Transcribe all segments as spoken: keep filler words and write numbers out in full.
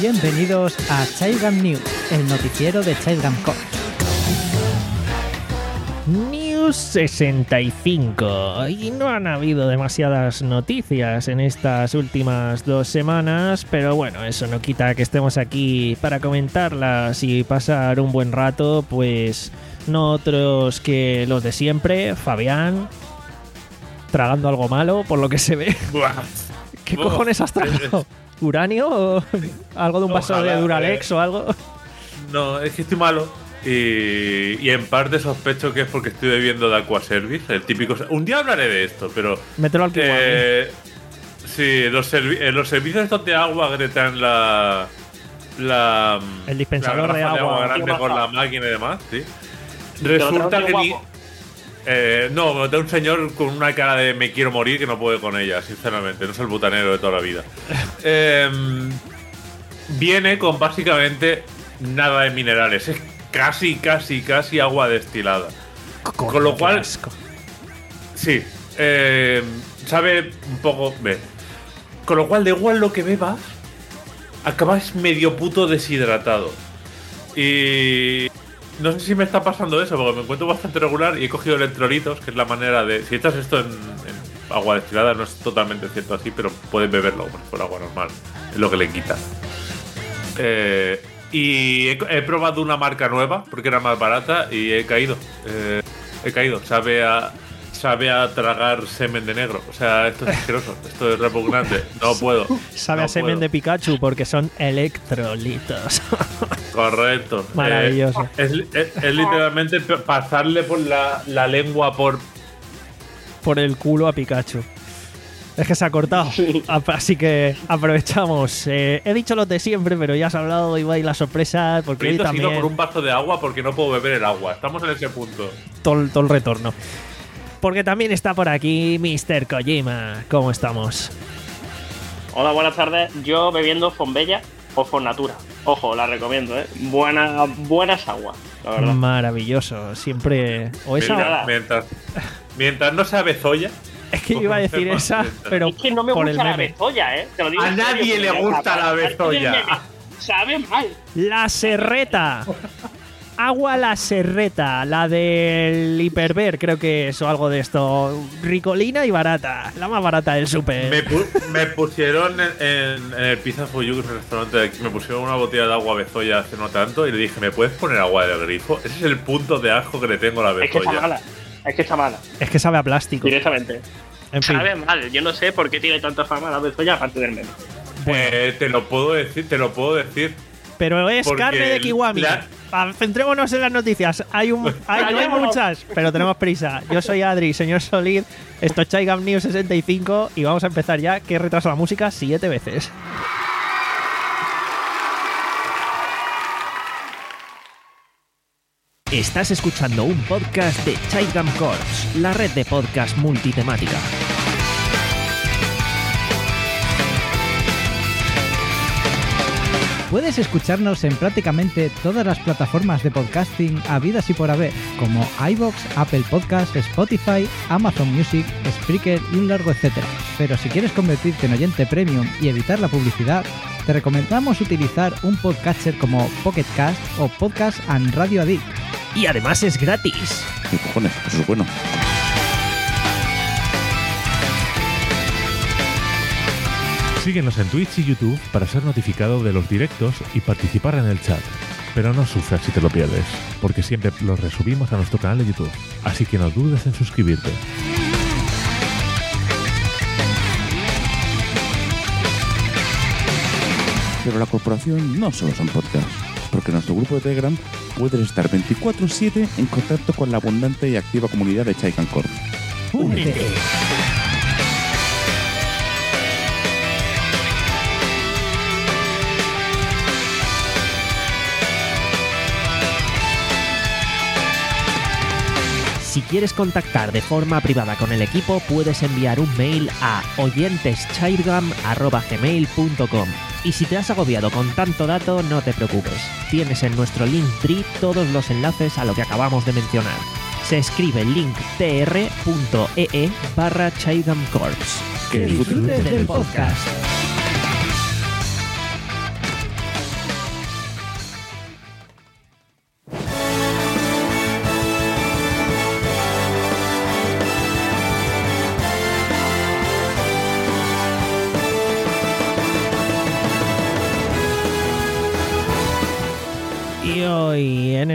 Bienvenidos a Childgam News, el noticiero de Childgam Corps. News sesenta y cinco. Y no han habido demasiadas noticias en estas últimas dos semanas, pero bueno, eso no quita que estemos aquí para comentarlas y pasar un buen rato, pues no otros que los de siempre. Fabián, tragando algo malo, por lo que se ve. Buah. ¿Qué Buah. cojones has tragado? ¿Uranio o algo de un vaso Ojalá, de Duralex eh. o algo? No, es que estoy malo. Y, y en parte sospecho que es porque estoy bebiendo de Aquaservice, el típico. Un día hablaré de esto, pero. Mételo al kiwami. Eh, sí, los, servi- eh, los servicios estos de agua que te dan la. La. El dispensador la de garrafa agua. grande con la máquina y demás, sí. Te lo Resulta trae un que. tío ni- guapo. eh, no, me da un señor con una cara de me quiero morir que no puede con ella, sinceramente. No es el butanero de toda la vida. Eh, viene con básicamente nada de minerales. Es casi, casi, casi agua destilada. Coño, con lo qué cual- asco. Sí. eh, sabe un poco. Ve. Con lo cual, da igual lo que bebas, acabas medio puto deshidratado. Y. No sé si me está pasando eso, porque me encuentro bastante regular y he cogido electrolitos, que es la manera de. Si echas esto en, en agua destilada, no es totalmente cierto así, pero puedes beberlo como si fuera agua normal. Es lo que le quita. Eh, y he, he probado una marca nueva, porque era más barata, y he caído. Eh, he caído. Sabe a. Sabe a tragar semen de negro. O sea, esto es asqueroso. Esto es repugnante. No puedo. Sabe no a semen puedo. de Pikachu porque son electrolitos. Correcto. Maravilloso. Eh, es, es- es literalmente p- pasarle por la, la lengua por. Por el culo a Pikachu. Es que se ha cortado. Ap- Así que aprovechamos. Eh, he dicho los de siempre, pero ya has hablado, Ibai, la sorpresa, porque hoy He también por un vaso de agua porque no puedo beber el agua. Estamos en ese punto. todo, el- todo el retorno. Porque también está por aquí mister Kojima. ¿Cómo estamos? Hola, buenas tardes. Yo bebiendo Fonbella o Fonnatura. Ojo, la recomiendo, ¿eh? Buena, buenas aguas, la verdad. Maravilloso. Siempre. O esa. Mira, Mientras, mientras no sabe Zoya. Es que yo iba a decir esa, pero Es que no me por gusta el la meme. bezoya, ¿eh? Te lo digo A en serio, nadie porque le me gusta encanta. la bezoya. Sabe mal. La serreta. Agua la serreta, la del hiperver, creo que es o algo de esto. Ricolina y barata, la más barata del súper. Me, pu- me pusieron en, en- en el Pizza for You, que es un restaurante de aquí, me pusieron una botella de agua bezoya hace no tanto y le dije, ¿me puedes poner agua del grifo? Ese es el punto de asco que le tengo a la Es que está bezoya. mala. Es que está mala. Es que sabe a plástico. Directamente. En fin, Sabe mal. Yo no sé por qué tiene tanta fama la bezoya aparte del meme. Eh, te lo puedo decir, te lo puedo decir. pero es porque carne de kiwami. la- Ah, Centrémonos en las noticias. Hay un, hay, no hay Callémonos. muchas, pero tenemos prisa. Yo soy Adri, señor Solid. Esto es Childgam News sesenta y cinco y vamos a empezar ya. Que retrasa la música siete veces. Estás escuchando un podcast de Childgam Corps, la red de podcast multitemática. Puedes escucharnos en prácticamente todas las plataformas de podcasting habidas y por haber, como iVoox, Apple Podcasts, Spotify, Amazon Music, Spreaker y un largo etcétera. Pero si quieres convertirte en oyente premium y evitar la publicidad, te recomendamos utilizar un podcatcher como Pocket Cast o Podcast and Radio Addict. Y además es gratis. ¿Qué cojones? Eso es bueno. Síguenos en Twitch y YouTube para ser notificado de los directos y participar en el chat. Pero no sufras si te lo pierdes, porque siempre los resubimos a nuestro canal de YouTube. Así que no dudes en suscribirte. Pero la corporación no solo son podcasts, porque en nuestro grupo de Telegram puedes estar veinticuatro siete en contacto con la abundante y activa comunidad de Childgam Corps. ¡Únete! Si quieres contactar de forma privada con el equipo, puedes enviar un mail a oyenteschildgam arroba gmail punto com. Y si te has agobiado con tanto dato, no te preocupes. Tienes en nuestro Linktree todos los enlaces a lo que acabamos de mencionar. Se escribe linktr punto ee barra Childgam Corps. Que disfrutes del podcast.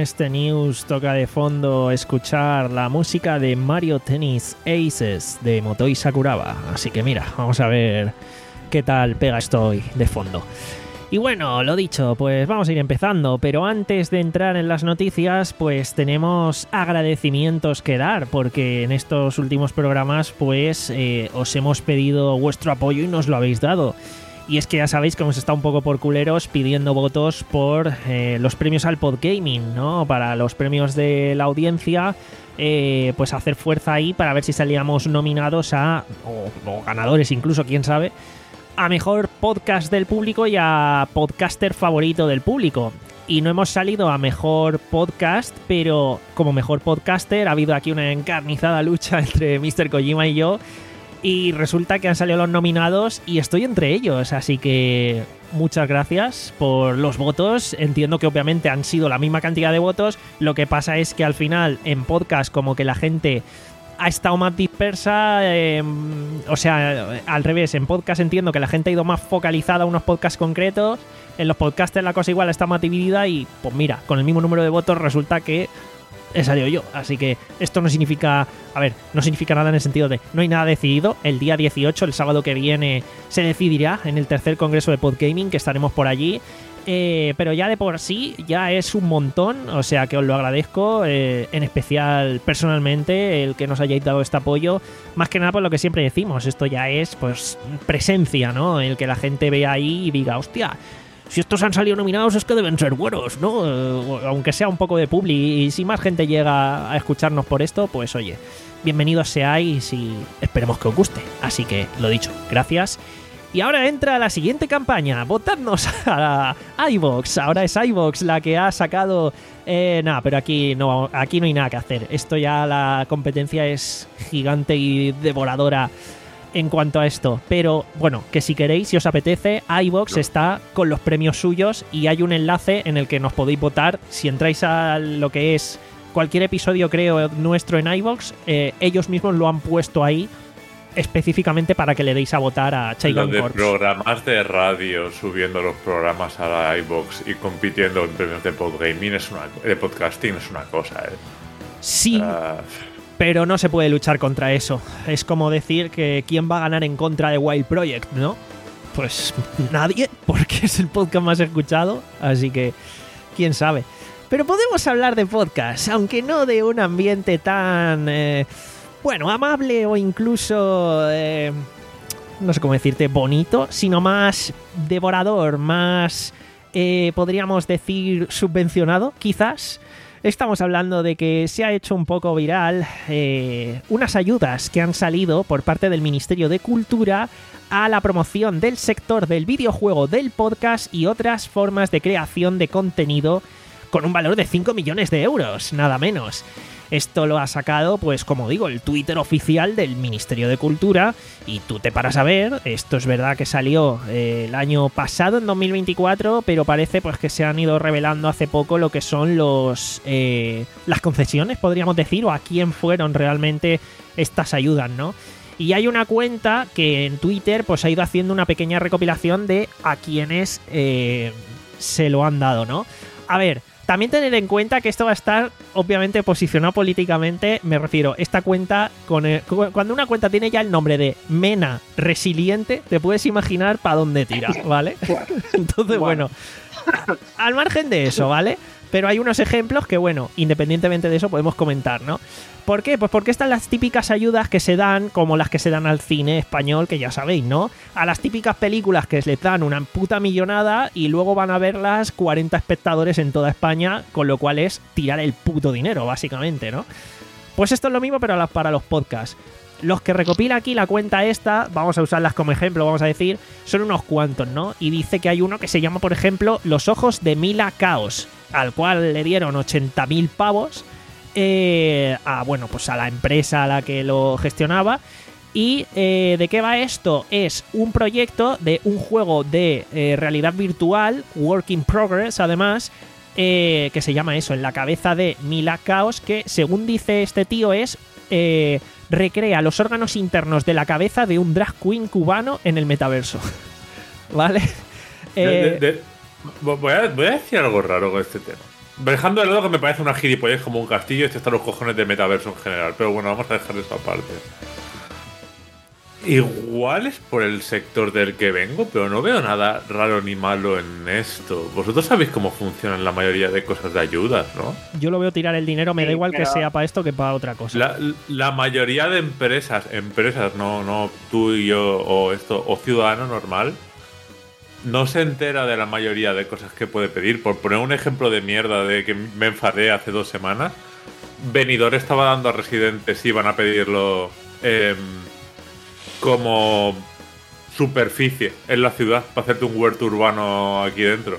este news toca de fondo escuchar la música de Mario Tennis Aces de Motoi Sakuraba. Así que mira, vamos a ver qué tal pega esto hoy de fondo. Y bueno, lo dicho, pues vamos a ir empezando, pero antes de entrar en las noticias, pues tenemos agradecimientos que dar, porque en estos últimos programas pues eh, os hemos pedido vuestro apoyo y nos lo habéis dado. Y es que ya sabéis que hemos estado un poco por culeros pidiendo votos por eh, los premios al Podgaming, ¿no? Para los premios de la audiencia, eh, pues hacer fuerza ahí para ver si salíamos nominados a, o, o ganadores incluso, quién sabe, a mejor podcast del público y a podcaster favorito del público. Y no hemos salido a mejor podcast, pero como mejor podcaster ha habido aquí una encarnizada lucha entre míster Kojima y yo. Y resulta que han salido los nominados y estoy entre ellos, así que muchas gracias por los votos. Entiendo que obviamente han sido la misma cantidad de votos, lo que pasa es que al final en podcast como que la gente ha estado más dispersa, eh, o sea, al revés, en podcast entiendo que la gente ha ido más focalizada a unos podcasts concretos, en los podcasters la cosa igual está más dividida y pues mira, con el mismo número de votos resulta que he salido yo, así que esto no significa, a ver, no significa nada en el sentido de no hay nada decidido. El día dieciocho, el sábado que viene, se decidirá en el tercer congreso de Podgaming, que estaremos por allí, eh, pero ya de por sí ya es un montón, o sea que os lo agradezco, eh, en especial personalmente el que nos hayáis dado este apoyo, más que nada por lo que siempre decimos, esto ya es pues presencia, ¿no? El que la gente vea ahí y diga, hostia, si estos han salido nominados es que deben ser buenos, ¿no? Eh, aunque sea un poco de publi, y si más gente llega a escucharnos por esto, pues oye, bienvenidos seáis y esperemos que os guste. Así que, lo dicho, gracias. Y ahora entra la siguiente campaña, votadnos a iVoox. Ahora es iVoox la que ha sacado... Eh, nada, pero aquí no, aquí no hay nada que hacer. Esto ya, la competencia es gigante y devoradora en cuanto a esto, pero bueno, que si queréis, si os apetece, iVoox está con los premios suyos y hay un enlace en el que nos podéis votar. Si entráis a lo que es cualquier episodio, creo, nuestro en iVoox, eh, ellos mismos lo han puesto ahí específicamente para que le deis a votar a Chaigan Lo de Corps. programas de radio subiendo los programas a la iVoox y compitiendo en premios de podgaming es una, de podcasting es una cosa, ¿eh? Sí. Uh... Pero no se puede luchar contra eso. Es como decir que ¿quién va a ganar en contra de Wild Project, no? Pues nadie, porque es el podcast más escuchado, así que quién sabe. Pero podemos hablar de podcast, aunque no de un ambiente tan, eh, bueno, amable o incluso, eh, no sé cómo decirte, bonito, sino más devorador, más, eh, podríamos decir, subvencionado, quizás. Estamos hablando de que se ha hecho un poco viral eh, unas ayudas que han salido por parte del Ministerio de Cultura a la promoción del sector del videojuego, del podcast y otras formas de creación de contenido con un valor de cinco millones de euros, nada menos. Esto lo ha sacado, pues como digo, el Twitter oficial del Ministerio de Cultura, y tú te paras a ver, esto es verdad que salió eh, el año pasado, en dos mil veinticuatro, pero parece pues que se han ido revelando hace poco lo que son los eh, las concesiones, podríamos decir, o a quién fueron realmente estas ayudas, ¿no? Y hay una cuenta que en Twitter pues ha ido haciendo una pequeña recopilación de a quienes eh, se lo han dado, ¿no? A ver, también tener en cuenta que esto va a estar obviamente posicionado políticamente, me refiero, esta cuenta, con el, cuando una cuenta tiene ya el nombre de Mena Resiliente, te puedes imaginar para dónde tira, ¿vale? Entonces, bueno, al margen de eso, ¿vale? Pero hay unos ejemplos que, bueno, independientemente de eso podemos comentar, ¿no? ¿Por qué? Pues porque están las típicas ayudas que se dan, como las que se dan al cine español, que ya sabéis, ¿no? A las típicas películas que les dan una puta millonada y luego van a verlas cuarenta espectadores en toda España, con lo cual es tirar el puto dinero, básicamente, ¿no? Pues esto es lo mismo, pero para los podcasts. Los que recopila aquí la cuenta esta, vamos a usarlas como ejemplo, vamos a decir, son unos cuantos, ¿no? Y dice que hay uno que se llama, por ejemplo, Los Ojos de Mila Chaos, al cual le dieron ochenta mil pavos eh, a, bueno, pues a la empresa a la que lo gestionaba. ¿Y eh, de qué va esto? Es un proyecto de un juego de eh, realidad virtual, Work in Progress, además, eh, que se llama eso, En la cabeza de Mila Chaos, que según dice este tío es... Eh, recrea los órganos internos de la cabeza de un drag queen cubano en el metaverso. ¿Vale? Eh, de, de, de, voy, a, voy a decir algo raro con este tema. Dejando de lado que me parece una gilipollez como un castillo, este está los cojones del metaverso en general. Pero bueno, vamos a dejar eso aparte. Igual es por el sector del que vengo, pero no veo nada raro ni malo en esto. Vosotros sabéis cómo funcionan la mayoría de cosas de ayudas, ¿no? Yo lo veo tirar el dinero, me Sí, da igual pero- que sea para esto que para otra cosa. La, la mayoría de empresas, empresas, no, no tú y yo o esto, o ciudadano normal, no se entera de la mayoría de cosas que puede pedir. Por poner un ejemplo de mierda de que me enfadé hace dos semanas, Benidorm estaba dando a residentes, iban a pedirlo eh, como superficie en la ciudad para hacerte un huerto urbano aquí dentro.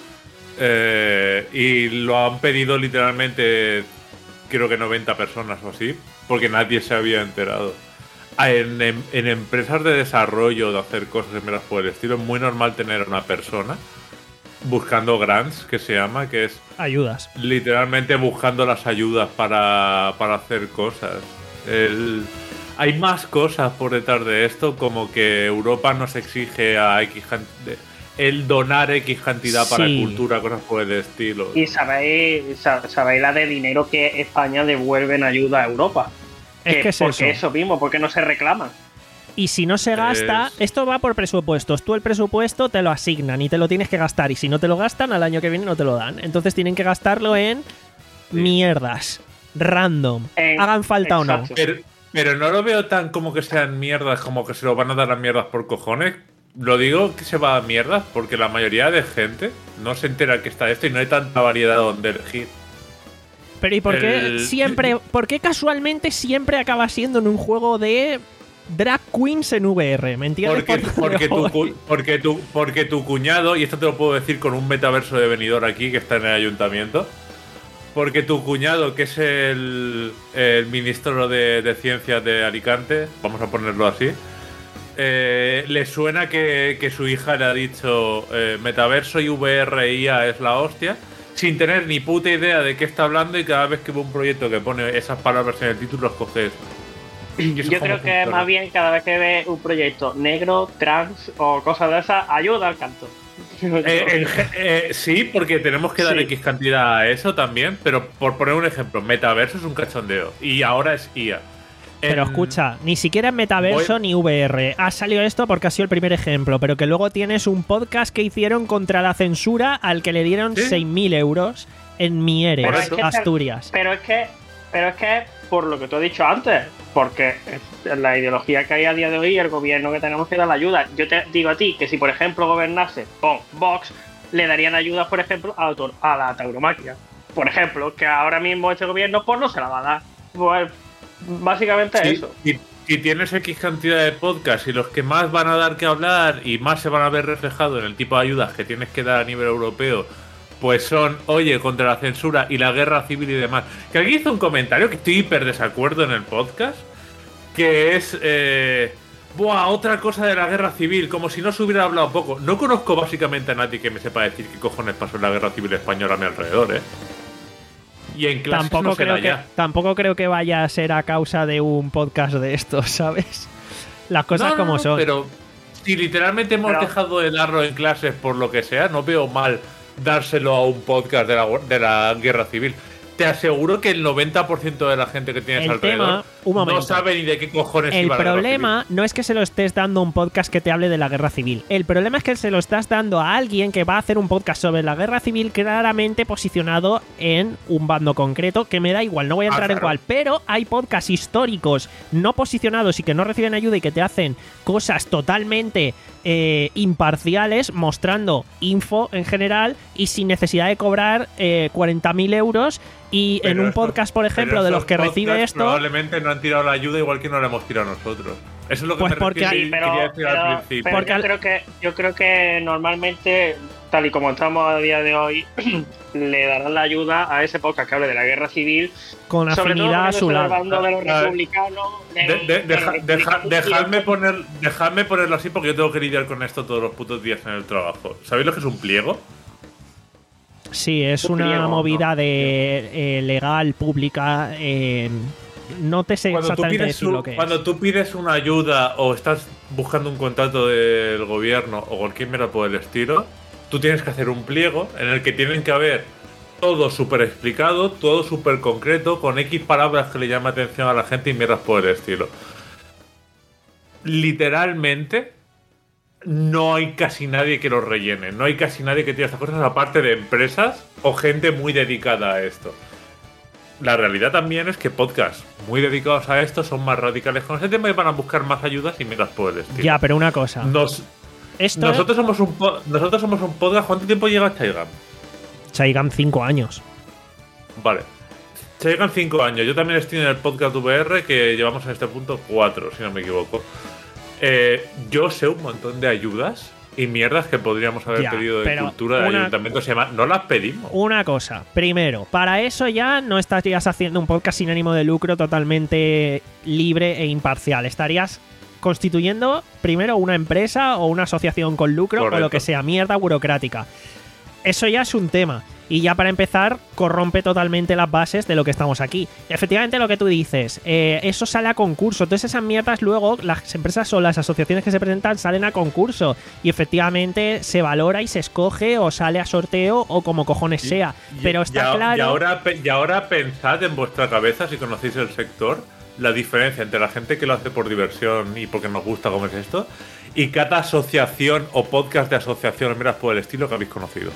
Eh, y lo han pedido literalmente, creo que noventa personas o así, porque nadie se había enterado. En, en, en empresas de desarrollo, de hacer cosas en veras por el estilo, es muy normal tener a una persona buscando grants, que se llama, que es Ayudas. literalmente buscando las ayudas para, para hacer cosas. El, hay más cosas por detrás de esto, como que Europa nos exige a X can- el donar X cantidad para Sí. cultura, cosas por el estilo. Y sabéis, sa- sabéis la de dinero que España devuelve en ayuda a Europa. Es que es porque eso. eso mismo, porque no se reclaman. Y si no se gasta, Es- esto va por presupuestos. Tú el presupuesto te lo asignan y te lo tienes que gastar. Y si no te lo gastan, al año que viene no te lo dan. Entonces tienen que gastarlo en Sí. mierdas. Random. En- Hagan falta o no. exacto. Pero, pero no lo veo tan como que sean mierdas, como que se lo van a dar a mierdas por cojones. Lo digo que se va a mierdas porque la mayoría de gente no se entera que está esto y no hay tanta variedad donde elegir. Pero ¿y por qué El- siempre, por qué casualmente siempre acaba siendo en un juego de drag queens en V R? ¿Me entiendes? Porque, por dónde porque, tu, voy? cu- porque, tu, porque tu cuñado, y esto te lo puedo decir con un metaverso de venidor aquí que está en el ayuntamiento, porque tu cuñado, que es el, el ministro de, de Ciencias de Alicante, vamos a ponerlo así, eh, le suena que, que su hija le ha dicho eh, metaverso y V R I A es la hostia, sin tener ni puta idea de qué está hablando, y cada vez que ve un proyecto que pone esas palabras en el título, escoge esto. Y eso Yo es como creo que funciona. más bien cada vez que ve un proyecto negro, trans o cosas de esas, ayuda al canto. Eh, en ge- eh, sí, porque tenemos que dar Sí. X cantidad a eso también, pero por poner un ejemplo, metaverso es un cachondeo y ahora es I A. Pero En- escucha, ni siquiera en metaverso voy- ni V R. Ha salido esto porque ha sido el primer ejemplo, pero que luego tienes un podcast que hicieron contra la censura al que le dieron ¿Sí? seis mil euros en Mieres, Por eso. Asturias. Pero es que, pero es que por lo que tú has dicho antes, porque es la ideología que hay a día de hoy, el gobierno que tenemos que dar la ayuda. Yo te digo a ti que si por ejemplo gobernase con Vox, le darían ayudas, por ejemplo, a, autor- a la tauromaquia. Por ejemplo, que ahora mismo este gobierno pues no se la va a dar. Pues básicamente si, eso. si- si tienes X cantidad de podcasts y los que más van a dar que hablar y más se van a ver reflejados en el tipo de ayudas que tienes que dar a nivel europeo, pues son, oye, contra la censura y la guerra civil y demás. Que alguien hizo un comentario que estoy hiper desacuerdo en el podcast, que es, eh, buah, otra cosa de la guerra civil, como si no se hubiera hablado poco. No conozco básicamente a nadie que me sepa decir qué cojones pasó en la guerra civil española a mi alrededor, ¿eh? Y en clases Tampoco, no se creo da que, ya. tampoco creo que vaya a ser a causa de un podcast de estos, ¿sabes? Las cosas No, no, como no, son. Pero si literalmente hemos Pero- dejado de darlo en clases por lo que sea, no veo mal dárselo a un podcast de la, de la guerra civil. Te aseguro que el noventa por ciento de la gente que tienes El alrededor tema- un momento. no sabe ni de qué cojones El iba la guerra problema no es que se lo estés dando a un podcast que te hable de la guerra civil. El problema es que se lo estás dando a alguien que va a hacer un podcast sobre la guerra civil claramente posicionado en un bando concreto, que me da igual, no voy a Ah, entrar en claro. cuál. Pero hay podcasts históricos no posicionados y que no reciben ayuda y que te hacen cosas totalmente eh, imparciales, mostrando info en general y sin necesidad de cobrar eh, cuarenta mil euros. Y Pero en un esto- podcast, por ejemplo, pero de esos los que recibe podcasts esto... probablemente no han tirado la ayuda igual que no la hemos tirado nosotros. Eso es lo que Pues me porque refiero hay- y pero, quería decir pero- al principio. pero Porque yo al- creo que yo creo que normalmente, tal y como estamos a día de hoy, le darán la ayuda a ese podcast que hable de la guerra civil, con sobre todo afinidad a porque su no lado. estoy hablando de los Ah, republicanos. de- De- de- de los deja- deja- republicanos dejadme, y- poner, dejadme ponerlo así porque yo tengo que lidiar con esto todos los putos días en el trabajo. ¿Sabéis lo que es un pliego? Sí, es Un una pliego, movida ¿no? de eh, legal, pública. eh, no te sé Cuando tú, exactamente pides decir un- lo que cuando es. tú pides una ayuda o estás buscando un contrato del gobierno o cualquier mierda por el estilo, tú tienes que hacer un pliego en el que tienen que haber todo súper explicado, todo súper concreto, con X palabras que le llama atención a la gente y mierdas por el estilo. Literalmente, no hay casi nadie que lo rellene. No hay casi nadie que tire estas cosas, aparte de empresas o gente muy dedicada a esto. La realidad también es que podcasts muy dedicados a esto son más radicales con ese tema y van a buscar más ayudas y mierdas por el estilo. Ya, pero una cosa. Nos, Esto nosotros, somos un po- nosotros somos un podcast. ¿Cuánto tiempo lleva Chaigam? Chaigam cinco años. Vale. Chaigam cinco años. Yo también estoy en el podcast V R, que llevamos en este punto cuatro, si no me equivoco. Eh, yo sé un montón de ayudas y mierdas que podríamos haber Ya, pedido de pero cultura de una- ayuntamiento. Se llama, no las pedimos. Una cosa, primero, para eso ya no estarías haciendo un podcast sin ánimo de lucro totalmente libre e imparcial. Estarías constituyendo primero una empresa o una asociación con lucro Correcto. o lo que sea, mierda burocrática. Eso ya es un tema. Y ya para empezar, corrompe totalmente las bases de lo que estamos aquí. Efectivamente, lo que tú dices, eh, eso sale a concurso. Entonces esas mierdas luego, las empresas o las asociaciones que se presentan salen a concurso. Y efectivamente se valora y se escoge o sale a sorteo o como cojones sea. Y- Pero y está a- claro... Y ahora, pe- y ahora pensad en vuestra cabeza, si conocéis el sector, la diferencia entre la gente que lo hace por diversión y porque nos gusta cómo es esto, y cada asociación o podcast de asociación o miras por el estilo que habéis conocido.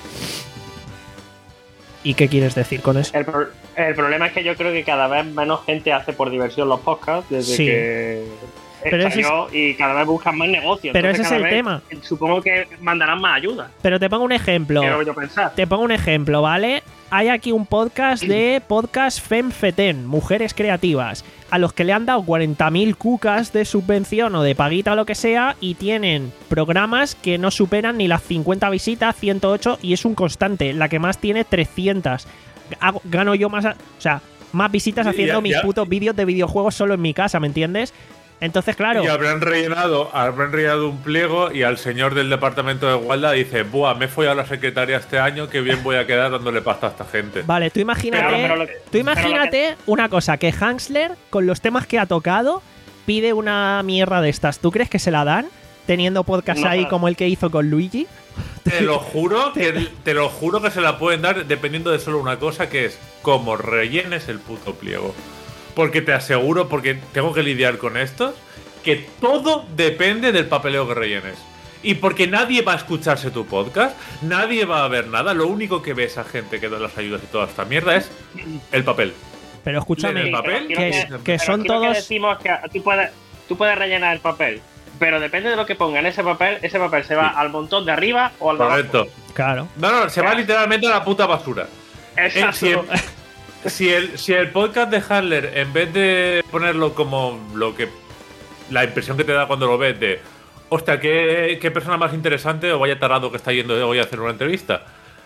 ¿Y qué quieres decir con eso? El, pro- el problema es que yo creo que cada vez menos gente hace por diversión los podcasts desde Sí. que Pero ese estalló y cada vez buscan más negocios. Pero Entonces, ese es cada el vez tema. Supongo que mandarán más ayuda. Pero te pongo un ejemplo. Quiero yo pensar. Te pongo un ejemplo, ¿vale? Hay aquí un podcast de Podcast Femfeten, Mujeres Creativas, a los que le han dado cuarenta mil cucas de subvención o de paguita o lo que sea y tienen programas que no superan ni las cincuenta visitas, ciento ocho, y es un constante. La que más tiene trescientas. Hago- gano yo más, a- o sea, más visitas Ya- haciendo ya- mis ya. putos vídeos de videojuegos solo en mi casa, ¿me entiendes? Entonces, claro. Y habrán rellenado, habrán rellenado un pliego y al señor del departamento de Gualda dice: buah, me he follado a la secretaria este año, que bien voy a quedar dándole pasta a esta gente. Vale, tú imagínate, Pero- pero lo que- tú pero imagínate una cosa, que Hansler, con los temas que ha tocado, pide una mierda de estas. ¿Tú crees que se la dan? Teniendo podcast No, ahí pero- como el que hizo con Luigi. Te lo juro que te lo juro que se la pueden dar dependiendo de solo una cosa, que es cómo rellenes el puto pliego. Porque te aseguro, porque tengo que lidiar con estos, que todo depende del papeleo que rellenes. Y porque nadie va a escucharse tu podcast, nadie va a ver nada, lo único que ve esa gente que da las ayudas y toda esta mierda es el papel. Pero escúchame, ¿El Sí, papel? pero que, quiero que pero son quiero que todos... decimos que tú puedes, tú puedes rellenar el papel, pero depende de lo que ponga en ese papel, ese papel se va Sí. al montón de arriba o al de abajo. Correcto. Claro. No, no, se va literalmente a la puta basura. Eh, Exacto. si, el, si, el, si el podcast de Handler, en vez de ponerlo como lo que la impresión que te da cuando lo ves de hostia, qué, qué persona más interesante o vaya tarado que está yendo hoy a hacer una entrevista,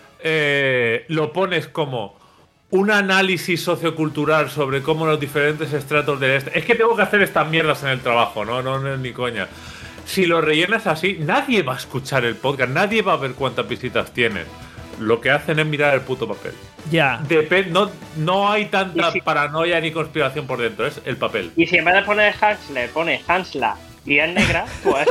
eh, lo pones como un análisis sociocultural sobre cómo los diferentes estratos del este. Es que tengo que hacer estas mierdas en el trabajo, no, no, no es ni coña. Si lo rellenas así, nadie va a escuchar el podcast, nadie va a ver cuántas visitas tienes. Lo que hacen es mirar el puto papel. Ya. Depe- no, no hay tanta Y si- paranoia ni conspiración por dentro, es el papel. Y si en vez de poner Hansler pone Hansla y es negra, pues.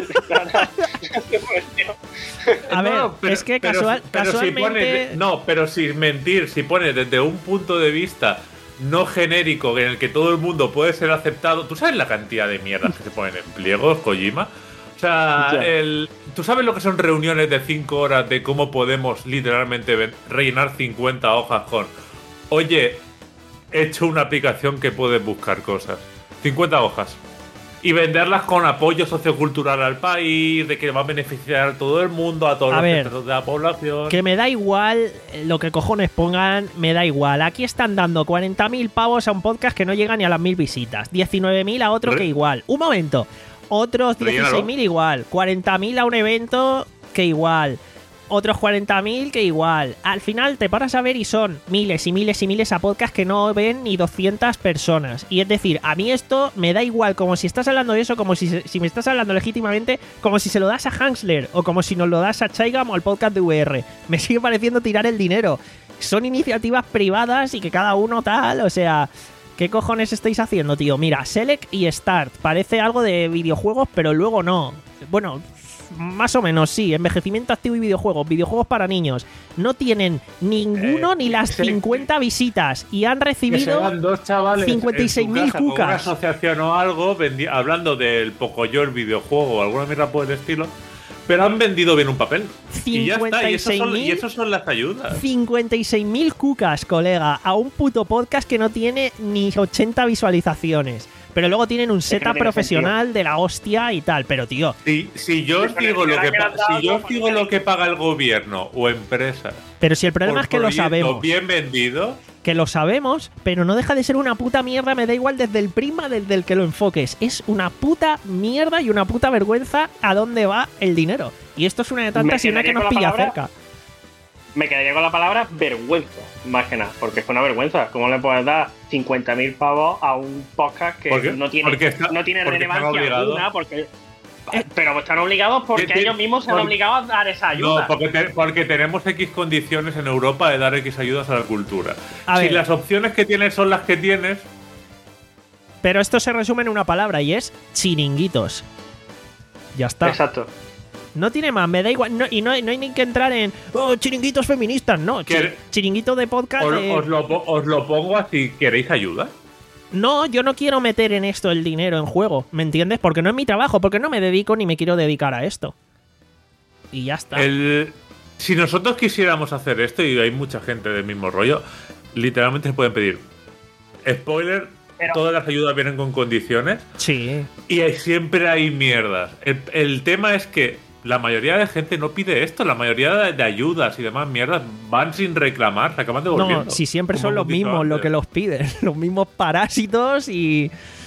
A ver, No, pero- es que pero- casual- pero si casualmente... pones- no, pero sin mentir, si pones desde un punto de vista no genérico en el que todo el mundo puede ser aceptado. ¿Tú sabes la cantidad de mierdas que se ponen en pliegos, Kojima? O sea, Ya. el, ¿tú sabes lo que son reuniones de cinco horas de cómo podemos literalmente ven- rellenar cincuenta hojas con oye, he hecho una aplicación que puedes buscar cosas? cincuenta hojas. Y venderlas con apoyo sociocultural al país, de que va a beneficiar a todo el mundo, a todos A los ver, sectores de la población. Que me da igual eh, lo que cojones pongan, me da igual. Aquí están dando cuarenta mil pavos a un podcast que no llega ni a las mil visitas. diecinueve mil a otro Re- que igual. Un momento. Otros Rellénalo. dieciséis mil igual. cuarenta mil a un evento que igual. Otros cuarenta mil que igual. Al final te paras a ver y son miles y miles y miles a podcasts que no ven ni doscientas personas. Y es decir, a mí esto me da igual, como si estás hablando de eso, como si, se- si me estás hablando legítimamente, como si se lo das a Hansler o como si nos lo das a Chaigam o al podcast de V R. Me sigue pareciendo tirar el dinero. Son iniciativas privadas y que cada uno tal, o sea... ¿Qué cojones estáis haciendo, tío? Mira, Select y Start. Parece algo de videojuegos, pero luego no. Bueno, más o menos, sí. Envejecimiento activo y videojuegos. Videojuegos para niños. No tienen ninguno Eh, ni las sí. cincuenta visitas. Y han Que recibido serán dos chavales cincuenta y seis mil en su casa con cucas. una asociación o algo vendi- hablando del Pocoyor videojuego o alguna mierda por el estilo, pero han vendido bien un papel. Y ya está, y esos son, y esos son las ayudas. cincuenta y seis mil cucas, colega, a un puto podcast que no tiene ni ochenta visualizaciones. Pero luego tienen un que no setup tiene profesional de la hostia y tal. Pero, tío, Si, si yo os Pero digo lo si que ahora pa- que le han dado si yo os por digo lo que paga el gobierno o empresas pero si el problema por es que lo proyecto sabemos. bien vendido, Que lo sabemos, pero no deja de ser una puta mierda, me da igual desde el prisma desde el que lo enfoques. Es una puta mierda y una puta vergüenza a dónde va el dinero. Y esto es una de tantas Me y una que quedaría nos con la pilla palabra- cerca. Me quedaría con la palabra vergüenza, más que nada, porque es una vergüenza. ¿Cómo le puedes dar cincuenta mil pavos a un podcast que Porque- no tiene, porque está- no tiene porque están relevancia obligados. alguna? Porque, pero están obligados porque Ti- ti- ellos mismos se han porque- obligado a dar esa ayuda. no, porque, te- porque tenemos X condiciones en Europa de dar X ayudas a la cultura. A si ver. las opciones que tienes son las que tienes, Pero esto se resume en una palabra y es chiringuitos. Ya está. Exacto. No tiene más, me da igual. No, y no, no hay ni que entrar en oh, chiringuitos feministas, no. chi- ¿Qué? chiringuito de podcast. os, de- os lo, po- os lo pongo así, ¿queréis ayuda? No, yo no quiero meter en esto el dinero en juego, ¿me entiendes? Porque no es mi trabajo, porque no me dedico ni me quiero dedicar a esto. Y ya está. El, si nosotros quisiéramos hacer esto, y hay mucha gente del mismo rollo, literalmente se pueden pedir. Spoiler, Pero- todas las ayudas vienen con condiciones Sí. y hay- siempre hay mierdas. El, el tema es que la mayoría de gente no pide esto, la mayoría de, de ayudas y demás mierdas van sin reclamar, se acaban devolviendo. No, si siempre como son los hemos dicho mismos los antes. que los piden, los mismos parásitos y.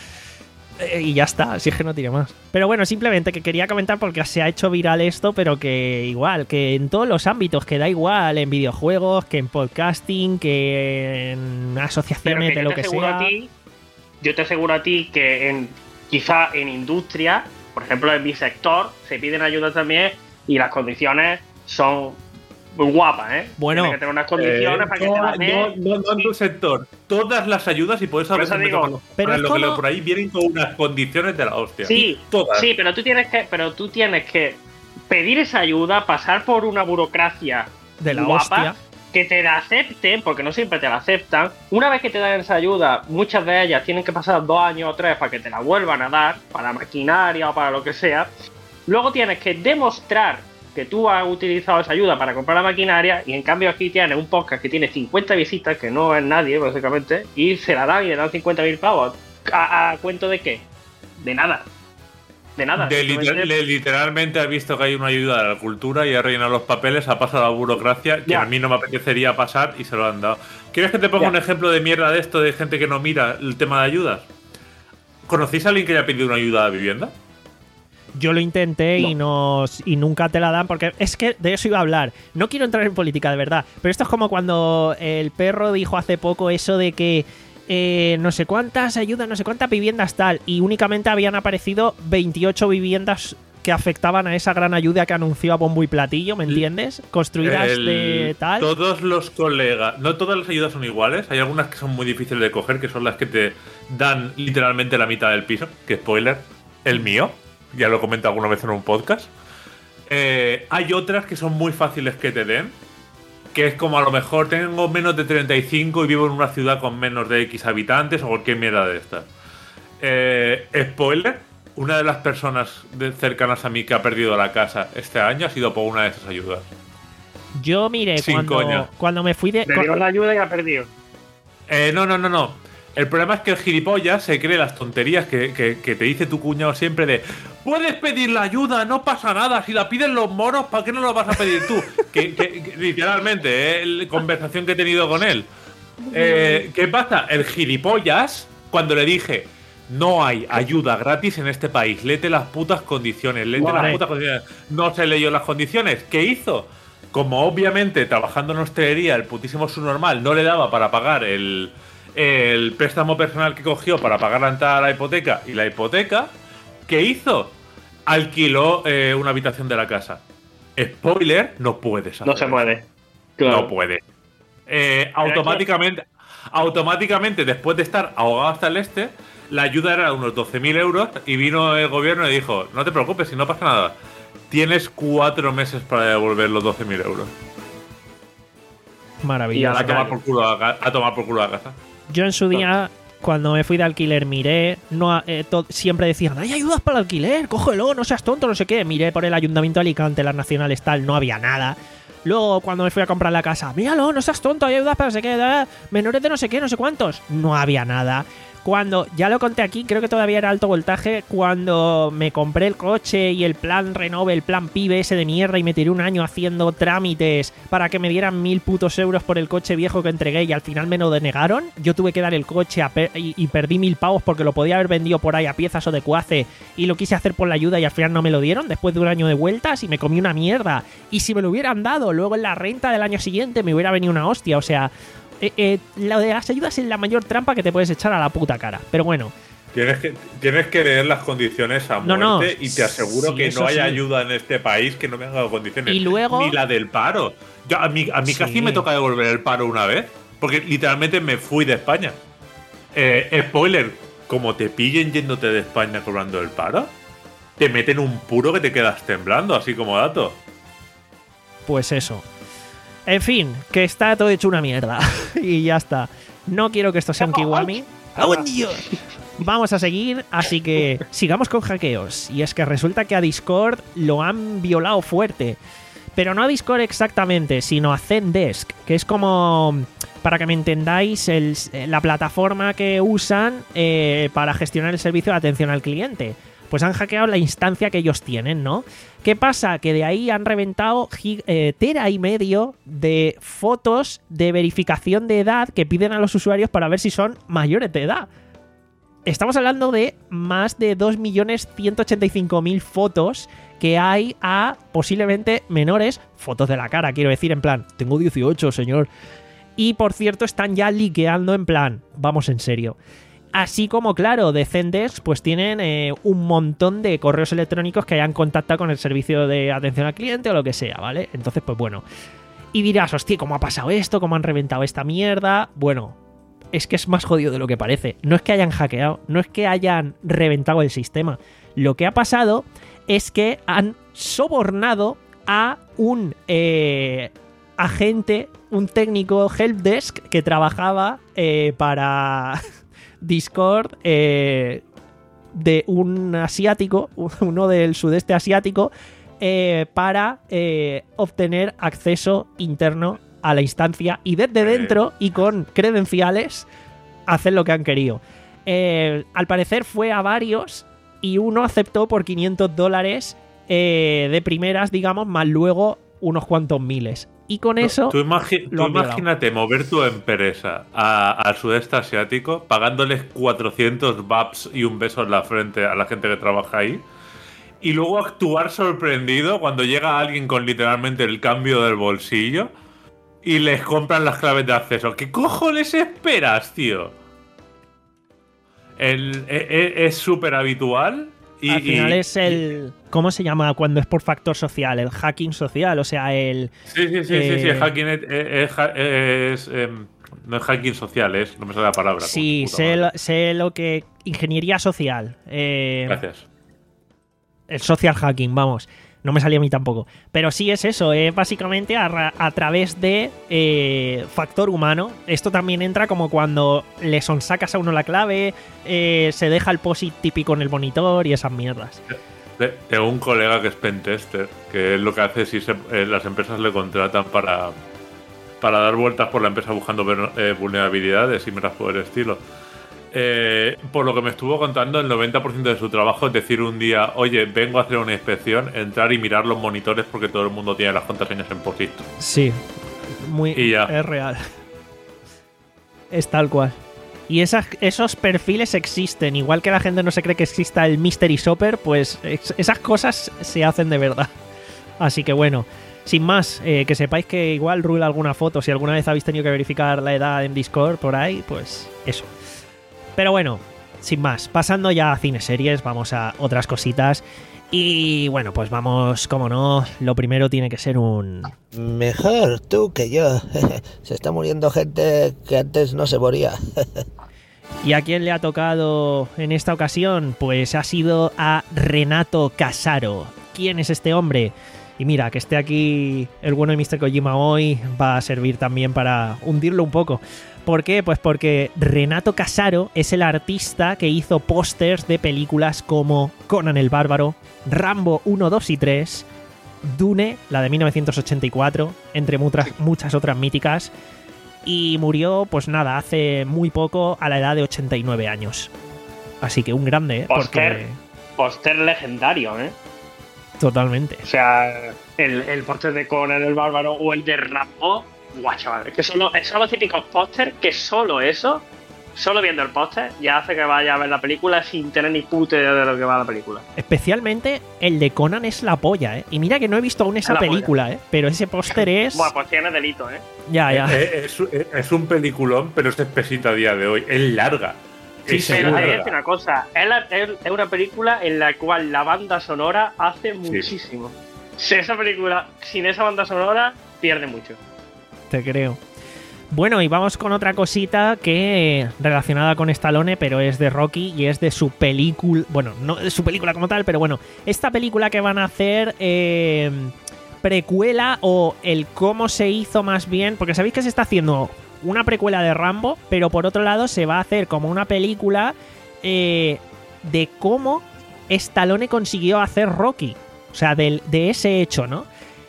eh, Y ya está, si es que no tiene más. Pero bueno, simplemente que quería comentar porque se ha hecho viral esto, pero que igual, que en todos los ámbitos, que da igual, en videojuegos, que en podcasting, que en Pero asociaciones que de yo lo te que aseguro sea. a ti, yo te aseguro a ti que en quizá en industria, por ejemplo en mi sector, se piden ayuda también y las condiciones son muy guapas, ¿eh? Bueno, Tienes que tener unas Eh, condiciones para que te no, las den. no, no, no en tu sector. Todas las ayudas, y por eso a Por veces eso me digo, tocan los- pero para es lo que leo como- por ahí vienen con unas condiciones de la hostia. Sí, todas. sí, pero tú tienes que, pero tú tienes que pedir esa ayuda, pasar por una burocracia De la guapa, hostia. que te la acepten, porque no siempre te la aceptan. Una vez que te dan esa ayuda, muchas de ellas tienen que pasar dos años o tres para que te la vuelvan a dar, para maquinaria o para lo que sea. Luego tienes que demostrar que tú has utilizado esa ayuda para comprar la maquinaria, y en cambio aquí tienes un podcast que tiene cincuenta visitas, que no es nadie, básicamente, y se la dan y le dan cincuenta mil pavos. ¿A, a cuento de qué? De nada. De nada. De Simplemente- liter- le- literalmente ha visto que hay una ayuda de la cultura y ha rellenado los papeles, ha pasado a la burocracia, que Ya. a mí no me apetecería pasar y se lo han dado. ¿Quieres que te ponga Ya. un ejemplo de mierda de esto, de gente que no mira el tema de ayudas? ¿Conocéis a alguien que haya pedido una ayuda de vivienda? Yo lo intenté y, nos, y nunca te la dan porque es que de eso iba a hablar. No quiero entrar en política, de verdad. Pero esto es como cuando el perro dijo hace poco eso de que eh, no sé cuántas ayudas, no sé cuántas viviendas tal. Y únicamente habían aparecido veintiocho viviendas que afectaban a esa gran ayuda que anunció a bombo y platillo, ¿me entiendes? Construidas El- de tal. Todos los colegas, no todas las ayudas son iguales. Hay algunas que son muy difíciles de coger, que son las que te dan literalmente la mitad del piso. Que spoiler, el mío. Ya lo he comentado alguna vez en un podcast. Eh, hay otras que son muy fáciles que te den. Que es como a lo mejor tengo menos de treinta y cinco y vivo en una ciudad con menos de X habitantes o cualquier mierda de estas. Eh, spoiler, una de las personas de- cercanas a mí que ha perdido la casa este año ha sido por una de esas ayudas. Yo miré Sin cuando, coña. cuando me fui de. Le dieron la ayuda y ha perdido. Eh, no, no, no, no. El problema es que el gilipollas se cree las tonterías que, que- que te dice tu cuñado siempre de puedes pedir la ayuda, no pasa nada, si la piden los moros, ¿para qué no lo vas a pedir tú? que, que- que literalmente, eh, la conversación que he tenido con él. Eh, ¿Qué pasa? El gilipollas, cuando le dije no hay ayuda gratis en este país, léete las putas condiciones, léete Vale. las putas condiciones. No se leyó las condiciones. ¿Qué hizo? Como obviamente trabajando en hostelería, el putísimo subnormal no le daba para pagar el, el préstamo personal que cogió para pagar la entrada a la hipoteca y la hipoteca, ¿qué hizo? Alquiló eh, una habitación de la casa. Spoiler, no puedes hacer No se eso. puede. Claro. No puede. Eh, automáticamente, automáticamente, después de estar ahogado hasta el este, la ayuda era unos doce mil euros y vino el gobierno y dijo, no te preocupes, si no pasa nada. tienes cuatro meses para devolver los doce mil euros. Maravilloso. Y a tomar por culo a, a tomar por culo a casa. Yo en su día, cuando me fui de alquiler, miré, no eh, to, siempre decían, hay ayudas para el alquiler, cógelo, no seas tonto, no sé qué. Miré por el Ayuntamiento de Alicante, las nacionales, tal, no había nada. Luego, cuando me fui a comprar la casa, míralo, no seas tonto, hay ayudas para no sé qué, da, menores de no sé qué, no sé cuántos. No había nada. Cuando, ya lo conté aquí, creo que todavía era alto voltaje, cuando me compré el coche y el plan Renove, el plan pibe ese de mierda, y me tiré un año haciendo trámites para que me dieran mil putos euros por el coche viejo que entregué y al final me lo denegaron. Yo tuve que dar el coche a per y, y perdí mil pavos porque lo podía haber vendido por ahí a piezas o de cuace y lo quise hacer por la ayuda y al final no me lo dieron después de un año de vueltas y me comí una mierda. Y si me lo hubieran dado luego en la renta del año siguiente me hubiera venido una hostia, o sea... Eh, eh, lo de las ayudas es la mayor trampa que te puedes echar a la puta cara. Pero bueno. Tienes que, tienes que leer las condiciones a muerte no, no, y te aseguro sí, que no hay sí. ayuda en este país que no me haga condiciones. Y luego... Ni la del paro. Yo, a mí, a mí sí. casi me toca devolver el paro una vez. Porque literalmente me fui de España. Eh, spoiler, como te pillen yéndote de España cobrando el paro, te meten un puro que te quedas temblando, así como dato. Pues eso. En fin, que está todo hecho una mierda. Y ya está. No quiero que esto sea un Kiwami. ¡Oh, Dios! Vamos a seguir, así que sigamos con hackeos. Y es que resulta que a Discord lo han violado fuerte. Pero no a Discord exactamente, sino a Zendesk, que es como, para que me entendáis, el, la plataforma que usan eh, para gestionar el servicio de atención al cliente. Pues han hackeado la instancia que ellos tienen, ¿no? ¿Qué pasa? Que de ahí han reventado eh, tera y medio de fotos de verificación de edad que piden a los usuarios para ver si son mayores de edad. Estamos hablando de más de dos millones ciento ochenta y cinco mil fotos que hay a posiblemente menores, fotos de la cara, quiero decir, en plan, tengo dieciocho, señor. Y por cierto, están ya liqueando en plan, vamos en serio. Así como, claro, de Zendesk, pues tienen eh, un montón de correos electrónicos que hayan contactado con el servicio de atención al cliente o lo que sea, ¿vale? Entonces, pues bueno. Y dirás, hostia, ¿cómo ha pasado esto? ¿Cómo han reventado esta mierda? Bueno, es que es más jodido de lo que parece. No es que hayan hackeado, no es que hayan reventado el sistema. Lo que ha pasado es que han sobornado a un eh, agente, un técnico helpdesk que trabajaba eh, para... Discord eh, de un asiático, uno del sudeste asiático, eh, para eh, obtener acceso interno a la instancia y desde dentro y con credenciales hacer lo que han querido. Eh, al parecer fue a varios y uno aceptó por quinientos dólares eh, de primeras, digamos, más luego unos cuantos miles. Y con eso... Tú, imagi tú imagínate mover tu empresa a, al sudeste asiático pagándoles cuatrocientos baps y un beso en la frente a la gente que trabaja ahí y luego actuar sorprendido cuando llega alguien con literalmente el cambio del bolsillo y les compran las claves de acceso. ¿Qué cojones esperas, tío? El, es súper habitual. Y, al final y, es el... ¿Cómo se llama cuando es por factor social? El hacking social, o sea, el... Sí, sí, sí, eh, sí, sí, el hacking es... es, es eh, no es hacking social, es... No me sale la palabra. Sí, sé lo, sé lo que... Ingeniería social. Eh, Gracias. El social hacking, vamos. No me salía a mí tampoco. Pero sí es eso, es básicamente a, a través de eh, factor humano. Esto también entra como cuando le sonsacas a uno la clave, eh, se deja el POSIT típico en el monitor y esas mierdas. Tengo un colega que es pentester, que es lo que hace si se, eh, las empresas le contratan para, para dar vueltas por la empresa buscando eh, vulnerabilidades y meras por el estilo. Eh, por lo que me estuvo contando, el noventa por ciento de su trabajo es decir un día, oye, vengo a hacer una inspección, entrar y mirar los monitores porque todo el mundo tiene las contraseñas en POSIT. Sí, muy, y ya. Es real. Es tal cual. Y esas, esos perfiles existen. Igual que la gente no se cree que exista el Mystery Shopper, pues esas cosas se hacen de verdad. Así que bueno, sin más, eh, que sepáis que igual rula alguna foto. Si alguna vez habéis tenido que verificar la edad en Discord por ahí, pues eso. Pero bueno, sin más, pasando ya a cineseries, vamos a otras cositas. Y bueno, pues vamos, como no, lo primero tiene que ser un... Mejor tú que yo. Se está muriendo gente que antes no se moría. ¿Y a quién le ha tocado en esta ocasión? Pues ha sido a Renato Casaro. quién es este hombre. Y mira, que esté aquí el bueno de míster Kojima hoy va a servir también para hundirlo un poco. ¿Por qué? Pues porque Renato Casaro es el artista que hizo pósters de películas como Conan el Bárbaro, Rambo uno, dos y tres, Dune, la de mil novecientos ochenta y cuatro, entre muchas, muchas otras míticas, y murió, pues nada, hace muy poco, a la edad de ochenta y nueve años. Así que un grande, ¿eh? Póster, Porque... póster legendario, ¿eh? Totalmente. O sea, el, el póster de Conan el Bárbaro o el de Rambo, guau, chaval, es que son los, son los típicos pósters que solo eso, solo viendo el póster, ya hace que vaya a ver la película sin tener ni puta idea de lo que va la película. Especialmente el de Conan es la polla, ¿eh? Y mira que no he visto aún esa La película, ¿eh? Pero ese póster es... Bueno, pues tiene delito, ¿eh? Ya, ya. Es, es, es un peliculón, pero es espesita a día de hoy. Es larga. Sí, es Pero seguro. hay que larga. decir una cosa, es, la- es- es una película en la cual la banda sonora hace muchísimo. Si esa película, sin esa banda sonora, pierde mucho. Te creo. Bueno, y vamos con otra cosita que relacionada con Stallone, pero es de Rocky y es de su película. Bueno, no de su película como tal, pero bueno, esta película que van a hacer eh, precuela o el cómo se hizo más bien, porque sabéis que se está haciendo una precuela de Rambo, pero por otro lado se va a hacer como una película eh, de cómo Stallone consiguió hacer Rocky. O sea, del- de ese hecho, ¿no?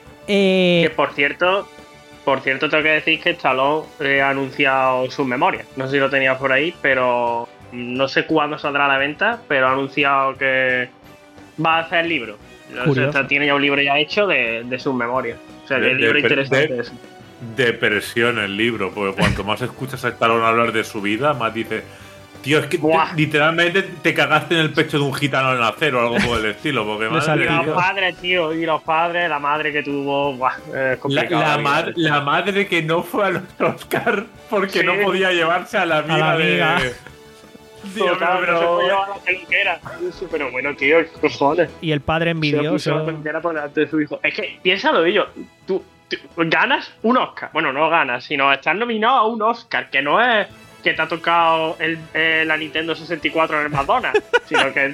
Eh, Que por cierto, por cierto tengo que decir que Stallone eh, ha anunciado sus memorias. No sé si lo tenías por ahí, pero no sé cuándo saldrá a la venta, pero ha anunciado que va a hacer el libro. O Curioso. sea, tiene ya un libro ya hecho de, de sus memorias. O sea, De- el libro de- interesante de- es. Depresión el libro, porque cuanto más escuchas a Stallone hablar de su vida, más dice, tío, es que te- Buah. literalmente te cagaste en el pecho de un gitano al nacer o algo por el estilo, porque madre salió. Y de los Dios. padres, tío, y los padres, la madre que tuvo, buah, es La, complicado. la, vida. mad- la madre que no fue a los Oscar porque Sí. no podía llevarse a la amiga, la amiga. de... Tío, Total, pero- no se puede llevar a la peluquera. Pero bueno, tío, ¿qué cojones? y el padre Se puso la envidioso. peluquera por delante de su hijo. Es que, piénsalo, ello. Tú, tú ganas un Oscar. Bueno, no ganas, sino estás nominado a un Oscar, que no es que te ha tocado el, eh, la Nintendo sesenta y cuatro en el McDonald's, sino que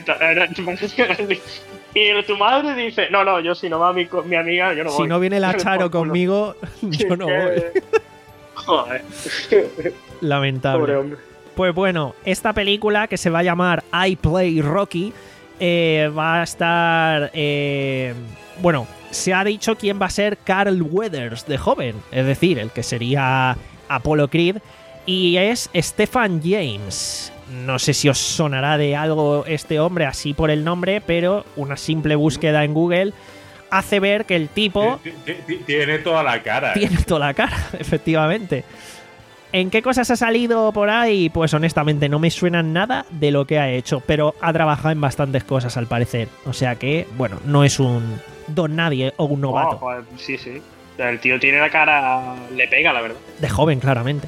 y tu madre dice, no, no, yo si no va mi, co- mi amiga, yo no voy. Si no viene la Por Charo culo. conmigo, yo no voy. Joder. Lamentable. Pobre hombre. Pues bueno, esta película que se va a llamar I Play Rocky eh, va a estar... eh, bueno, se ha dicho quién va a ser Carl Weathers de joven, es decir, el que sería Apollo Creed, y es Stephan James. No sé si os sonará de algo este hombre así por el nombre, pero una simple búsqueda en Google hace ver que el tipo... Ti- ti- ti- Tiene toda la cara. ¿eh? Tiene toda la cara, efectivamente. ¿En qué cosas ha salido por ahí? Pues honestamente no me suena nada de lo que ha hecho, pero ha trabajado en bastantes cosas al parecer. O sea que, bueno, no es un don nadie o un novato. Oh, pues, sí, sí. El tío tiene la cara, le pega, la verdad. De joven, claramente.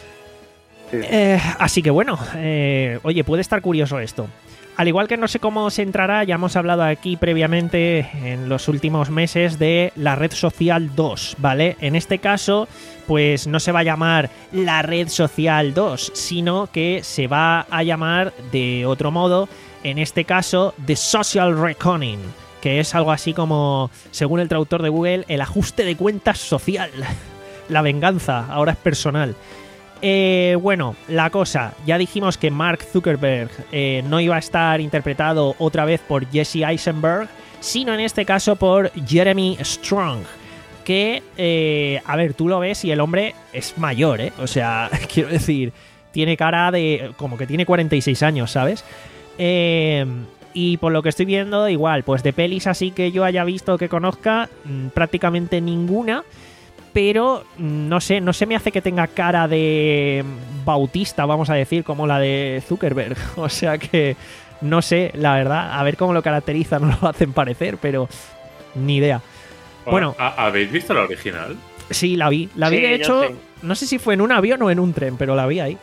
Sí. Eh, así que bueno, eh, oye, puede estar curioso esto. Al igual que no sé cómo se entrará, ya hemos hablado aquí previamente en los últimos meses de la red social dos, ¿vale? En este caso, pues no se va a llamar la red social dos, sino que se va a llamar de otro modo, en este caso, The Social Reckoning, que es algo así como, según el traductor de Google, el ajuste de cuentas social. La venganza, ahora es personal. Eh, bueno, la cosa, ya dijimos que Mark Zuckerberg eh, no iba a estar interpretado otra vez por Jesse Eisenberg, sino en este caso por Jeremy Strong, que, eh, a ver, tú lo ves y el hombre es mayor, ¿eh? O sea, quiero decir, tiene cara de... como que tiene cuarenta y seis años, ¿sabes? Eh, y por lo que estoy viendo, igual, pues de pelis así que yo haya visto que conozca, mmm, prácticamente ninguna. Pero no sé, no se me hace que tenga cara de bautista, vamos a decir, como la de Zuckerberg. O sea que no sé, la verdad, a ver cómo lo caracteriza, no lo hacen parecer, pero ni idea. Bueno, ¿ha- ¿habéis visto la original? sí, la vi. La vi, Sí, de yo hecho, sí. no sé si fue en un avión o en un tren, pero la vi ahí.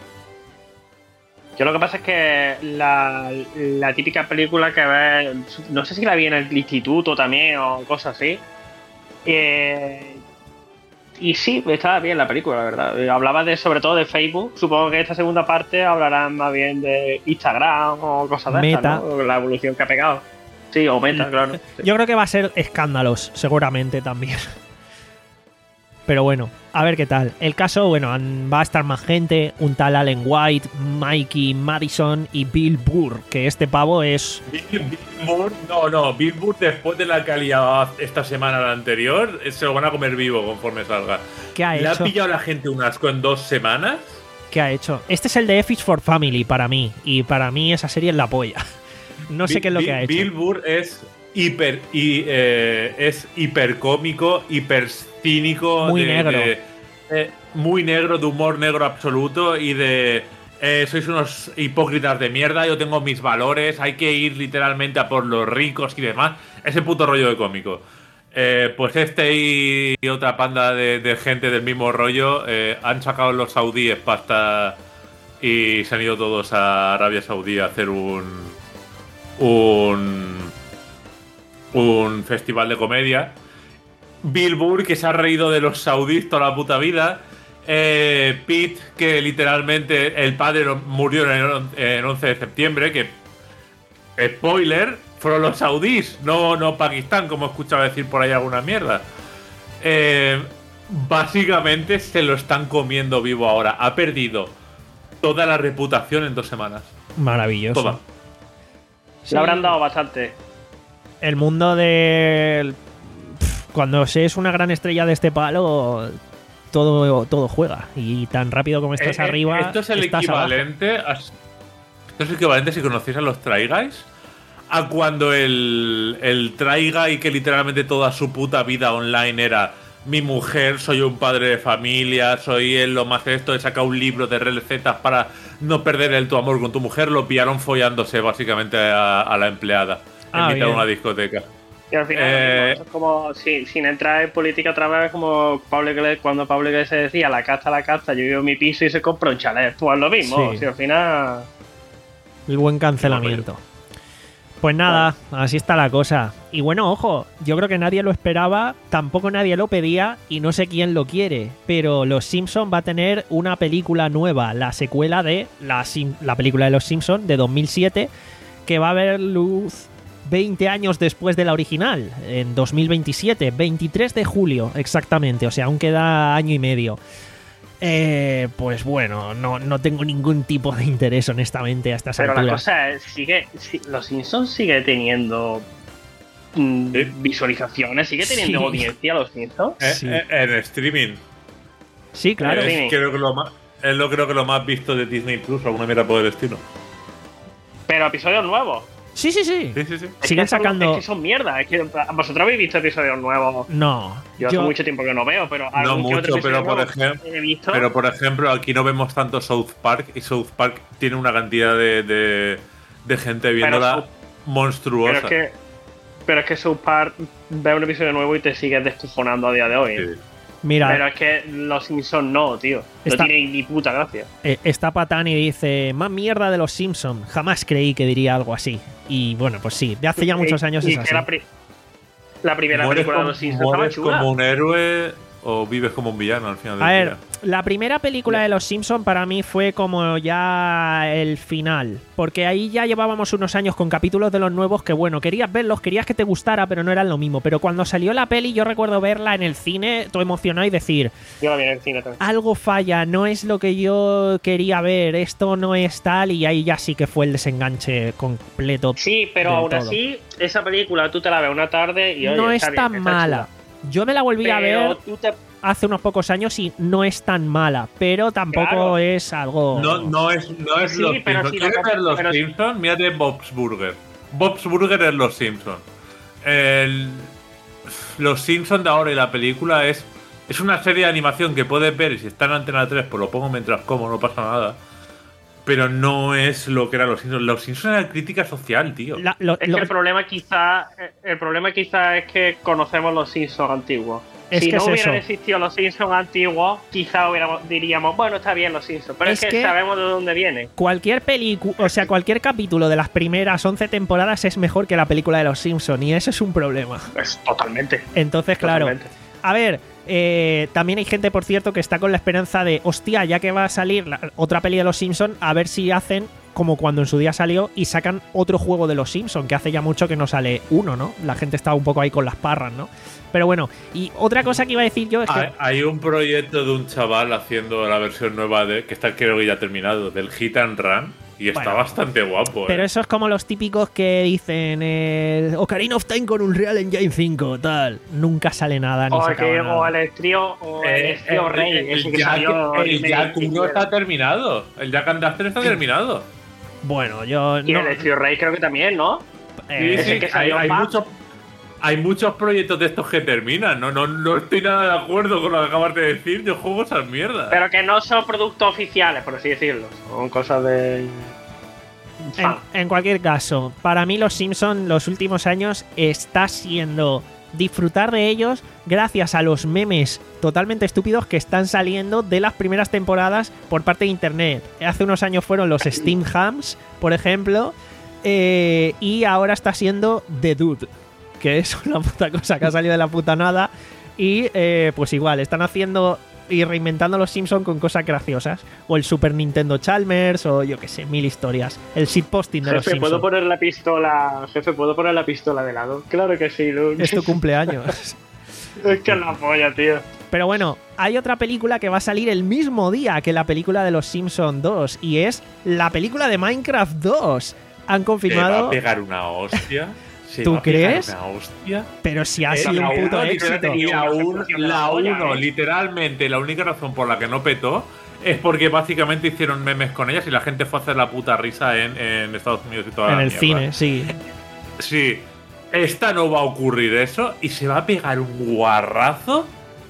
Yo lo que pasa es que la, la típica película que ves, no sé si la vi en el instituto también o cosas así. Eh, y sí, estaba bien la película, la verdad. Hablaba de, sobre todo de Facebook. Supongo que esta segunda parte hablarán más bien de Instagram o cosas de Meta. estas, ¿no? La evolución que ha pegado. Sí, aumenta, claro. Yo creo que va a ser escándalos, seguramente también. Pero bueno, a ver qué tal. El caso, bueno, va a estar más gente, un tal Allen White, Mikey Madison y Bill Burr, que este pavo es... Bill, Bill Burr, no, no, Bill Burr después de la que ha liado esta semana la anterior, se lo van a comer vivo conforme salga. ¿Qué ha ¿Le hecho? ha pillado la gente un asco en dos semanas? ¿Qué ha hecho? Este es el de F is for Family para mí, y para mí esa serie es la polla. No sé Bill, qué es lo Bill, que ha hecho. Bill Burr es hiper, y, eh, es hiper cómico, hiper cínico. Muy de, negro. de, eh, muy negro, de humor negro absoluto y de... Eh, sois unos hipócritas de mierda, yo tengo mis valores, hay que ir literalmente a por los ricos y demás. Ese puto rollo de cómico. Eh, pues este y, y otra panda de, de gente del mismo rollo eh, han sacado los saudíes pasta y se han ido todos a Arabia Saudí a hacer un un un festival de comedia. Bill Burr, que se ha reído de los saudíes toda la puta vida. Eh, Pete, que literalmente el padre murió en el once de septiembre, que spoiler, fueron los saudíes, no, no Pakistán, como he escuchado decir por ahí alguna mierda. Eh, básicamente se lo están comiendo vivo ahora. Ha perdido toda la reputación en dos semanas. Maravilloso. Toda. Sí. Le habrán dado bastante. El mundo del... Cuando se es una gran estrella de este palo, todo, todo juega. Y tan rápido como estás Eh, eh, arriba, Esto es el estás equivalente a, esto es el equivalente, si conocéis a los Try Guys, a cuando el, el Try Guy, que literalmente toda su puta vida online era mi mujer, soy un padre de familia, soy él lo más esto, he sacado un libro de recetas para no perder el tu amor con tu mujer, lo pillaron follándose básicamente a, a la empleada Ah, en mitad de bien. una discoteca. Y al final, Eh, eso es como, sin, sin entrar en política otra vez, como Pablo Iglesias, cuando Pablo Iglesias decía, la casta, la casta, yo vivo en mi piso y se compra un chalet. Pues lo mismo, Sí. si al final... el buen cancelamiento. Pues nada, así está la cosa. Y bueno, ojo, yo creo que nadie lo esperaba, tampoco nadie lo pedía y no sé quién lo quiere, pero Los Simpson va a tener una película nueva, la secuela de la, Sim- la película de Los Simpson de dos mil siete, que va a ver luz veinte años después de la original, en dos mil veintisiete, veintitrés de julio exactamente, o sea, aún queda año y medio. Eh, pues bueno, no, no tengo ningún tipo de interés, honestamente, a estas Pero alturas. la cosa es, sigue, si- Los Simpsons sigue teniendo mm, Sí. visualizaciones, sigue teniendo Sí. audiencia Los Simpsons. Eh, Sí. eh, en streaming. Sí, claro. Es, Sí. creo que lo más, es lo creo que lo más visto de Disney Plus, alguna mierda por el estilo. Pero episodios nuevos. Sí, sí, sí. Sí, sí, sí. Es Siguen que son- sacando- Es que son mierda. Es que vosotros habéis visto episodios nuevos. No. Yo hace mucho tiempo que no veo, pero No algún que otro mucho, pero episodio por, nuevo ejemplo, he visto. pero por ejemplo, aquí no vemos tanto South Park y South Park tiene una cantidad de, de, de gente viéndola South- monstruosa. Pero es que, pero es que South Park ve un episodio nuevo y te sigues descojonando a día de hoy. Sí. Mira, Pero es que Los Simpsons no, tío. Está- No tiene ni puta gracia. eh, está Patán y dice, más mierda de los Simpsons. Jamás creí que diría algo así. Y bueno, pues sí, de hace ya muchos Y- años y es que así. La, pri- la primera ¿Mueres, película de como, Los Simpsons estaba mueres chula. como un héroe o vives como un villano al final del A ver, día? la primera película de Los Simpsons para mí fue como ya el final, porque ahí ya llevábamos unos años con capítulos de los nuevos que bueno, querías verlos, querías que te gustara, pero no eran lo mismo. Pero cuando salió la peli yo recuerdo verla en el cine, todo emocionado y decir, Yo la vi en el cine también. algo falla, no es lo que yo quería ver, esto no es tal, y ahí ya sí que fue el desenganche completo. Sí, pero del aún todo. así, esa película tú te la ves una tarde y oye, no está es bien, tan está mala. chula. Yo me la volví a Pero ver tú te hace unos pocos años y no es tan mala, pero tampoco Claro. es algo... No, no es, no es Sí, Los pero Simpsons. si ¿Quieres lo ver comp- Los pero si- Simpsons? Mírate Bob's Burger. Bob's Burger es Los Simpsons. El- Los Simpsons de ahora y la película es es una serie de animación que puedes ver y si está en Antena tres pues lo pongo mientras como, no pasa nada. Pero no es lo que era Los Simpsons. Los Simpsons era crítica social, tío. La- lo- Es lo- que el problema quizá el problema quizá es que conocemos los Simpsons antiguos. Es si que no es hubieran eso. existido los Simpsons antiguos, quizá hubiéramos, diríamos, bueno, está bien los Simpsons, pero es, Es que, que- sabemos de dónde vienen. Cualquier película, o sea, cualquier capítulo de las primeras once temporadas es mejor que la película de Los Simpsons y eso es un problema. Pues totalmente. Entonces, claro, totalmente. a ver, eh, también hay gente, por cierto, que está con la esperanza de, hostia, ya que va a salir la- otra peli de Los Simpsons, a ver si hacen como cuando en su día salió, y sacan otro juego de los Simpsons, que hace ya mucho que no sale uno, ¿no? La gente está un poco ahí con las parras, ¿no? Pero bueno, y otra cosa que iba a decir yo es que... Hay, hay un proyecto de un chaval haciendo la versión nueva de, que está creo que ya terminado, del Hit and Run, y está Bueno, bastante guapo. Pero ¿eh? eso es como los típicos que dicen eh, Ocarina of Time con Unreal Engine cinco, tal. Nunca sale nada, ni O, se el que, acaba nada. o el trío o el Eh, trío eh, Rey, el, ese que Jack, salió. el remake Jack que uno está hicieron. terminado. El Jack and Daxter está terminado. Bueno, yo Y no... el trío Rey creo que también, ¿no? eh, Sí, ese sí, que hay, salió hay pa- muchos, hay muchos proyectos de estos que terminan. No, no, no estoy nada de acuerdo con lo que acabas de decir. Yo juego esas mierdas. Pero que no son productos oficiales, por así decirlo. Son cosas de. En, en cualquier caso, para mí los Simpsons los últimos años está siendo disfrutar de ellos gracias a los memes totalmente estúpidos que están saliendo de las primeras temporadas por parte de internet. Hace unos años fueron los Steam Hams, por ejemplo, eh, y ahora está siendo The Dude, que es una puta cosa que ha salido de la puta nada. Y eh, pues igual, están haciendo y reinventando los Simpsons con cosas graciosas. O el Super Nintendo Chalmers, o yo qué sé, mil historias. El shitposting de los Jefe, ¿puedo Simpsons. poner la pistola? Jefe, ¿puedo poner la pistola de lado? Claro que sí, Luke. Es tu cumpleaños. Es que es la polla, tío. Pero bueno, hay otra película que va a salir el mismo día que la película de los Simpsons dos, y es la película de Minecraft dos. Han ¿Te va confirmado... a pegar una hostia? ¿Se ¿Tú va a pegar crees? una hostia? Pero si ha Eh, sido la un puto uno, éxito. literalmente, La Una uno, ejecución de la la polla, uno, ¿eh? literalmente, la única razón por la que no petó es porque básicamente hicieron memes con ellas y la gente fue a hacer la puta risa en, en Estados Unidos y toda En la el mierda. cine, sí. Sí. Esta no va a ocurrir eso y se va a pegar un guarrazo.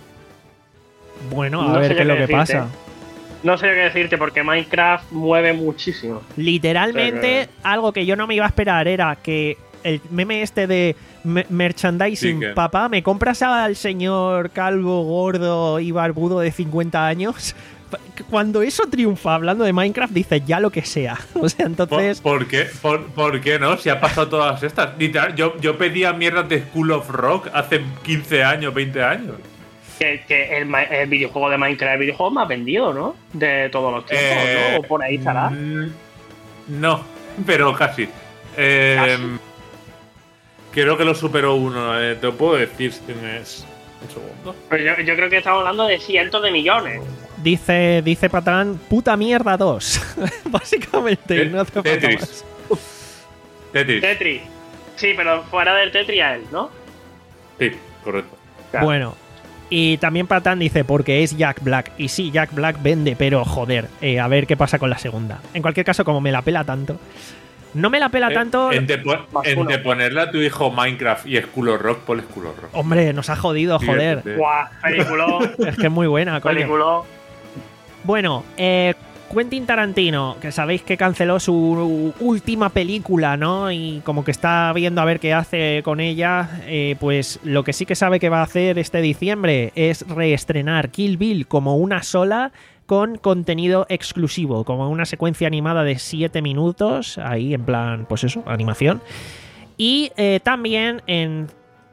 Bueno, a No ver sé qué es lo qué que decirte. pasa. No sé qué decirte porque Minecraft mueve muchísimo. Literalmente, algo que yo no me iba a esperar era que el meme este de me- merchandising, Sí, que- papá, ¿me compras al señor calvo, gordo y barbudo de cincuenta años? Cuando eso triunfa hablando de Minecraft, dices ya lo que sea. O sea, ¿Por, entonces... por qué? ¿Por, por qué no? Si ha pasado todas estas. Literal, yo, yo pedía mierdas de School of Rock hace quince años, veinte años. Que, que el, ma- el videojuego de Minecraft es el videojuego más vendido, ¿no? De todos los tiempos, Eh, ¿no? O por ahí estará. mm, No, pero casi. Eh, Casi. Creo que lo superó uno. eh, te lo puedo decir si tienes un segundo. Pero yo, yo creo que estamos hablando de cientos de millones. Dice, dice Patán, puta mierda dos. Básicamente, Te- no hace falta Tetris. más. Tetris. Tetris. Sí, pero fuera del Tetris a él, ¿no? Sí, correcto. Claro. Bueno, y también Patán dice, porque es Jack Black. Y sí, Jack Black vende, pero joder, eh, a ver qué pasa con la segunda. En cualquier caso, como me la pela tanto. No me la pela Eh, tanto. Entre, po- Más entre uno. ponerle a tu hijo Minecraft y School of Rock, ponle School of Rock. Hombre, nos ha jodido, joder. Sí, Guau, peliculón, Es que es muy buena, coño. peliculón. Bueno, eh, Quentin Tarantino, que sabéis que canceló su última película, ¿no? Y como que está viendo a ver qué hace con ella, eh, pues lo que sí que sabe que va a hacer este diciembre es reestrenar Kill Bill como una sola, con contenido exclusivo, como una secuencia animada de siete minutos, ahí en plan, pues eso, animación. Y eh, también en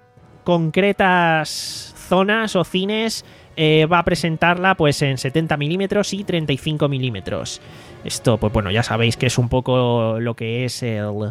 concretas zonas o cines eh, va a presentarla pues en setenta milímetros y treinta y cinco milímetros. Esto, pues bueno, ya sabéis que es un poco lo que es el...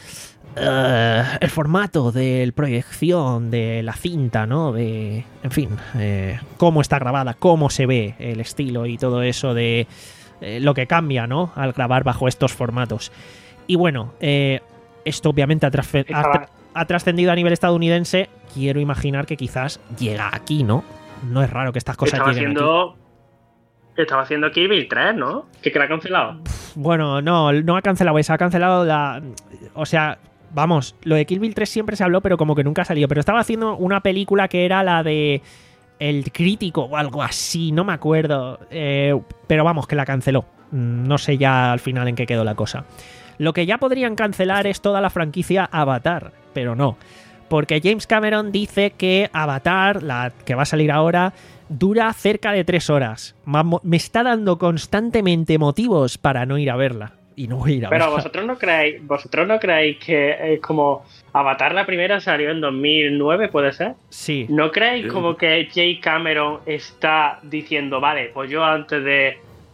eh, el formato de proyección de la cinta, ¿no? De, en fin, eh, cómo está grabada, cómo se ve el estilo y todo eso de eh, lo que cambia, ¿no? Al grabar bajo estos formatos. Y bueno, eh, esto obviamente ha, trasfe- ha tra- ha trascendido a nivel estadounidense. Quiero imaginar que quizás llega aquí, ¿no? No es raro que estas cosas Estaba lleguen aquí. haciendo. Estaba haciendo Kill Bill tres, ¿no? Que que la ha cancelado. Bueno, no, no ha cancelado esa, ha cancelado la... O sea, vamos, lo de Kill Bill tres siempre se habló, pero como que nunca ha salido. Pero estaba haciendo una película que era la de El Crítico o algo así, no me acuerdo. Eh, pero vamos, que la canceló. No sé ya al final en qué quedó la cosa. Lo que ya podrían cancelar es toda la franquicia Avatar, pero no. Porque James Cameron dice que Avatar, la que va a salir ahora, dura cerca de tres horas. Ma- Me está dando constantemente motivos para no ir a verla. Y no voy a ir a Pero verla. vosotros no creéis, vosotros no creéis que es como Avatar la primera salió en dos mil nueve, ¿puede ser? Sí. ¿No creéis Sí. como que Jay Cameron está diciendo, vale, pues yo antes de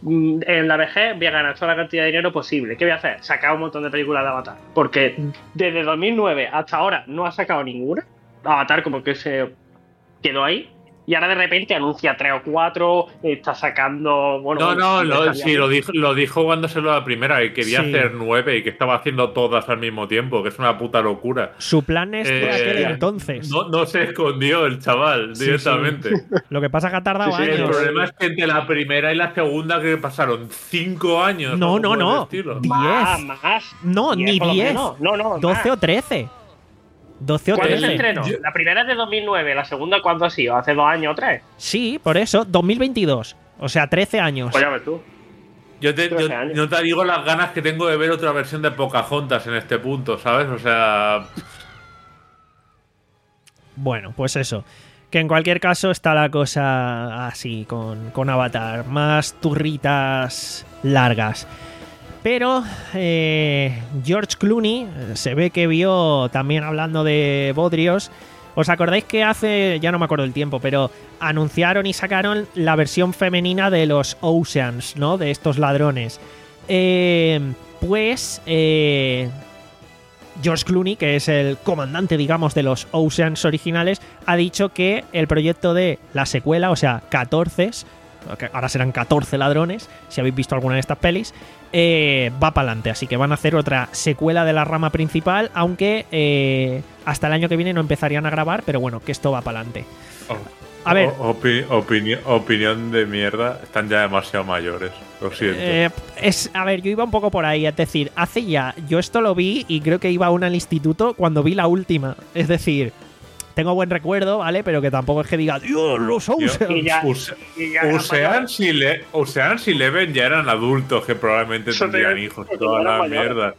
en la vejez voy a ganar toda la cantidad de dinero posible. ¿Qué voy a hacer? Sacar un montón de películas de Avatar. Porque desde dos mil nueve hasta ahora no ha sacado ninguna. Avatar como que se quedó ahí. Y ahora de repente anuncia tres o cuatro, está sacando... Bueno, no, no, lo, sí, lo dijo, lo dijo cuando se lo la primera, que quería Sí. hacer nueve y que estaba haciendo todas al mismo tiempo, que es una puta locura. Su plan es de Eh, aquel entonces. No, no se escondió el chaval Sí, directamente. Lo que pasa es que ha tardado Sí, sí, El años. problema es que entre la primera y la segunda que pasaron cinco años. No, o no, algo por el no. estilo. Diez. Más, más. No, ni por lo diez. menos. No, no, doce más. o trece. doce o ¿Cuándo se trece. estrenó? Yo- La primera es de dos mil nueve, la segunda ¿cuándo ha sido? ¿Hace dos años o tres? Sí, por eso, dos mil veintidós. O sea, trece años. Pues ya ves tú. Yo, te, yo trece años. no te digo las ganas que tengo de ver otra versión de Pocahontas en este punto, ¿sabes? O sea, Bueno, pues eso. Que en cualquier caso está la cosa así, con, con Avatar. Más turritas largas. Pero eh, George Clooney eh, se ve que vio, también hablando de bodrios, ¿os acordáis que hace, ya no me acuerdo el tiempo, pero anunciaron y sacaron la versión femenina de los Oceans, ¿no? De estos ladrones. Eh, pues eh, George Clooney, que es el comandante, digamos, de los Oceans originales, ha dicho que el proyecto de la secuela, o sea, catorce, que ahora serán catorce ladrones, si habéis visto alguna de estas pelis, eh, va para adelante. Así que van a hacer otra secuela de la rama principal, aunque eh, hasta el año que viene no empezarían a grabar, pero bueno, que esto va para adelante. A ver. opi- opini- opinión de mierda, están ya demasiado mayores. Lo siento. Eh, es, a ver, yo iba un poco por ahí, es decir, hace ya, yo esto lo vi y creo que iba aún al instituto cuando vi la última. Es decir, tengo buen recuerdo, ¿vale? Pero que tampoco es que diga, Dios, los Oceans. Y ya- Use- y ya- Ocean's Ele- Ocean's Eleven ya eran adultos que probablemente Eso tendrían te- hijos, eso toda eran la mayores. mierda.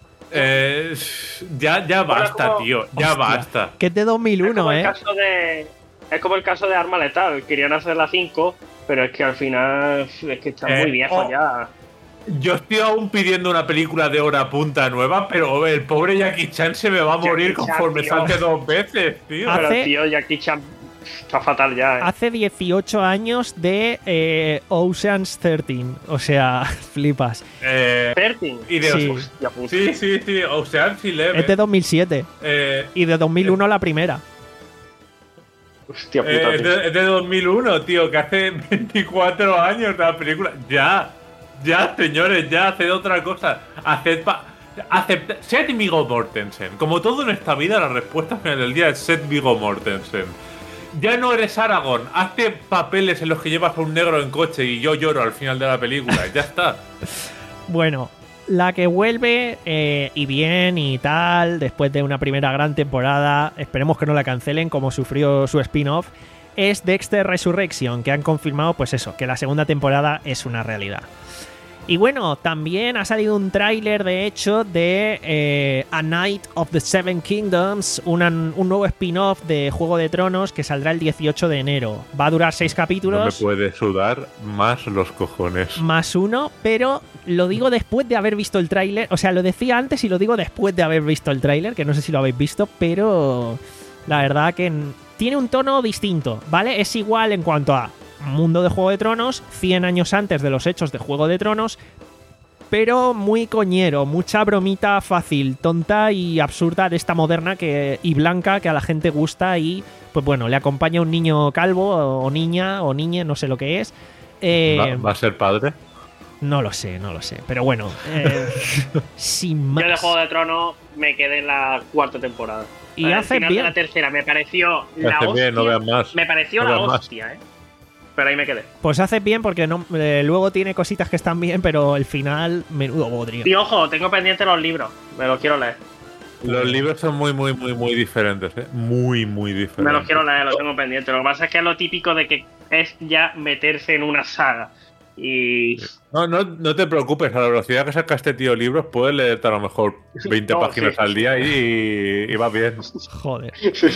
Eh, ya, ya Bueno, basta, como- tío. Ya Hostia, basta. Que es de dos mil Es uno, como el ¿eh? caso de. Es como el caso de Arma Letal. Querían hacer la cinco, pero es que al final es que están Eh, muy viejos oh. ya. Yo estoy aún pidiendo una película de hora punta nueva, pero el pobre Jackie Chan se me va a morir Jackie Chan, conforme tío. salte dos veces, tío. Ah, Pero hace- tío, Jackie Chan está fatal ya. ¿eh? Hace dieciocho años de eh, Oceans trece. O sea, flipas. Eh, trece. y de Sí. Hostia puta. sí, sí, sí. Ocean's Eleven. Es de dos mil siete. Eh, Y de dos mil uno la primera. Hostia puta. Eh, es, tío. de, es de dos mil uno, tío, que hace veinticuatro años la película. Ya, ya, señores, ya, haced otra cosa. Haced pa acepta sed Viggo Mortensen. Como todo en esta vida, la respuesta final del día es sed Viggo Mortensen. Ya no eres Aragorn, hazte papeles en los que llevas a un negro en coche y yo lloro al final de la película. Ya está. Bueno, la que vuelve eh, y bien y tal, después de una primera gran temporada, esperemos que no la cancelen como sufrió su spin-off, es Dexter Resurrection, que han confirmado, pues eso, que la segunda temporada es una realidad. Y bueno, también ha salido un tráiler, de hecho, de eh, A Night of the Seven Kingdoms, una- un nuevo spin-off de Juego de Tronos que saldrá el dieciocho de enero. Va a durar seis No me capítulos. puede sudar más los cojones. Más uno, pero lo digo después de haber visto el tráiler. O sea, lo decía antes y lo digo después de haber visto el tráiler, que no sé si lo habéis visto, pero la verdad que n- tiene un tono distinto, ¿vale? Es igual en cuanto a mundo de Juego de Tronos, cien años antes de los hechos de Juego de Tronos, pero muy coñero, mucha bromita fácil, tonta y absurda de esta moderna que, y blanca que a la gente gusta y, pues bueno, le acompaña un niño calvo o niña o niña, no sé lo que es. Eh, ¿Va, va a ser padre? no lo sé, no lo sé. Pero bueno, eh, sin más. Yo de Juego de Tronos me quedé en la cuarta temporada. Y Al hace final bien. de la tercera me pareció la Hace hostia. bien, no veas más. Me pareció No la veas más. hostia, eh. Pero ahí me quedé. Pues hace bien porque no, eh, luego tiene cositas que están bien, pero el final, menudo bodrio. Y ojo, tengo pendiente los libros. Me los quiero leer. Los libros son muy, muy, muy, muy diferentes, ¿eh? Muy, muy diferentes. Me los quiero leer, los tengo pendientes. Lo que pasa es que es lo típico de que es ya meterse en una saga. Y. No, no, no te preocupes, a la velocidad que saca este tío libros, puedes leerte a lo mejor veinte No, páginas sí. al día y, y va bien. Joder.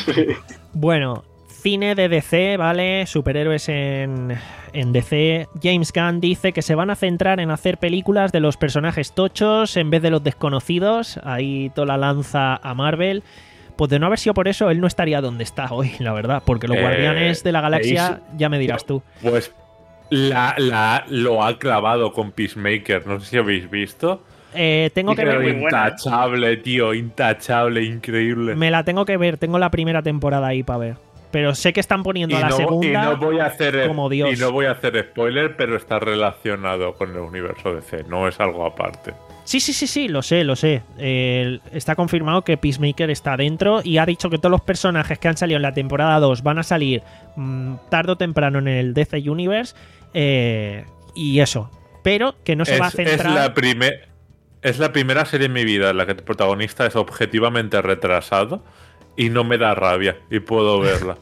Bueno, cine de D C, ¿vale? Superhéroes en, en D C. James Gunn dice que se van a centrar en hacer películas de los personajes tochos en vez de los desconocidos. Ahí toda la lanza a Marvel. Pues de no haber sido por eso, él no estaría donde está hoy, la verdad. Porque los Eh, Guardianes de la Galaxia, ¿veis? ya me dirás tú. Pues la, la, lo ha clavado con Peacemaker. No sé si habéis visto. Eh, tengo que Pero ver. intachable, tío, intachable, increíble. Me la tengo que ver, tengo la primera temporada ahí para ver. Pero sé que están poniendo y a la no, segunda y no voy a hacer como Dios. Y no voy a hacer spoiler, pero está relacionado con el universo D C, no es algo aparte. Sí, sí, sí, sí, lo sé, lo sé. Eh, está confirmado que Peacemaker está dentro y ha dicho que todos los personajes que han salido en la temporada dos van a salir mmm, tarde o temprano en el D C Universe. Eh, y eso. Pero que no se es, va a centrar... Es la, primer, es la primera serie en mi vida en la que el protagonista es objetivamente retrasado y no me da rabia y puedo verla.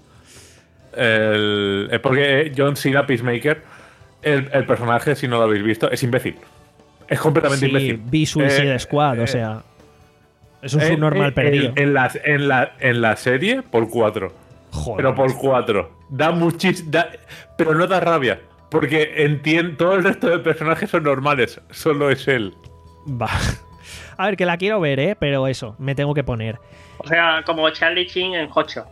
el, porque John Cena, Peacemaker, el, el personaje, si no lo habéis visto, es imbécil. Es completamente sí, imbécil. Vi Suicide eh, Squad, eh, o sea. Es un eh, subnormal eh, perdido. En, en, la, en, la, en la serie, por cuatro. Joder. Pero por cuatro. Da muchísimo. Pero no da rabia. Porque entiende, todo el resto de personajes son normales. Solo es él. Va. A ver, que la quiero ver, ¿eh? Pero eso, me tengo que poner. O sea, como Charlie Chin en Hocho.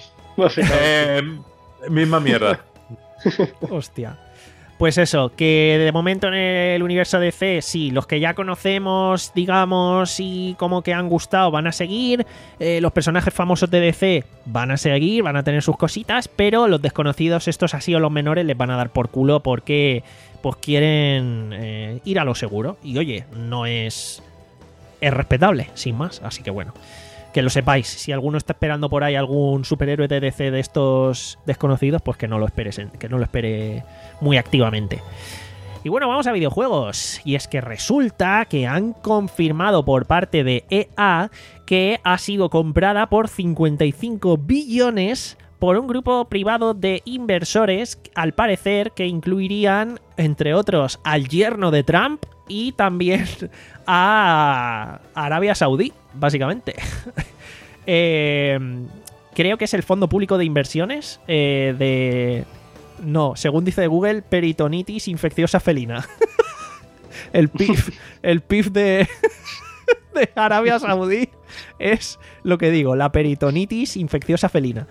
eh, misma mierda. Hostia. Pues eso, que de momento en el universo D C, sí, los que ya conocemos, digamos, y como que han gustado van a seguir, eh, los personajes famosos de D C van a seguir, van a tener sus cositas, pero los desconocidos, estos así o los menores, les van a dar por culo porque pues quieren eh, ir a lo seguro. Y oye, no es... es respetable, sin más, así que bueno. Que lo sepáis, si alguno está esperando por ahí algún superhéroe de D C de estos desconocidos, pues que no lo esperes, que no lo espere muy activamente. Y bueno, vamos a videojuegos. Y es que resulta que han confirmado por parte de E A que ha sido comprada por cincuenta y cinco billones por un grupo privado de inversores, al parecer que incluirían, entre otros, al yerno de Trump y también a Arabia Saudí, básicamente. eh, creo que es el Fondo Público de Inversiones eh, de... No, según dice Google, peritonitis infecciosa felina. el P I F, el P I F de, de Arabia Saudí es lo que digo, la peritonitis infecciosa felina.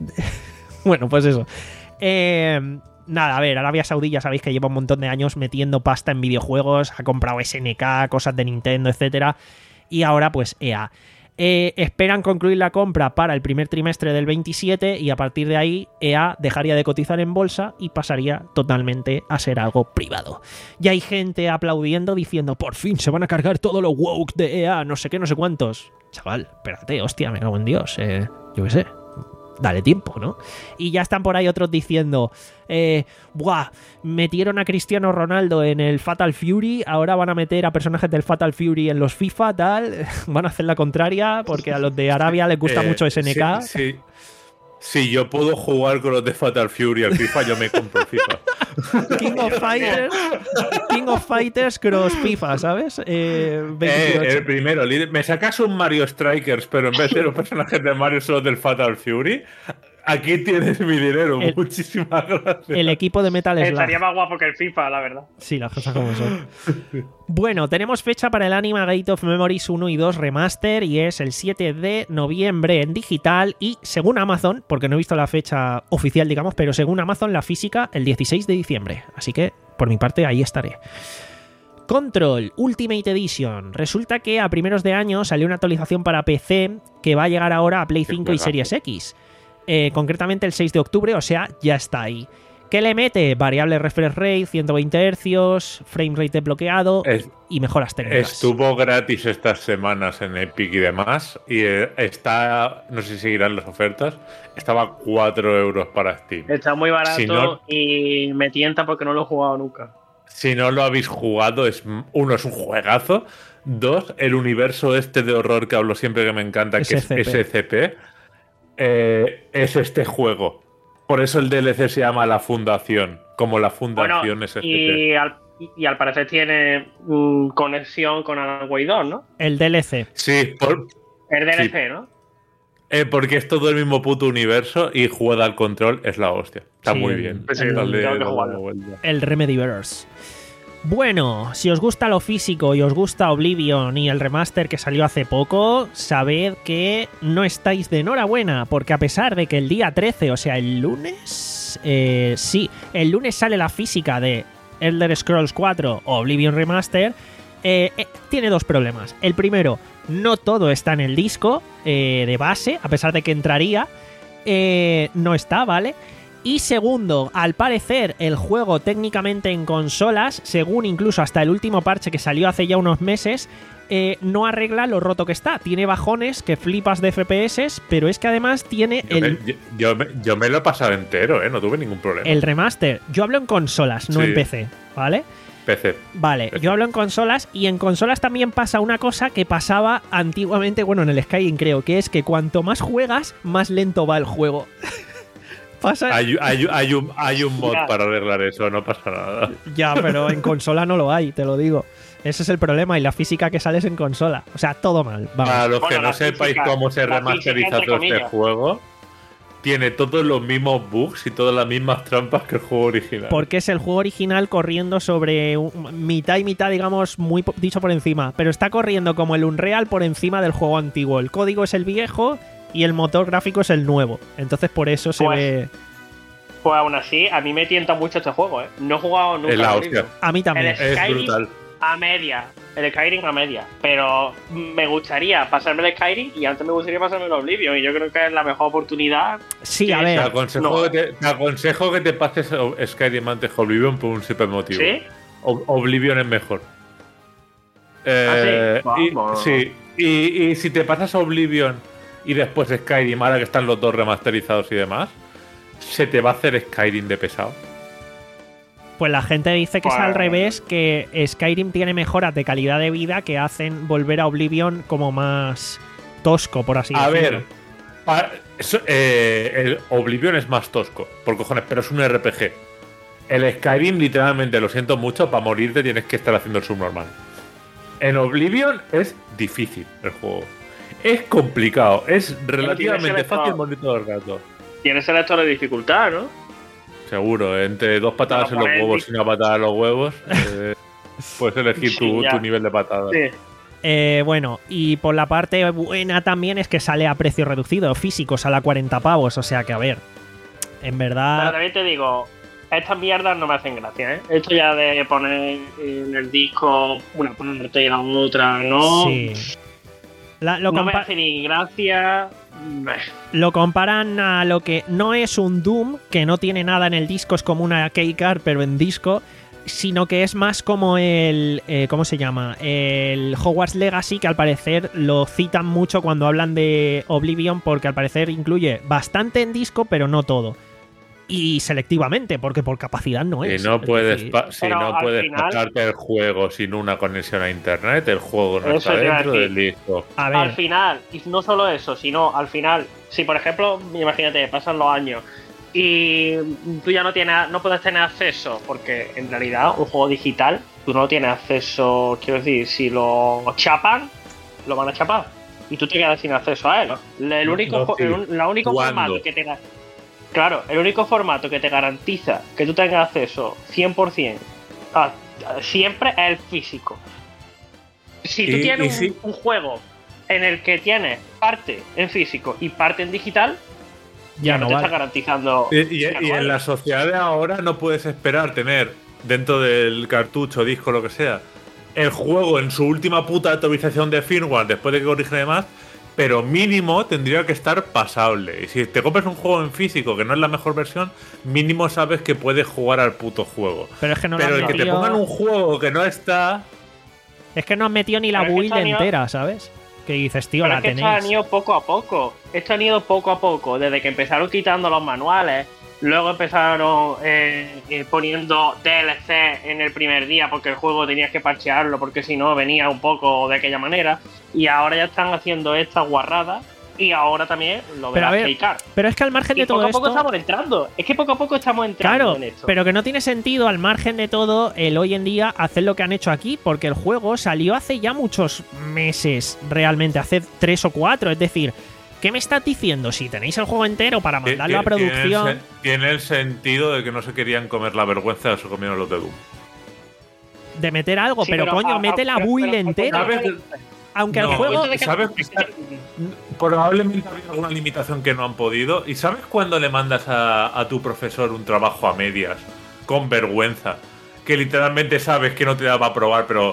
Bueno, pues eso. Eh... Nada, a ver, Arabia Saudí ya sabéis que lleva un montón de años metiendo pasta en videojuegos, ha comprado S N K, cosas de Nintendo, etcétera, y ahora pues E A. Eh, esperan concluir la compra para el primer trimestre del veintisiete y a partir de ahí E A dejaría de cotizar en bolsa y pasaría totalmente a ser algo privado. Ya hay gente aplaudiendo diciendo, por fin se van a cargar todo lo woke de E A, no sé qué, no sé cuántos. Chaval, espérate, hostia, me cago en Dios, eh, yo qué sé. Dale tiempo, ¿no? Y ya están por ahí otros diciendo, eh, buah, metieron a Cristiano Ronaldo en el Fatal Fury, ahora van a meter a personajes del Fatal Fury en los FIFA, tal, van a hacer la contraria, porque a los de Arabia les gusta eh, mucho S N K. Sí, sí. Si yo puedo jugar con los de Fatal Fury al FIFA, yo me compro el FIFA. King of Fighters, King of Fighters cross FIFA, ¿sabes? Eh, eh, el primero, me sacas un Mario Strikers, pero en vez de los personajes de Mario solo del Fatal Fury, aquí tienes mi dinero. El, Muchísimas gracias. El equipo de Metal Slug. Estaría más guapo que el FIFA, la verdad. Sí, las cosas como son. Bueno, tenemos fecha para el Anima Gate of Memories uno y dos Remaster y es el siete de noviembre en digital y según Amazon, porque no he visto la fecha oficial, digamos, pero según Amazon la física el dieciséis de diciembre. Así que, por mi parte, ahí estaré. Control Ultimate Edition. Resulta que a primeros de año salió una actualización para P C que va a llegar ahora a Play cinco y Series X. Eh, concretamente el seis de octubre, o sea, ya está ahí. ¿Qué le mete? Variable refresh rate, ciento veinte hercios, frame rate desbloqueado es, y mejoras técnicas. Estuvo gratis estas semanas en Epic y demás. Y está, no sé si seguirán las ofertas, estaba a cuatro euros para Steam. Está muy barato si no, y me tienta porque no lo he jugado nunca. Si no lo habéis jugado, es uno, es un juegazo. Dos, el universo este de horror que hablo siempre que me encanta, S C P. Que es S C P, eh, es este juego. Por eso el D L C se llama La Fundación, como la Fundación bueno, S C P. Y al, y al parecer tiene mmm, conexión con Alan Wake dos, ¿no? El D L C. Sí, por, el D L C, sí. ¿no? Eh, porque es todo el mismo puto universo y jugada al control es la hostia. Está sí, muy el, bien. El, sí, el, dale, el, dale el Remedyverse. Bueno, si os gusta lo físico y os gusta Oblivion y el remaster que salió hace poco, sabed que no estáis de enhorabuena, porque a pesar de que el día trece, o sea, el lunes... Eh, sí, el lunes sale la física de Elder Scrolls cuatro Oblivion Remaster, eh, eh, tiene dos problemas. El primero, no todo está en el disco eh, de base, a pesar de que entraría, eh, no está, ¿vale? Y segundo, al parecer el juego técnicamente en consolas, según incluso hasta el último parche que salió hace ya unos meses, eh, no arregla lo roto que está. Tiene bajones que flipas de F P S, pero es que además tiene yo el... Me, yo, yo, me, yo me lo he pasado entero, ¿eh? No tuve ningún problema. El remaster. Yo hablo en consolas, no sí. en P C, ¿vale? P C. Vale, P C. Yo hablo en consolas y en consolas también pasa una cosa que pasaba antiguamente, bueno, en el Skyrim creo, que es que cuanto más juegas, más lento va el juego. Pasa... Hay, hay, hay, un, hay un mod para arreglar eso, no pasa nada. Ya, pero en consola no lo hay, te lo digo. Ese es el problema, y la física que sale es en consola. O sea, todo mal. Vamos. Para los Bueno, que no la sepáis física- cómo se la remasteriza física, entre todo este comillas. juego, tiene todos los mismos bugs y todas las mismas trampas que el juego original. Porque es el juego original corriendo sobre un- mitad y mitad, digamos, muy po- dicho por encima. Pero está corriendo como el Unreal por encima del juego antiguo. El código es el viejo y el motor gráfico es el nuevo. Entonces por eso se Pues, ve... Pues aún así, a mí me tienta mucho este juego, ¿eh? No he jugado nunca. Es la al hostia. Oblivion. A mí también. El Es Skyrim brutal. a media. El Skyrim a media. Pero me gustaría pasarme el Skyrim y antes me gustaría pasarme el Oblivion. Y yo creo que es la mejor oportunidad. Sí, a Sí, Te ver. aconsejo, No. que te, te aconsejo que te pases o- Skyrim antes que Oblivion por un simple motivo. ¿Sí? O- Oblivion es mejor. Eh, ¿Ah, sí? y, Vamos. sí. Y, y si te pasas Oblivion y después Skyrim, ahora que están los dos remasterizados y demás, se te va a hacer Skyrim de pesado. Pues la gente dice que es Pues- al revés, que Skyrim tiene mejoras de calidad de vida que hacen volver a Oblivion como más tosco, por así A decirlo. ver, pa- eso, eh, el Oblivion es más tosco, por cojones, pero es un R P G. El Skyrim, literalmente, lo siento mucho, para morirte tienes que estar haciendo el subnormal. En Oblivion es difícil el juego. Es complicado, es relativamente selector. fácil morir todo el rato. Tiene selector de dificultad, ¿no? Seguro, entre dos patadas Pero en los poner huevos di- y una patada en los huevos, eh, puedes elegir Sí, tu, ya. tu nivel de patada. Sí. Eh, bueno, y por la parte buena también es que sale a precio reducido, físico, sale a cuarenta pavos, o sea que a ver, en Pero verdad... también te digo, estas mierdas no me hacen gracia, ¿eh? Esto ya de poner en el disco una parte y la otra, ¿no? Sí. La- lo, no me compa- hace ni gracia. Meh. lo comparan a lo que no es un Doom, que no tiene nada en el disco, es como una keycard, pero en disco, sino que es más como el... eh, ¿Cómo se llama? El Hogwarts Legacy, que al parecer lo citan mucho cuando hablan de Oblivion, porque al parecer incluye bastante en disco, pero no todo. Y selectivamente, porque por capacidad no Si es. no Es puedes, decir, pa- si Pero no al puedes final- pasarte el juego sin una conexión a internet, el juego no Eso está te iba a dentro decir. del disco. a Al ver, final, y no solo eso, sino al final, si por ejemplo, imagínate, pasan los años y tú ya no tienes, no puedes tener acceso, porque en realidad un juego digital, tú no tienes acceso, quiero decir, si lo chapan, lo van a chapar. Y tú te quedas sin acceso a él. El No, único, no, fo- sí. el un- la único ¿Cuándo? formato que te ga- Claro, el único formato que te garantiza que tú tengas acceso cien por ciento a, a- siempre es el físico. Si tú Y- tienes y un, sí. un juego en el que tienes parte en físico y parte en digital, ya no no te vale. está garantizando. Y, y- que no y en vale. la sociedad de ahora no puedes esperar tener dentro del cartucho, disco, lo que sea, el juego en su última puta actualización de firmware después de que corrige demás, pero mínimo tendría que estar pasable. Y si te compras un juego en físico que no es la mejor versión, mínimo sabes que puedes jugar al puto juego. Pero es que no lo pero han el que te metido- pongan un juego que no está... Es que no han metido ni la Pero es que build esto han ido- entera, ¿sabes? Que dices, tío, Pero la es que esto tenéis. han ido poco a poco. Esto han ido poco a poco. Desde que empezaron quitando los manuales, luego empezaron eh, eh, poniendo D L C en el primer día porque el juego tenías que parchearlo porque si no venía un poco de aquella manera. Y ahora ya están haciendo estas guarradas. Y ahora también lo Pero a verás ver, fakear. Pero es que al margen Y de todo poco a poco esto. estamos entrando. Es que poco a poco estamos entrando Claro, en esto. pero que no tiene sentido al margen de todo el hoy en día hacer lo que han hecho aquí, porque el juego salió hace ya muchos meses, realmente, hace tres o cuatro. Es decir, ¿qué me estás diciendo? Si tenéis el juego entero para mandarlo a Tiene el producción. sen- Tiene el sentido de que no se querían comer la vergüenza de se comieron los de Doom. de meter algo, Sí, pero, pero, coño, ah, mete ah, la pero- build pero- entera. ¿Sabes? Aunque No, el juego. ¿sabes? Probablemente había alguna limitación que no han podido. ¿Y sabes cuando le mandas a, a tu profesor un trabajo a medias, con vergüenza, que literalmente sabes que no te da para probar, pero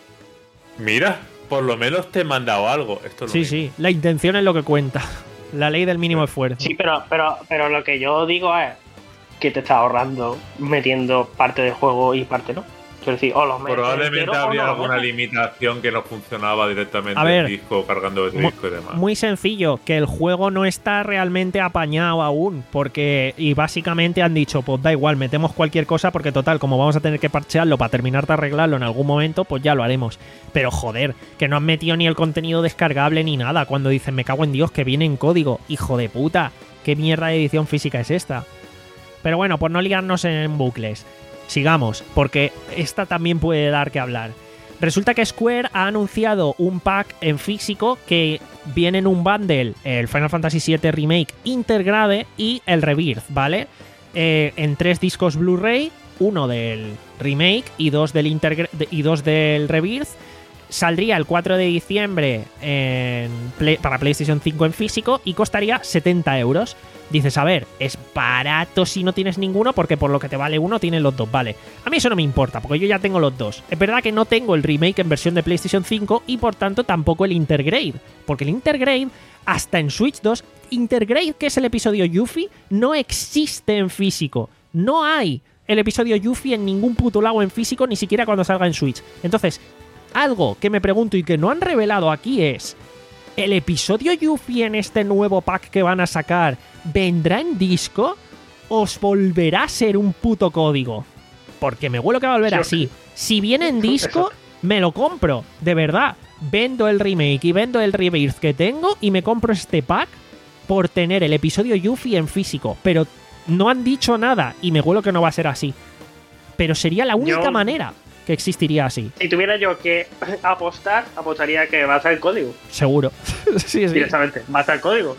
mira, por lo menos te he mandado algo? Esto es lo Sí, mismo. sí, la intención es lo que cuenta. La ley del mínimo esfuerzo. Sí, pero, pero, pero lo que yo digo es que te estás ahorrando metiendo parte del juego y parte no. Quiero decir, o los metes Probablemente entero o habría no los alguna metes. limitación que no funcionaba directamente A ver, el disco, cargando el mu- disco y demás. Muy sencillo, que el juego no está realmente apañado aún, porque y básicamente han dicho, pues da igual, metemos cualquier cosa, porque total, como vamos a tener que parchearlo para terminar de arreglarlo en algún momento, pues ya lo haremos. Pero joder, que no han metido ni el contenido descargable ni nada, cuando dicen, me cago en Dios, que viene en código. Hijo de puta, ¿qué mierda de edición física es esta? Pero bueno, por no liarnos en bucles, sigamos, porque esta también puede dar que hablar. Resulta que Square ha anunciado un pack en físico que viene en un bundle, el Final Fantasy siete Remake Intergrade y el Rebirth, ¿vale? Eh, en tres discos Blu-ray, uno del Remake y dos del, Intergra- y dos del Rebirth. Saldría el cuatro de diciembre en Play- para PlayStation cinco en físico y costaría setenta euros. Dices, a ver, es barato si no tienes ninguno, porque por lo que te vale uno tienes los dos, vale. A mí eso no me importa, porque yo ya tengo los dos. Es verdad que no tengo el remake en versión de PlayStation cinco y por tanto tampoco el Intergrade, porque el Intergrade, hasta en Switch dos, Intergrade, que es el episodio Yuffie, no existe en físico. No hay el episodio Yuffie en ningún puto lado en físico, ni siquiera cuando salga en Switch. Entonces, algo que me pregunto y que no han revelado aquí es, ¿el episodio Yuffie en este nuevo pack que van a sacar vendrá en disco? ¿Os volverá a ser un puto código? Porque me huelo que va a volver Yo- así. Si viene en disco, me lo compro, de verdad. Vendo el remake y vendo el Rebirth que tengo y me compro este pack por tener el episodio Yuffie en físico. Pero no han dicho nada y me huelo que no va a ser así. Pero sería la única Yo- manera que existiría así, Si tuviera yo que apostar, apostaría que va a ser el código. seguro. sí, sí. Directamente, va a ser el código.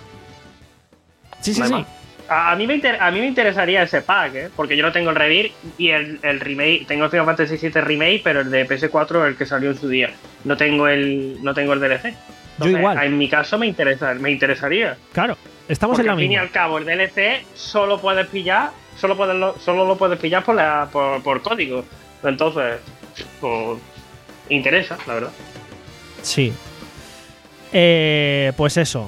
Sí, sí, No hay sí. más. A, a mí me inter- a mí me interesaría ese pack, ¿eh? Porque yo no tengo el Rebirth y el, el remake. Tengo el Final Fantasy siete Remake, pero el de P S cuatro el que salió en su día. No tengo el, no tengo el D L C. Entonces, igual. En mi caso me interesa, me interesaría. Claro, estamos Porque en la al fin y misma. al cabo el D L C solo puedes pillar, solo puedes lo, solo lo puedes pillar por la, por, por código. Entonces, pues, interesa, la verdad. Sí. Eh, pues eso.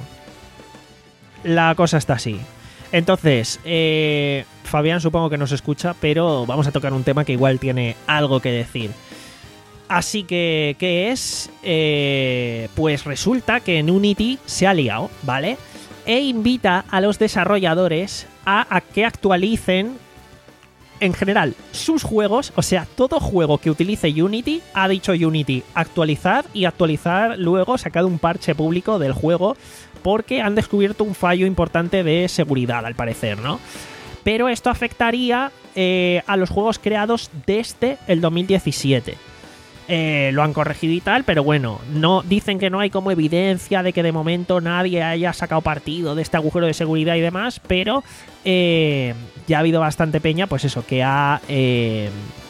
La cosa está así. Entonces, eh, Fabián supongo que nos escucha, pero vamos a tocar un tema que igual tiene algo que decir. Así que, ¿qué es? Eh, pues resulta que en Unity se ha liado, ¿vale? E invita a los desarrolladores a, a que actualicen en general sus juegos, o sea, todo juego que utilice Unity, ha dicho Unity, actualizar y actualizar luego, sacado un parche público del juego, porque han descubierto un fallo importante de seguridad, al parecer, ¿no? Pero esto afectaría eh, a los juegos creados desde el dos mil diecisiete. Eh, lo han corregido y tal, pero bueno, no dicen que no hay como evidencia de que de momento nadie haya sacado partido de este agujero de seguridad y demás, pero eh, ya ha habido bastante peña, pues eso, que ha eh,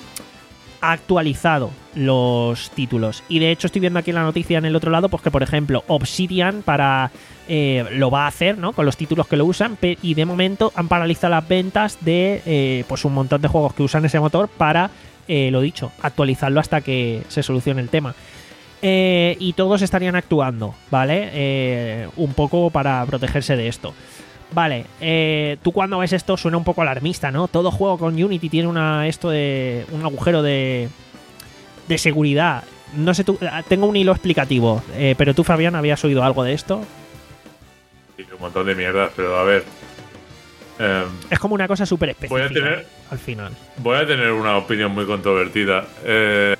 actualizado los títulos. Y de hecho estoy viendo aquí en la noticia en el otro lado, pues que por ejemplo Obsidian para eh, lo va a hacer, ¿no? Con los títulos que lo usan, pe- y de momento han paralizado las ventas de eh, pues un montón de juegos que usan ese motor para Eh, lo dicho, actualizarlo hasta que se solucione el tema. Eh, y todos estarían actuando, ¿vale? Eh, un poco para protegerse de esto. Vale, eh, tú cuando ves esto suena un poco alarmista, ¿no? Todo juego con Unity tiene una esto de un agujero de, de seguridad. No sé, tú, tengo un hilo explicativo, eh, pero tú, Fabián, ¿habías oído algo de esto? Sí, un montón de mierdas, pero a ver. Eh, Es como una cosa súper específica. Voy a tener- al final. Voy a tener una opinión muy controvertida. Eh,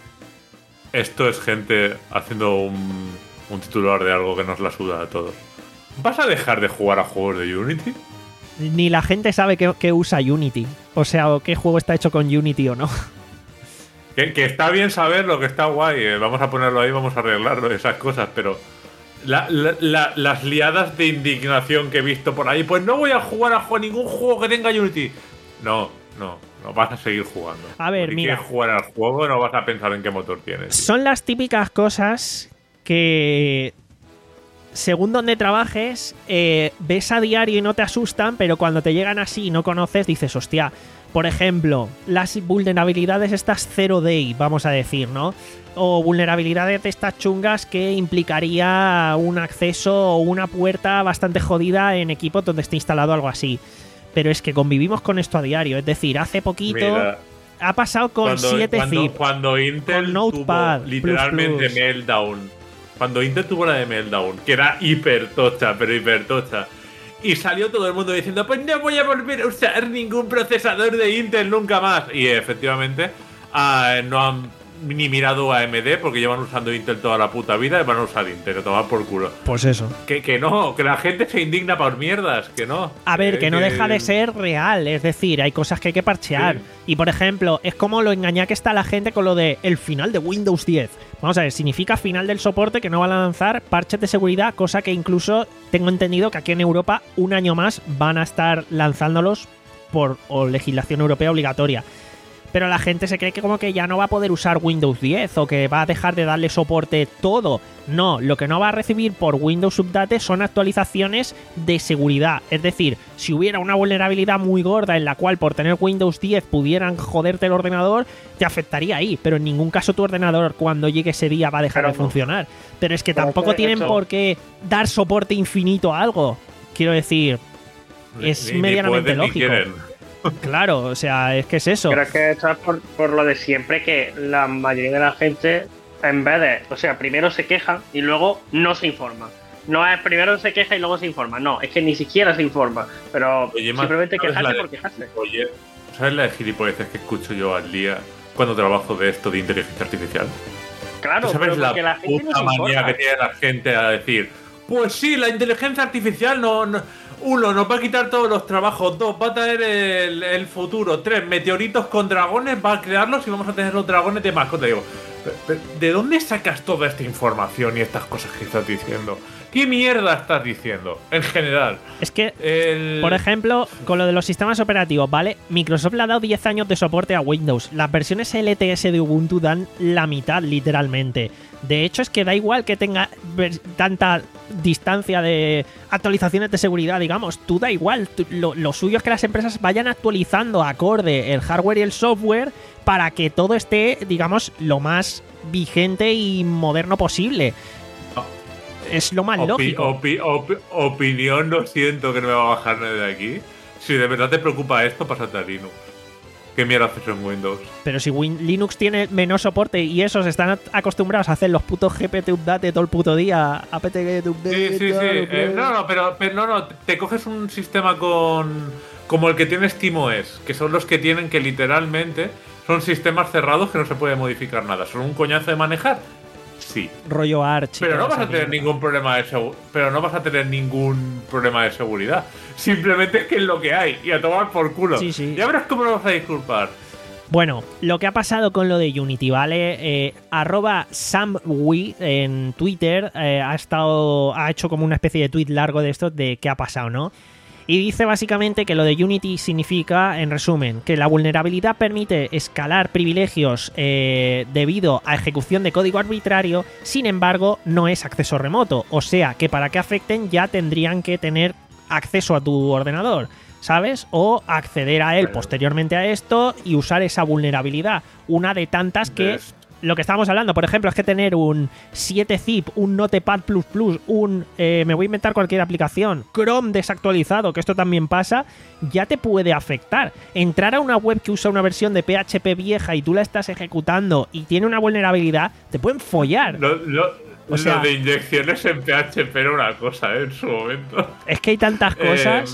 esto es gente haciendo un, un titular de algo que nos la suda a todos. ¿Vas a dejar de jugar a juegos de Unity? Ni la gente sabe que, que usa Unity. O sea, o qué juego está hecho con Unity o no. Que, que está bien saberlo, que está guay. eh, vamos a ponerlo ahí, vamos a arreglarlo, esas cosas, pero la- la- la- las liadas de indignación que he visto por ahí, pues no voy a jugar a jugar ningún juego que tenga Unity. No, no, no vas a seguir jugando. A ver, si mira. quieres jugar al juego, no vas a pensar en qué motor tienes. Son las típicas cosas que, según donde trabajes, eh, ves a diario y no te asustan, pero cuando te llegan así y no conoces, dices, hostia. Por ejemplo, las vulnerabilidades estas zero day, vamos a decir, ¿no? O vulnerabilidades de estas chungas que implicaría un acceso o una puerta bastante jodida en equipos donde esté instalado algo así. Pero es que convivimos con esto a diario. Es decir, hace poquito Mira, ha pasado con cuando, siete cuando, zip. Cuando Intel con Notepad, tuvo literalmente plus, plus. Meltdown. Cuando Intel tuvo la de Meltdown, que era hiper tocha, pero hiper tocha. Y salió todo el mundo diciendo, pues no voy a volver a usar ningún procesador de Intel nunca más. Y efectivamente, uh, no han ni mirado a A M D porque llevan usando Intel toda la puta vida y van a usar Intel, a tomar por culo. Pues eso. Que, que no, que la gente se indigna por mierdas, que no. A ver, que no que... deja de ser real, es decir, hay cosas que hay que parchear. Sí. Y por ejemplo, es como lo engañada que está la gente con lo de el final de Windows diez. Vamos a ver, significa final del soporte, que no van a lanzar parches de seguridad, cosa que incluso tengo entendido que aquí en Europa un año más van a estar lanzándolos por o legislación europea obligatoria. Pero la gente se cree que como que ya no va a poder usar Windows diez o que va a dejar de darle soporte todo. No, lo que no va a recibir por Windows Update son actualizaciones de seguridad. Es decir, si hubiera una vulnerabilidad muy gorda en la cual por tener Windows diez pudieran joderte el ordenador, te afectaría ahí. Pero en ningún caso tu ordenador cuando llegue ese día va a dejar pero de no. funcionar. Pero es que pero tampoco que tienen eso... por qué dar soporte infinito a algo. Quiero decir, es ni, medianamente ni pueden, lógico. Ni quieren. Claro, o sea, es que es eso. Pero es que esto es por, por lo de siempre, que la mayoría de la gente, en vez de, o sea, primero se quejan y luego no se informa. No es primero se queja y luego se informa, no, es que ni siquiera se informa, pero Oye, simplemente ¿sabes quejarse de, por quejarse. Oye, ¿sabes la de gilipolleces que escucho yo al día cuando trabajo de esto de inteligencia artificial? Claro, ¿sabes pero la porque la gente puta no se manía informa. que tiene la gente a decir, pues sí, la inteligencia artificial no, no uno, nos va a quitar todos los trabajos. Dos, va a traer el, el futuro. Tres, meteoritos con dragones, va a crearlos y vamos a tener los dragones de mascota. Digo, ¿de dónde sacas toda esta información y estas cosas que estás diciendo? ¿Qué mierda estás diciendo, en general? Es que, el... por ejemplo, con lo de los sistemas operativos, ¿vale? Microsoft le ha dado diez años de soporte a Windows. Las versiones L T S de Ubuntu dan la mitad, literalmente. De hecho, es que da igual que tenga tanta distancia de actualizaciones de seguridad, digamos. Tú da igual. Tú, lo, lo suyo es que las empresas vayan actualizando acorde el hardware y el software para que todo esté, digamos, lo más vigente y moderno posible. Es lo más Opi lógico. Opi opi opinión, lo siento que no me va a bajar nadie de aquí. Si de verdad te preocupa esto, pásate a Linux. ¿Qué mierda haces en Windows? Pero si Win Linux tiene menos soporte y esos están acostumbrados a hacer los putos G P T update todo el puto día, apt get update. Sí, sí, sí. Eh, no, no, pero, pero no, no. Te coges un sistema con como el que tiene SteamOS, que son los que tienen que literalmente son sistemas cerrados que no se puede modificar nada. ¿Son un coñazo de manejar? Sí. Rollo Arch. Pero no vas a tener ningún problema de segu pero no vas a tener ningún problema de seguridad. Simplemente es que es lo que hay y a tomar por culo. Sí, sí. Ya verás cómo lo vas a disculpar. Bueno, lo que ha pasado con lo de Unity, ¿vale? Eh, arroba SamWee en Twitter eh, ha estado ha hecho como una especie de tweet largo de esto de qué ha pasado, ¿no? Y dice básicamente que lo de Unity significa, en resumen, que la vulnerabilidad permite escalar privilegios eh, debido a ejecución de código arbitrario, sin embargo, no es acceso remoto. O sea, que para que afecten ya tendrían que tener acceso a tu ordenador, ¿sabes? O acceder a él posteriormente a esto y usar esa vulnerabilidad. Una de tantas que... Lo que estábamos hablando, por ejemplo, es que tener un siete zip, un Notepad plus plus, un... Eh, me voy a inventar cualquier aplicación, Chrome desactualizado, que esto también pasa, ya te puede afectar. Entrar a una web que usa una versión de P H P vieja y tú la estás ejecutando y tiene una vulnerabilidad, te pueden follar. Lo, lo, o sea, lo de inyecciones en P H P era una cosa, ¿eh? En su momento. Es que hay tantas cosas... Eh,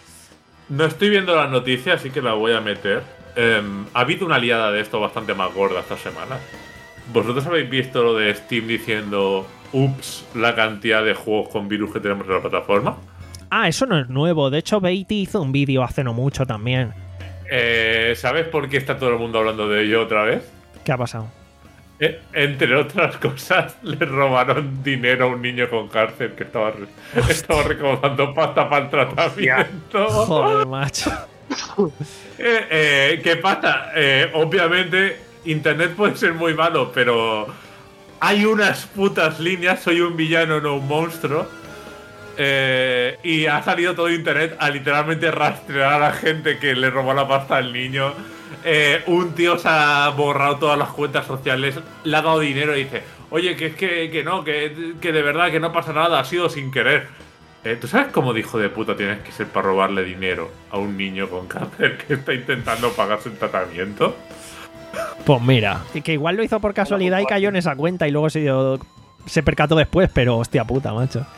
no estoy viendo la noticia, así que la voy a meter. Eh, ha habido una liada de esto bastante más gorda esta semana. ¿Vosotros habéis visto lo de Steam diciendo ups, la cantidad de juegos con virus que tenemos en la plataforma? Ah, eso no es nuevo. De hecho, Beatty hizo un vídeo hace no mucho también. Eh, ¿Sabes por qué está todo el mundo hablando de ello otra vez? ¿Qué ha pasado? Eh, entre otras cosas, le robaron dinero a un niño con cárcel que estaba, re estaba recaudando pasta para el tratamiento. Joder, macho. Eh, eh, ¿Qué pasa? Eh, obviamente, Internet puede ser muy malo, pero hay unas putas líneas. Soy un villano, no un monstruo. Eh, y ha salido todo Internet a literalmente rastrear a la gente que le robó la pasta al niño. Eh, un tío se ha borrado todas las cuentas sociales, le ha dado dinero y dice: oye, que es que, que no, que, que de verdad que no pasa nada, ha sido sin querer. Eh, ¿Tú sabes cómo de hijo de puta tienes que ser para robarle dinero a un niño con cáncer que está intentando pagarse el tratamiento? Pues mira, que igual lo hizo por casualidad y cayó en esa cuenta y luego se, dio, se percató después, pero hostia puta, macho.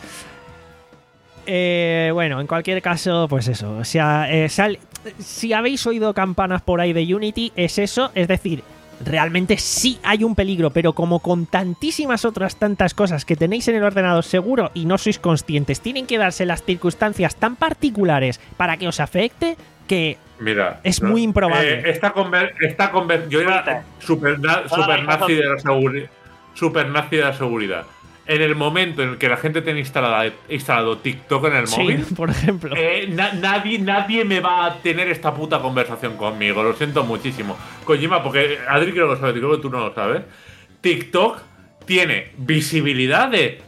Eh, bueno, en cualquier caso, pues eso. O sea, eh, sal, si habéis oído campanas por ahí de Unity, es eso. Es decir, realmente sí hay un peligro, pero como con tantísimas otras tantas cosas que tenéis en el ordenador seguro y no sois conscientes, tienen que darse las circunstancias tan particulares para que os afecte que Mira, es no, muy improbable. Eh, esta conver esta conver yo era super, na super nazi de la seguridad. Super nazi de la seguridad. En el momento en el que la gente tiene instalada, instalado TikTok en el Sí, móvil, por ejemplo. eh, na nadie, nadie me va a tener esta puta conversación conmigo. Lo siento muchísimo. Kojima, porque Adri creo que lo sabe, creo que tú no lo sabes. TikTok tiene visibilidad de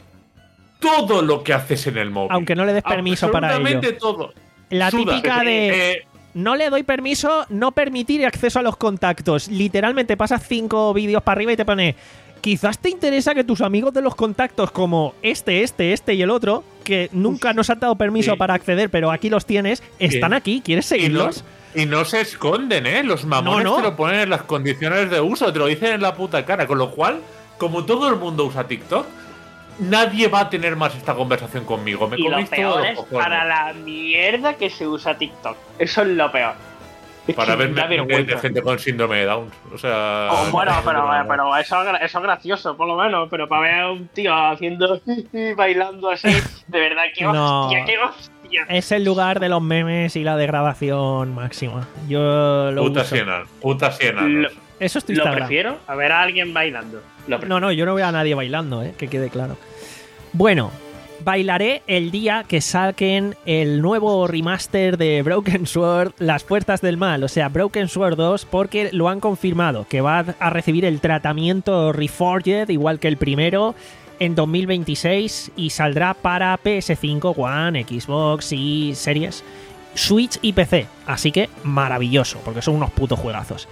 todo lo que haces en el móvil. Aunque no le des permiso para ello. Absolutamente todo. La Suda. típica de... Eh, No le doy permiso, no permitir acceso a los contactos. Literalmente pasas cinco vídeos para arriba y te pone: quizás te interesa que tus amigos de los contactos, como este, este, este y el otro, que nunca nos han dado permiso sí. para acceder, pero aquí los tienes, están Sí. aquí. ¿Quieres y, no, seguirlos? y no se esconden, ¿eh? Los mamones No, no. te lo ponen en las condiciones de uso, te lo dicen en la puta cara. Con lo cual, como todo el mundo usa TikTok, nadie va a tener más esta conversación conmigo. Me Y lo coméis peor todos es los cojones. para la mierda que se usa TikTok. Eso es lo peor. Es Para que ver da memes de, vergüenza. de gente con síndrome de Down. O sea. Oh, bueno, pero, no. pero eso, eso es gracioso, por lo menos. Pero para ver a un tío haciendo bailando así, de verdad, que No. hostia, que hostia. Es el lugar de los memes y la degradación máxima. Yo lo Puta uso. siena. Puta siena. Lo, Eso es tu lo Instagram. prefiero a ver a alguien bailando. Lo prefiero. No, no, yo no veo a nadie bailando, ¿eh? Que quede claro. Bueno, bailaré el día que saquen el nuevo remaster de Broken Sword, Las Fuerzas del Mal, o sea, Broken Sword dos, porque lo han confirmado, que va a recibir el tratamiento Reforged, igual que el primero, en dos mil veintiséis y saldrá para P S cinco, One, Xbox y Series, Switch y P C. Así que maravilloso, porque son unos putos juegazos.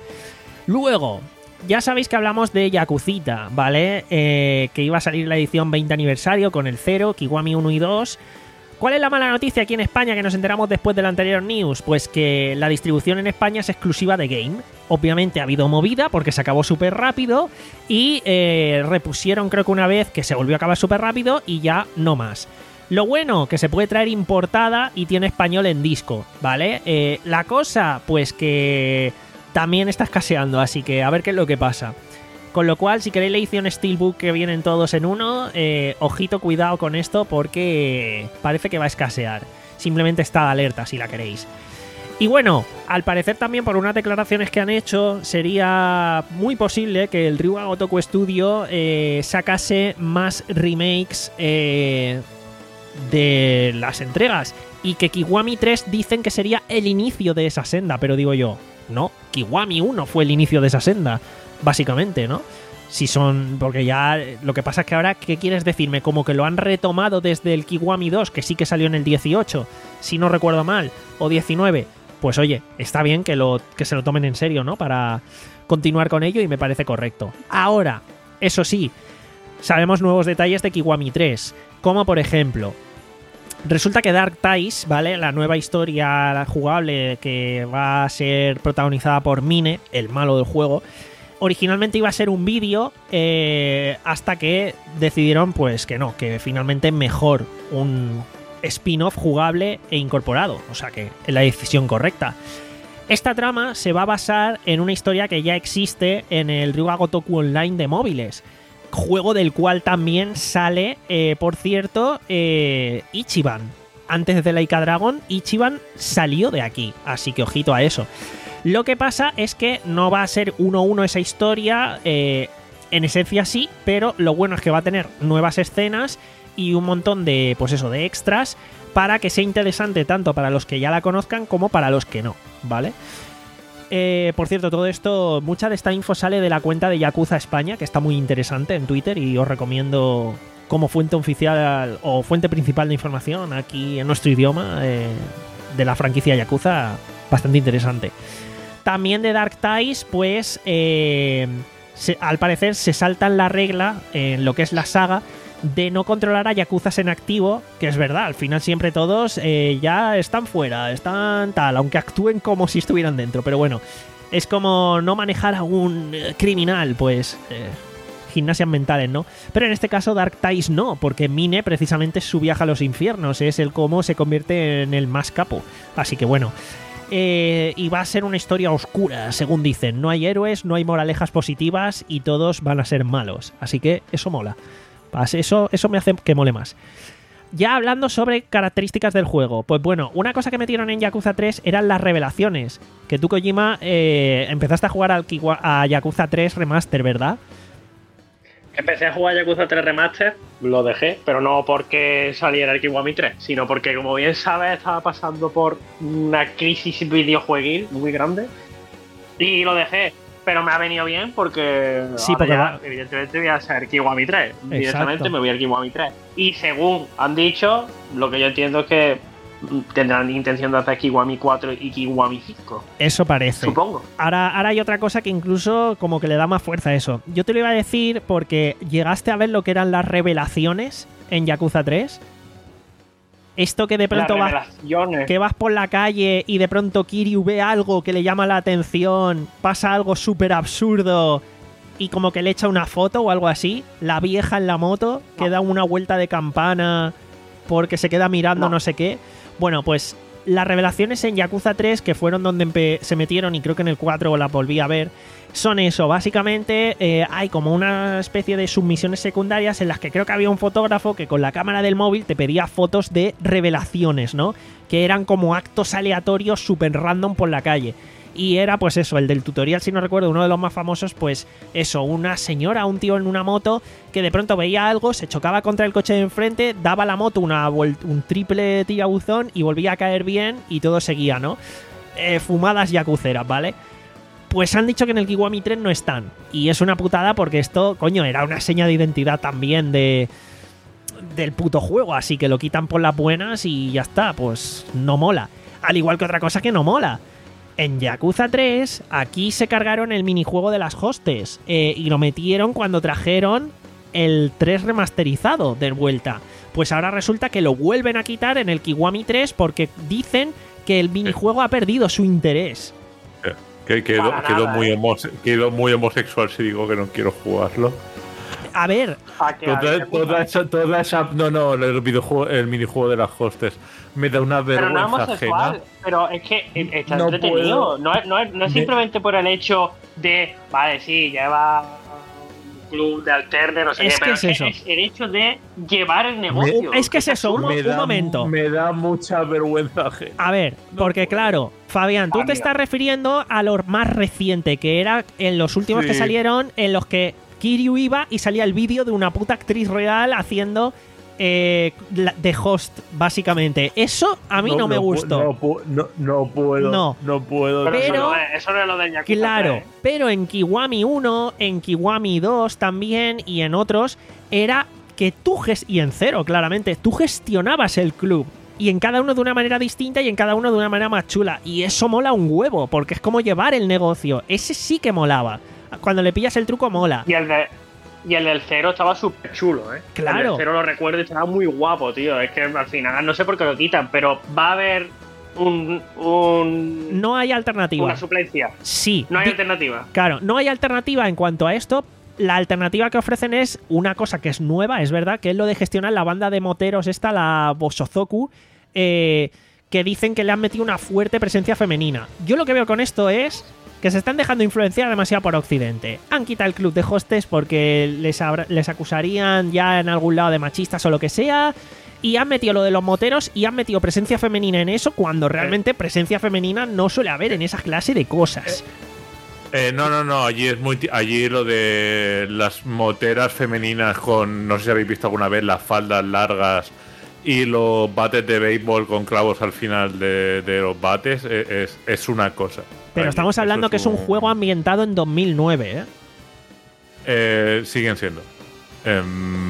Luego, ya sabéis que hablamos de Yakuzita, ¿vale? Eh, que iba a salir la edición veinte aniversario con el cero, Kiwami uno y dos. ¿Cuál es la mala noticia aquí en España que nos enteramos después de la anterior news? Pues que la distribución en España es exclusiva de Game. Obviamente ha habido movida porque se acabó súper rápido y eh, repusieron creo que una vez que se volvió a acabar súper rápido y ya no más. Lo bueno, que se puede traer importada y tiene español en disco, ¿vale? Eh, la cosa, pues que también está escaseando, así que a ver qué es lo que pasa. Con lo cual, si queréis la edición Steelbook que vienen todos en uno, eh, ojito, cuidado con esto porque parece que va a escasear. Simplemente estad alerta si la queréis. Y bueno, al parecer también por unas declaraciones que han hecho, sería muy posible que el Ryuga Gotoku Studio eh, sacase más remakes eh, de las entregas. Y que Kiwami tres dicen que sería el inicio de esa senda, pero digo yo, no, Kiwami uno fue el inicio de esa senda, básicamente, ¿no? Si son... Porque ya lo que pasa es que ahora, ¿qué quieres decirme? Como que lo han retomado desde el Kiwami dos, que sí que salió en el dieciocho, si no recuerdo mal, o diecinueve. Pues oye, está bien que, lo, que se lo tomen en serio, ¿no? Para continuar con ello y me parece correcto. Ahora, eso sí, sabemos nuevos detalles de Kiwami tres, como por ejemplo... Resulta que Dark Ties, ¿vale? La nueva historia jugable que va a ser protagonizada por Mine, el malo del juego, originalmente iba a ser un vídeo eh, hasta que decidieron pues que no, que finalmente mejor un spin-off jugable e incorporado, o sea que es la decisión correcta. Esta trama se va a basar en una historia que ya existe en el Ryuga Gotoku Online de móviles, juego del cual también sale, eh, por cierto, eh, Ichiban. Antes de Laika Dragon, Ichiban salió de aquí, así que ojito a eso. Lo que pasa es que no va a ser uno a uno esa historia, eh, en esencia sí, pero lo bueno es que va a tener nuevas escenas y un montón de, pues eso, de extras para que sea interesante tanto para los que ya la conozcan como para los que no, ¿vale? Eh, por cierto, todo esto, mucha de esta info sale de la cuenta de Yakuza España, que está muy interesante en Twitter y os recomiendo como fuente oficial o fuente principal de información aquí en nuestro idioma eh, de la franquicia Yakuza, bastante interesante. También de Dark Ties, pues eh, se, al parecer se saltan la regla en lo que es la saga de no controlar a yakuzas en activo, que es verdad, al final siempre todos eh, ya están fuera, están tal, aunque actúen como si estuvieran dentro, pero bueno, es como no manejar a un eh, criminal, pues eh, gimnasias mentales, ¿no? Pero en este caso Dark Ties no, porque Mine precisamente es su viaje a los infiernos, es el cómo se convierte en el más capo, así que bueno... Eh, y va a ser una historia oscura, según dicen, no hay héroes, no hay moralejas positivas y todos van a ser malos, así que eso mola. Eso, eso me hace que mole más. Ya hablando sobre características del juego, pues bueno, una cosa que metieron en Yakuza tres eran las revelaciones. Que tú, Kojima, eh, empezaste a jugar al Kiwa, a Yakuza tres Remaster, ¿verdad? Empecé a jugar Yakuza tres Remaster, lo dejé, pero no porque saliera el Kiwami tres, sino porque, como bien sabes, estaba pasando por una crisis videojueguil muy grande y lo dejé. Pero me ha venido bien porque, sí, ahora porque ya, va... evidentemente voy a ser Kiwami tres. Exacto. Directamente me voy al Kiwami tres. Y según han dicho, lo que yo entiendo es que tendrán intención de hacer Kiwami cuatro y Kiwami cinco. Eso parece. Supongo. Ahora, ahora hay otra cosa que incluso como que le da más fuerza a eso. Yo te lo iba a decir porque llegaste a ver lo que eran las revelaciones en Yakuza tres. Esto que de pronto vas, que vas por la calle y de pronto Kiryu ve algo que le llama la atención, pasa algo súper absurdo y como que le echa una foto o algo así, la vieja en la moto que no. da una vuelta de campana porque se queda mirando no, no sé qué. Bueno, pues las revelaciones en Yakuza tres, que fueron donde se metieron y creo que en el cuatro la volví a ver, son eso, básicamente eh, hay como una especie de submisiones secundarias en las que creo que había un fotógrafo que con la cámara del móvil te pedía fotos de revelaciones, ¿no? Que eran como actos aleatorios súper random por la calle. Y era pues eso, el del tutorial, si no recuerdo, uno de los más famosos, pues eso, una señora, un tío en una moto que de pronto veía algo, se chocaba contra el coche de enfrente, daba la moto una un triple tirabuzón y volvía a caer bien y todo seguía, ¿no? Eh, fumadas yakuceras, ¿vale? Pues han dicho que en el Kiwami tres no están. Y es una putada porque esto, coño, era una seña de identidad también de del puto juego. Así que lo quitan por las buenas y ya está. Pues no mola. Al igual que otra cosa que no mola. En Yakuza tres, aquí se cargaron el minijuego de las hostes. Eh, y lo metieron cuando trajeron el tres remasterizado de vuelta. Pues ahora resulta que lo vuelven a quitar en el Kiwami tres porque dicen que el minijuego ha perdido su interés. Que quedo, nada, quedo, muy ¿eh? homose quedo muy homosexual si digo que no quiero jugarlo. A ver, toda, toda, esa, toda esa. No, no, el videojuego, el minijuego de las hostes me da una vergüenza pero no ajena. Pero es que está no entretenido. Puedo. No es, no es, no es simplemente por el hecho de, vale, sí, lleva un club de alterne, no sé es qué, que pero es eso. Es el hecho de llevar el negocio. Me, es que es eso, un, un da, momento. Me da mucha vergüenza ajena. A ver, porque claro, Fabián, tú ah, te estás refiriendo a lo más reciente, que era en los últimos sí. que salieron, en los que Kiryu iba y salía el vídeo de una puta actriz real haciendo eh, de host, básicamente. Eso a mí no, no me no, gustó. No, no, no puedo. No, no puedo. Pero, pero eso, no es, eso no es lo de Yakuza claro, tres. Pero en Kiwami uno, en Kiwami dos también y en otros, era que tú, ges y en cero claramente, tú gestionabas el club. Y en cada uno de una manera distinta y en cada uno de una manera más chula. Y eso mola un huevo, porque es como llevar el negocio. Ese sí que molaba. Cuando le pillas el truco, mola. Y el de, y el del cero estaba súper chulo, ¿eh? Claro. El del cero lo recuerdo y estaba muy guapo, tío. Es que al final, no sé por qué lo quitan, pero va a haber un... un no hay alternativa. Una suplencia. Sí. No hay Di- alternativa. Claro, no hay alternativa en cuanto a esto. La alternativa que ofrecen es una cosa que es nueva, es verdad, que es lo de gestionar la banda de moteros esta, la Boshozoku, eh, que dicen que le han metido una fuerte presencia femenina. Yo lo que veo con esto es que se están dejando influenciar demasiado por Occidente. Han quitado el club de hostes porque les, les acusarían ya en algún lado de machistas o lo que sea, y han metido lo de los moteros y han metido presencia femenina en eso cuando realmente presencia femenina no suele haber en esa clase de cosas. Eh, no, no, no, allí es muy allí lo de las moteras femeninas con, no sé si habéis visto alguna vez las faldas largas y los bates de béisbol con clavos al final de, de los bates es, es, es una cosa. Pero Allí, estamos hablando es que es un juego ambientado en dos mil nueve, ¿eh? Eh, siguen siendo. Eh,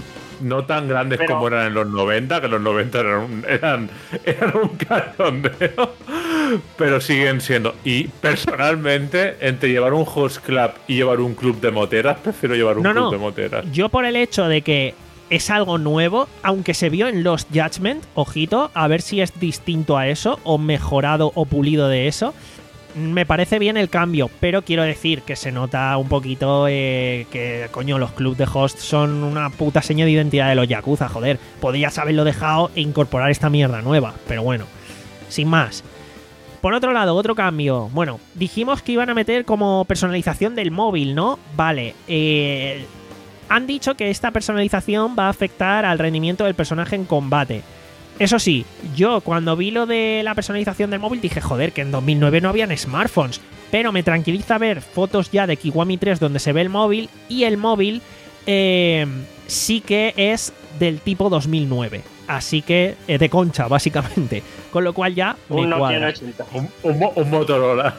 no tan grandes Pero, como eran en los noventa, que los noventa eran un, eran, eran un cachondeo, pero siguen siendo. Y personalmente, entre llevar un host club y llevar un club de moteras, prefiero llevar un No, club no. de moteras. Yo por el hecho de que es algo nuevo, aunque se vio en Lost Judgment, ojito, a ver si es distinto a eso, o mejorado o pulido de eso. Me parece bien el cambio, pero quiero decir que se nota un poquito eh, que, coño, los clubs de host son una puta seña de identidad de los Yakuza, joder. Podrías haberlo dejado e incorporar esta mierda nueva, pero bueno, sin más. Por otro lado, otro cambio. Bueno, dijimos que iban a meter como personalización del móvil, ¿no? Vale, eh, han dicho que esta personalización va a afectar al rendimiento del personaje en combate. Eso sí, yo cuando vi lo de la personalización del móvil dije, joder, que en dos mil nueve no habían smartphones. Pero me tranquiliza ver fotos ya de Kiwami tres donde se ve el móvil, y el móvil eh, sí que es del tipo dos mil nueve. Así que eh, de concha, básicamente. Con lo cual ya me un Nokia cuadra. N ochenta. Un, un, un Motorola.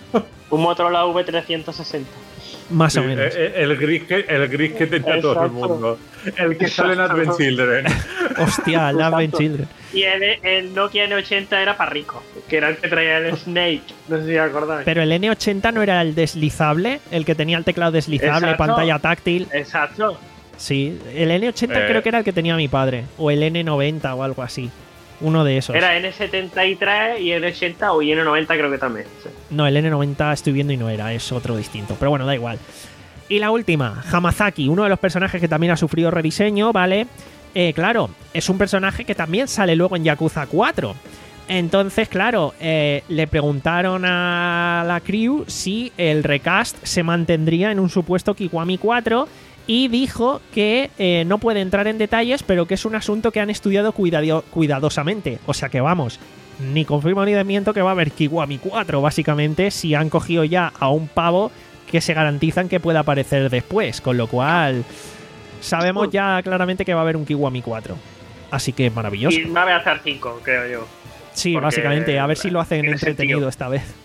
Un Motorola V trescientos sesenta. Más Sí, o menos. el, el gris que, el gris que tenía todo el Exacto. mundo. El que sale en Advent Children. Hostia, el Advent Exacto. Children. Y el, el Nokia N ochenta era para rico, que era el que traía el Snake. No sé si acordáis. Pero el N ochenta no era el deslizable, el que tenía el teclado deslizable, Exacto. pantalla táctil. Exacto. Sí, el N ochenta Eh. creo que era el que tenía mi padre. O el N noventa o algo así. Uno de esos. Era N setenta y tres y N ochenta o N noventa creo que también. Sí. No, el N noventa estoy viendo y no era, es otro distinto. Pero bueno, da igual. Y la última, Hamazaki, uno de los personajes que también ha sufrido rediseño, ¿vale? Eh, claro, es un personaje que también sale luego en Yakuza cuatro. Entonces, claro, eh, le preguntaron a la crew si el recast se mantendría en un supuesto Kiwami cuatro, y dijo que eh, no puede entrar en detalles, pero que es un asunto que han estudiado cuidado- cuidadosamente. O sea que vamos, ni confirmo ni desmiento que va a haber Kiwami cuatro, básicamente, si han cogido ya a un pavo que se garantizan que pueda aparecer después, con lo cual sabemos ya claramente que va a haber un Kiwami cuatro. Así que maravilloso. Y va a estar cinco, creo yo. Sí, porque, básicamente, a ver si lo hacen tiene entretenido sentido. esta vez.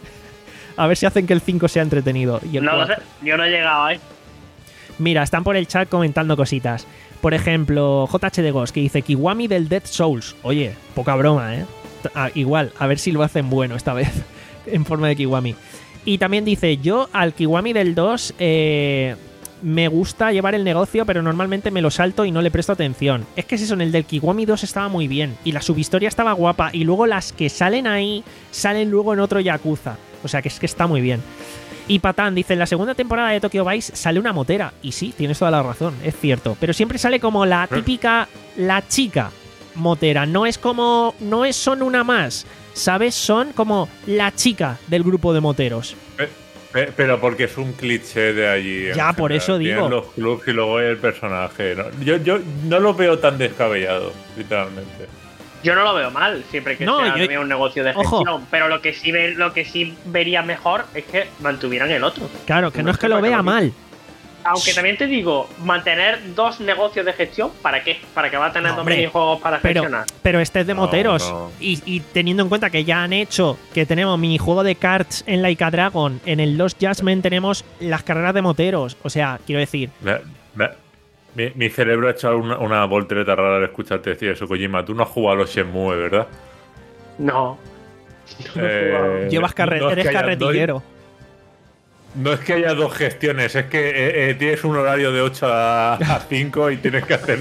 A ver si hacen que el cinco sea entretenido. Y el No lo cuatro. sé, yo no he llegado ahí. Mira, están por el chat comentando cositas. Por ejemplo, J H de Ghost, que dice Kiwami del Dead Souls. Oye, poca broma, ¿eh? Ah, igual, a ver si lo hacen bueno esta vez, en forma de Kiwami. Y también dice, yo al Kiwami del dos eh, me gusta llevar el negocio, pero normalmente me lo salto y no le presto atención. Es que es eso, en el del Kiwami dos estaba muy bien, y la subhistoria estaba guapa, y luego las que salen ahí, salen luego en otro Yakuza. O sea que es que está muy bien. Y Patán dice, en la segunda temporada de Tokyo Vice sale una motera. Y sí, tienes toda la razón, es cierto. Pero siempre sale como la típica, la chica motera. No es como, no es son una más, ¿sabes? Son como la chica del grupo de moteros. Pe- pe- Pero porque es un cliché de allí. en Ya, por general. eso digo. Tienen los clubs y luego el personaje. ¿no? Yo, yo no lo veo tan descabellado, literalmente. Yo no lo veo mal, siempre que No, sea yo- también un negocio de Ojo. gestión. Pero lo que sí ve, lo que sí vería mejor es que mantuvieran el otro. Claro, que no, No es sé que lo para qué vea lo mal. Aunque también te digo, mantener dos negocios de gestión, ¿para qué? ¿Para que va a tener No, dos hombre, minijuegos para Pero, gestionar? pero este es de No, moteros. no. Y, y teniendo en cuenta que ya han hecho que tenemos minijuego de karts en Laika Dragon, en el Lost Judgment tenemos las carreras de moteros. O sea, quiero decir, Me- me- mi, mi cerebro ha echado una, una voltereta rara al escucharte decir eso, Kojima. Tú no has jugado a los Shenmue, ¿verdad? No. Eh, llevas carre- no es eres que haya carretillero. dos- no es que haya dos gestiones, es que eh, eh, tienes un horario de ocho a cinco y tienes que hacer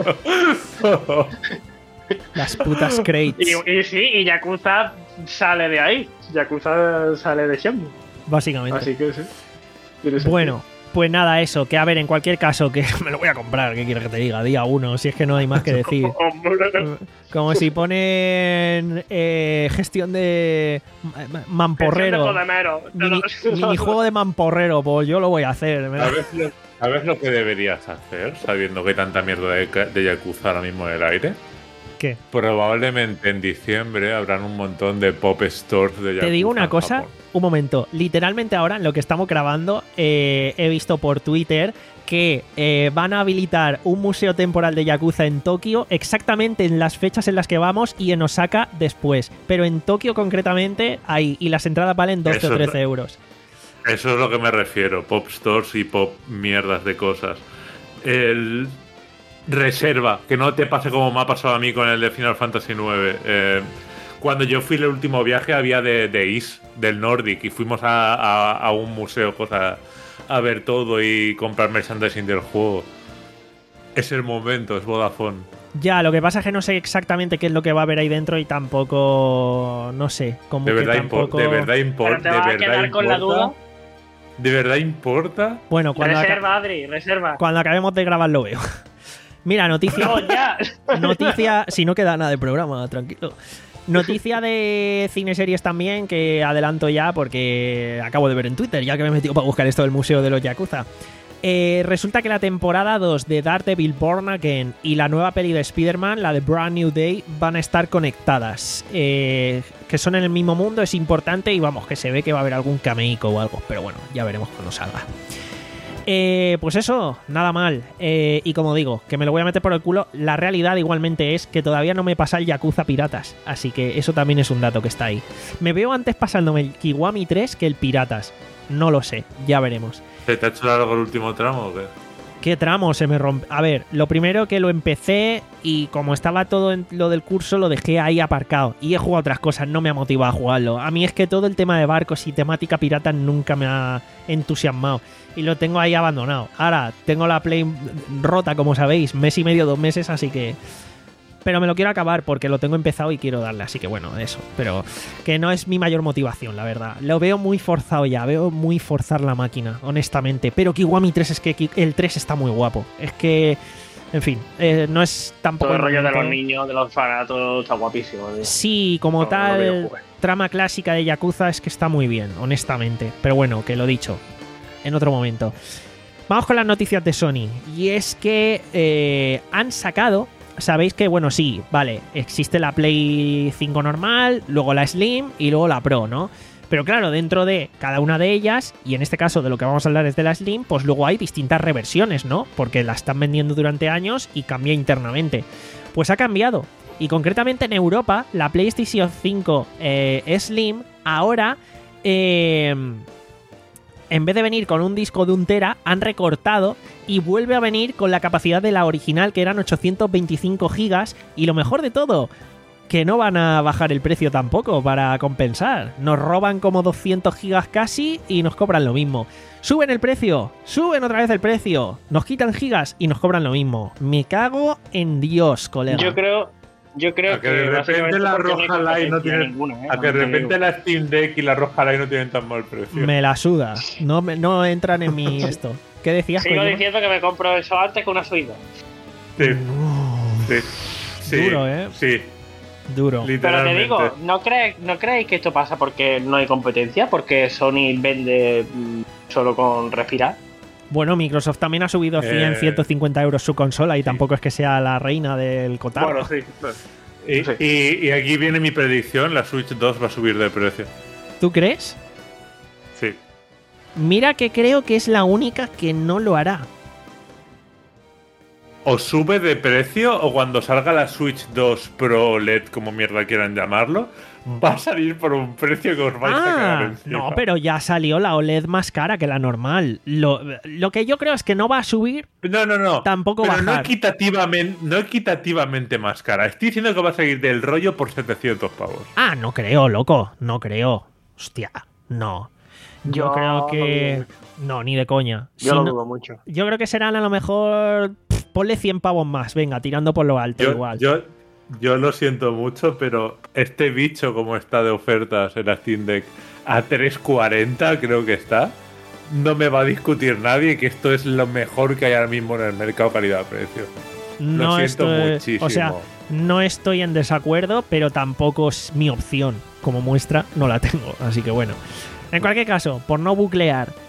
todo. Las putas crates. Y, y sí, y Yakuza sale de ahí. Yakuza sale de Shenmue. Básicamente. Así que sí. Tiene sentido. Bueno, pues nada, eso. Que a ver, en cualquier caso, que me lo voy a comprar. ¿Qué quieres que te diga? Día uno, si es que no hay más que decir. Hombre. Como si ponen eh, gestión de ma- mamporrero. Gestión de Podemero. Mini, minijuego de mamporrero, pues yo lo voy a hacer. ¿Sabes lo, sabes lo que deberías hacer, sabiendo que hay tanta mierda de, de Yakuza ahora mismo en el aire? ¿Qué? Probablemente en diciembre habrán un montón de pop stores de Yakuza. Te digo una en cosa, Japón. un momento. Literalmente ahora, en lo que estamos grabando, eh, he visto por Twitter que eh, van a habilitar un museo temporal de Yakuza en Tokio exactamente en las fechas en las que vamos y en Osaka después. Pero en Tokio concretamente hay, y las entradas valen doce Eso o es- trece euros. Eso es lo que me refiero, pop stores y pop mierdas de cosas. El reserva, que no te pase como me ha pasado a mí con el de Final Fantasy nueve. Eh, cuando yo fui el último viaje había de, de Is, del Nordic, y fuimos a, a- a un museo cosa, a ver todo y comprar merchandising del juego. Es el momento, es Vodafone. Ya, lo que pasa es que no sé exactamente qué es lo que va a haber ahí dentro y tampoco... No sé, como De que verdad, impor- tampoco... de verdad Pero importa. te De vas a verdad quedar con la importa. duda. ¿De verdad importa? Bueno, cuando, aca- Reserva, Adri, reserva. cuando acabemos de grabar lo veo. Mira, noticia... No, ya. Noticia, si no queda nada de programa, tranquilo. Noticia de cine series también, que adelanto ya porque acabo de ver en Twitter, ya que me he metido para buscar esto del Museo de los Yakuza. Eh, resulta que la temporada dos de Daredevil Born Again y la nueva peli de Spider-Man, la de Brand New Day, van a estar conectadas. Eh, que son en el mismo mundo, es importante y vamos, que se ve que va a haber algún cameico o algo, pero bueno, ya veremos cuando salga. Eh, pues eso, nada mal. Eh, y como digo, que me lo voy a meter por el culo. La realidad igualmente es que todavía no me pasa el Yakuza Piratas. Así que eso también es un dato que está ahí. Me veo antes pasándome el Kiwami tres que el Piratas. No lo sé, ya veremos. ¿Se te ha hecho largo el último tramo o qué? ¿Qué tramo se me rompe? A ver, lo primero que lo empecé y como estaba todo en lo del curso lo dejé ahí aparcado. Y he jugado otras cosas, no me ha motivado a jugarlo. A mí es que todo el tema de barcos y temática pirata nunca me ha entusiasmado. Y lo tengo ahí abandonado. Ahora, tengo la Play rota, como sabéis, mes y medio, dos meses, así que... Pero me lo quiero acabar porque lo tengo empezado y quiero darle, así que bueno, eso. Pero que no es mi mayor motivación, la verdad. Lo veo muy forzado ya, veo muy forzar la máquina, honestamente. Pero Kiwami tres es que Ki- el tres está muy guapo. Es que, en fin, eh, no es tampoco... Todo el rollo de momento. los niños, de los orfanatos, está guapísimo. tío. Sí, como No, no tal, veo jugar. trama clásica de Yakuza es que está muy bien, honestamente. Pero bueno, que lo dicho, en otro momento. Vamos con las noticias de Sony. Y es que eh, han sacado... Sabéis que, bueno, sí, vale, existe la Play cinco normal, luego la Slim y luego la Pro, ¿no? Pero claro, dentro de cada una de ellas, y en este caso de lo que vamos a hablar es de la Slim, pues luego hay distintas reversiones, ¿no? Porque la están vendiendo durante años y cambia internamente. Pues ha cambiado. Y concretamente en Europa, la PlayStation cinco eh, Slim ahora... Eh, en vez de venir con un disco de un tera, han recortado y vuelve a venir con la capacidad de la original, que eran ochocientos veinticinco gigas. Y lo mejor de todo, que no van a bajar el precio tampoco para compensar. Nos roban como doscientos gigas casi y nos cobran lo mismo. Suben el precio, suben otra vez el precio, nos quitan gigas y nos cobran lo mismo. Me cago en Dios, colega. Yo creo, yo creo A que de repente básicamente la porque no hay Roja Light no competencia tiene. ninguna, ¿eh? A que de También te repente digo. la Steam Deck y la Roja Light no tienen tan mal precio. Me la suda. No, me- no entran en mi esto. ¿Qué decías, Sigo Kojima? diciendo que me compro eso antes que una Switch. Sí, Uh, sí, sí. Duro, ¿eh? Sí, Duro. Pero te literalmente. digo, ¿no, cre ¿no creéis que esto pasa porque no hay competencia? ¿Porque Sony vende mm, solo con respirar? Bueno, Microsoft también ha subido cien, Eh, ciento cincuenta euros su consola y tampoco es que sea la reina del cotarro. sí. Y, Sí. y- y aquí viene mi predicción: la Switch dos va a subir de precio. ¿Tú crees? Sí. Mira que creo que es la única que no lo hará. O sube de precio, o cuando salga la Switch dos Pro O L E D, como mierda quieran llamarlo, va a salir por un precio que os vais a cagar Ah, encima. no, pero ya salió la O L E D más cara que la normal. Lo, lo que yo creo es que no va a subir. No, no, no. Tampoco pero no bajar. equitativamente, no equitativamente más cara. Estoy diciendo que va a salir del rollo por setecientos pavos. Ah, no creo, loco. No creo. Hostia, no. Yo, Yo creo lo que... dudo No, ni de coña. Yo Si lo no- dudo mucho. Yo creo que serán a lo mejor... pff, ponle cien pavos más, venga, tirando por lo alto Yo, igual. yo, yo lo siento mucho, pero este bicho como está de ofertas en la Steam Deck a tres cuarenta creo que está, no me va a discutir nadie que esto es lo mejor que hay ahora mismo en el mercado calidad-precio. no lo siento estoy, muchísimo. O sea, no estoy en desacuerdo, pero tampoco es mi opción. Como muestra, no la tengo. Así que bueno. En cualquier caso, por no buclear,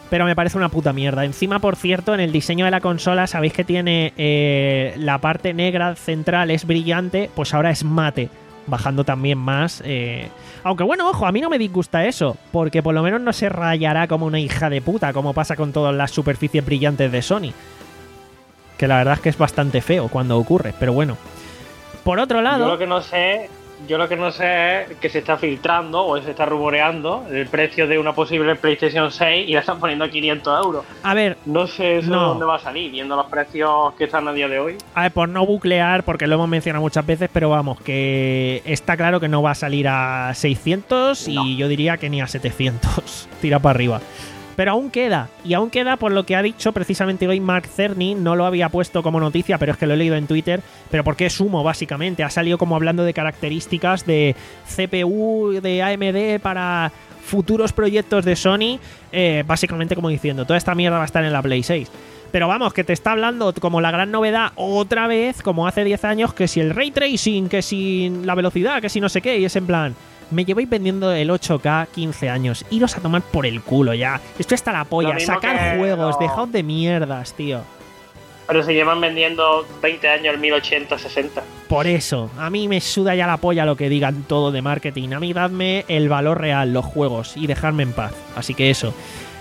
pero me parece una puta mierda. Encima, por cierto, en el diseño de la consola, sabéis que tiene eh, la parte negra central es brillante, pues ahora es mate, bajando también más. Eh... Aunque bueno, ojo, a mí no me disgusta eso, porque por lo menos no se rayará como una hija de puta, como pasa con todas las superficies brillantes de Sony. Que la verdad es que es bastante feo cuando ocurre, pero bueno. Por otro lado... Yo lo que no sé... Yo lo que no sé es que se está filtrando o se está rumoreando el precio de una posible PlayStation seis y la están poniendo a quinientos euros. A ver... No sé eso no. dónde va a salir, viendo los precios que están a día de hoy. A ver, por no buclear, porque lo hemos mencionado muchas veces, pero vamos, que está claro que no va a salir a seiscientos no. y yo diría que ni a setecientos. Tira para arriba. Pero aún queda, y aún queda por lo que ha dicho precisamente hoy Mark Cerny. No lo había puesto como noticia, pero es que lo he leído en Twitter. Pero porque es humo, básicamente. Ha salido como hablando de características de C P U de A M D para futuros proyectos de Sony. Eh, básicamente como diciendo, toda esta mierda va a estar en la Play seis. Pero vamos, que te está hablando como la gran novedad otra vez, como hace diez años, que si el Ray Tracing, que si la velocidad, que si no sé qué, y es en plan... Me lleváis vendiendo el ocho K quince años. Iros a tomar por el culo ya. Esto está la polla. Sacar juegos. No. Dejaos de mierdas, tío. Pero se llevan vendiendo veinte años el mil ochenta sesenta. Por eso. A mí me suda ya la polla lo que digan todo de marketing. A mí dadme el valor real, los juegos, y dejarme en paz. Así que eso.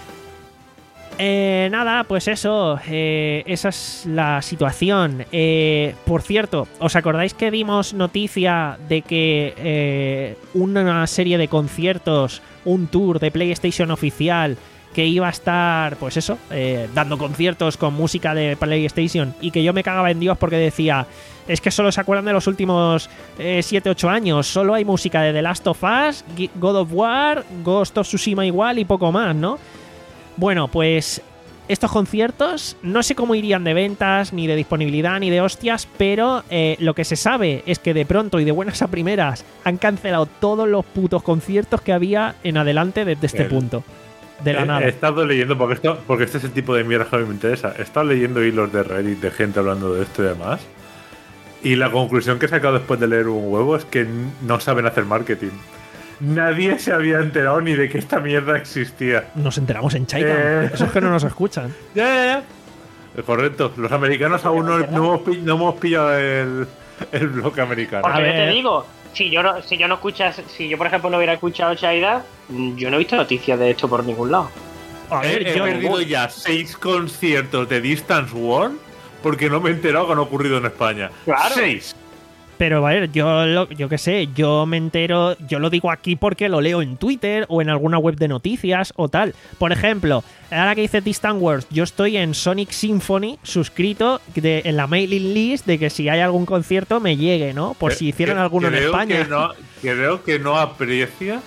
Eh, nada, pues eso, eh, esa es la situación. Eh, por cierto, ¿os acordáis que dimos noticia de que eh, una serie de conciertos, un tour de PlayStation oficial, que iba a estar, pues eso, eh, dando conciertos con música de PlayStation, y que yo me cagaba en Dios porque decía, es que solo se acuerdan de los últimos eh, siete ocho años, solo hay música de The Last of Us, God of War, Ghost of Tsushima igual y poco más, ¿no? Bueno, pues estos conciertos no sé cómo irían de ventas, ni de disponibilidad, ni de hostias, pero eh, lo que se sabe es que de pronto y de buenas a primeras han cancelado todos los putos conciertos que había en adelante desde este el, punto. De la he, nada. He estado leyendo, porque esto, porque este es el tipo de mierda que a mí me interesa. He estado leyendo hilos de Reddit de gente hablando de esto y demás. Y la conclusión que he sacado después de leer un huevo es que no saben hacer marketing. Nadie se había enterado ni de que esta mierda existía. Nos enteramos en China. Eh... Eso es que no nos escuchan. Ya, ya, ya. Correcto. Los americanos aún no, no, hemos, no hemos pillado el, el bloque americano. Porque yo te digo, si yo no, si yo no escuchas, si yo por ejemplo no hubiera escuchado Chaida, yo no he visto noticias de esto por ningún lado. A ver, he, he perdido ya seis conciertos de Distance World porque no me he enterado que han ocurrido en España. Claro. Seis. Pero a ver, yo lo, yo qué sé, yo me entero, yo lo digo aquí porque lo leo en Twitter o en alguna web de noticias o tal. Por ejemplo, ahora que dice Distant Worlds, yo estoy en Sonic Symphony suscrito de, en la mailing list de que si hay algún concierto me llegue, ¿no? Por si hicieran alguno en España. Que no, creo que no aprecias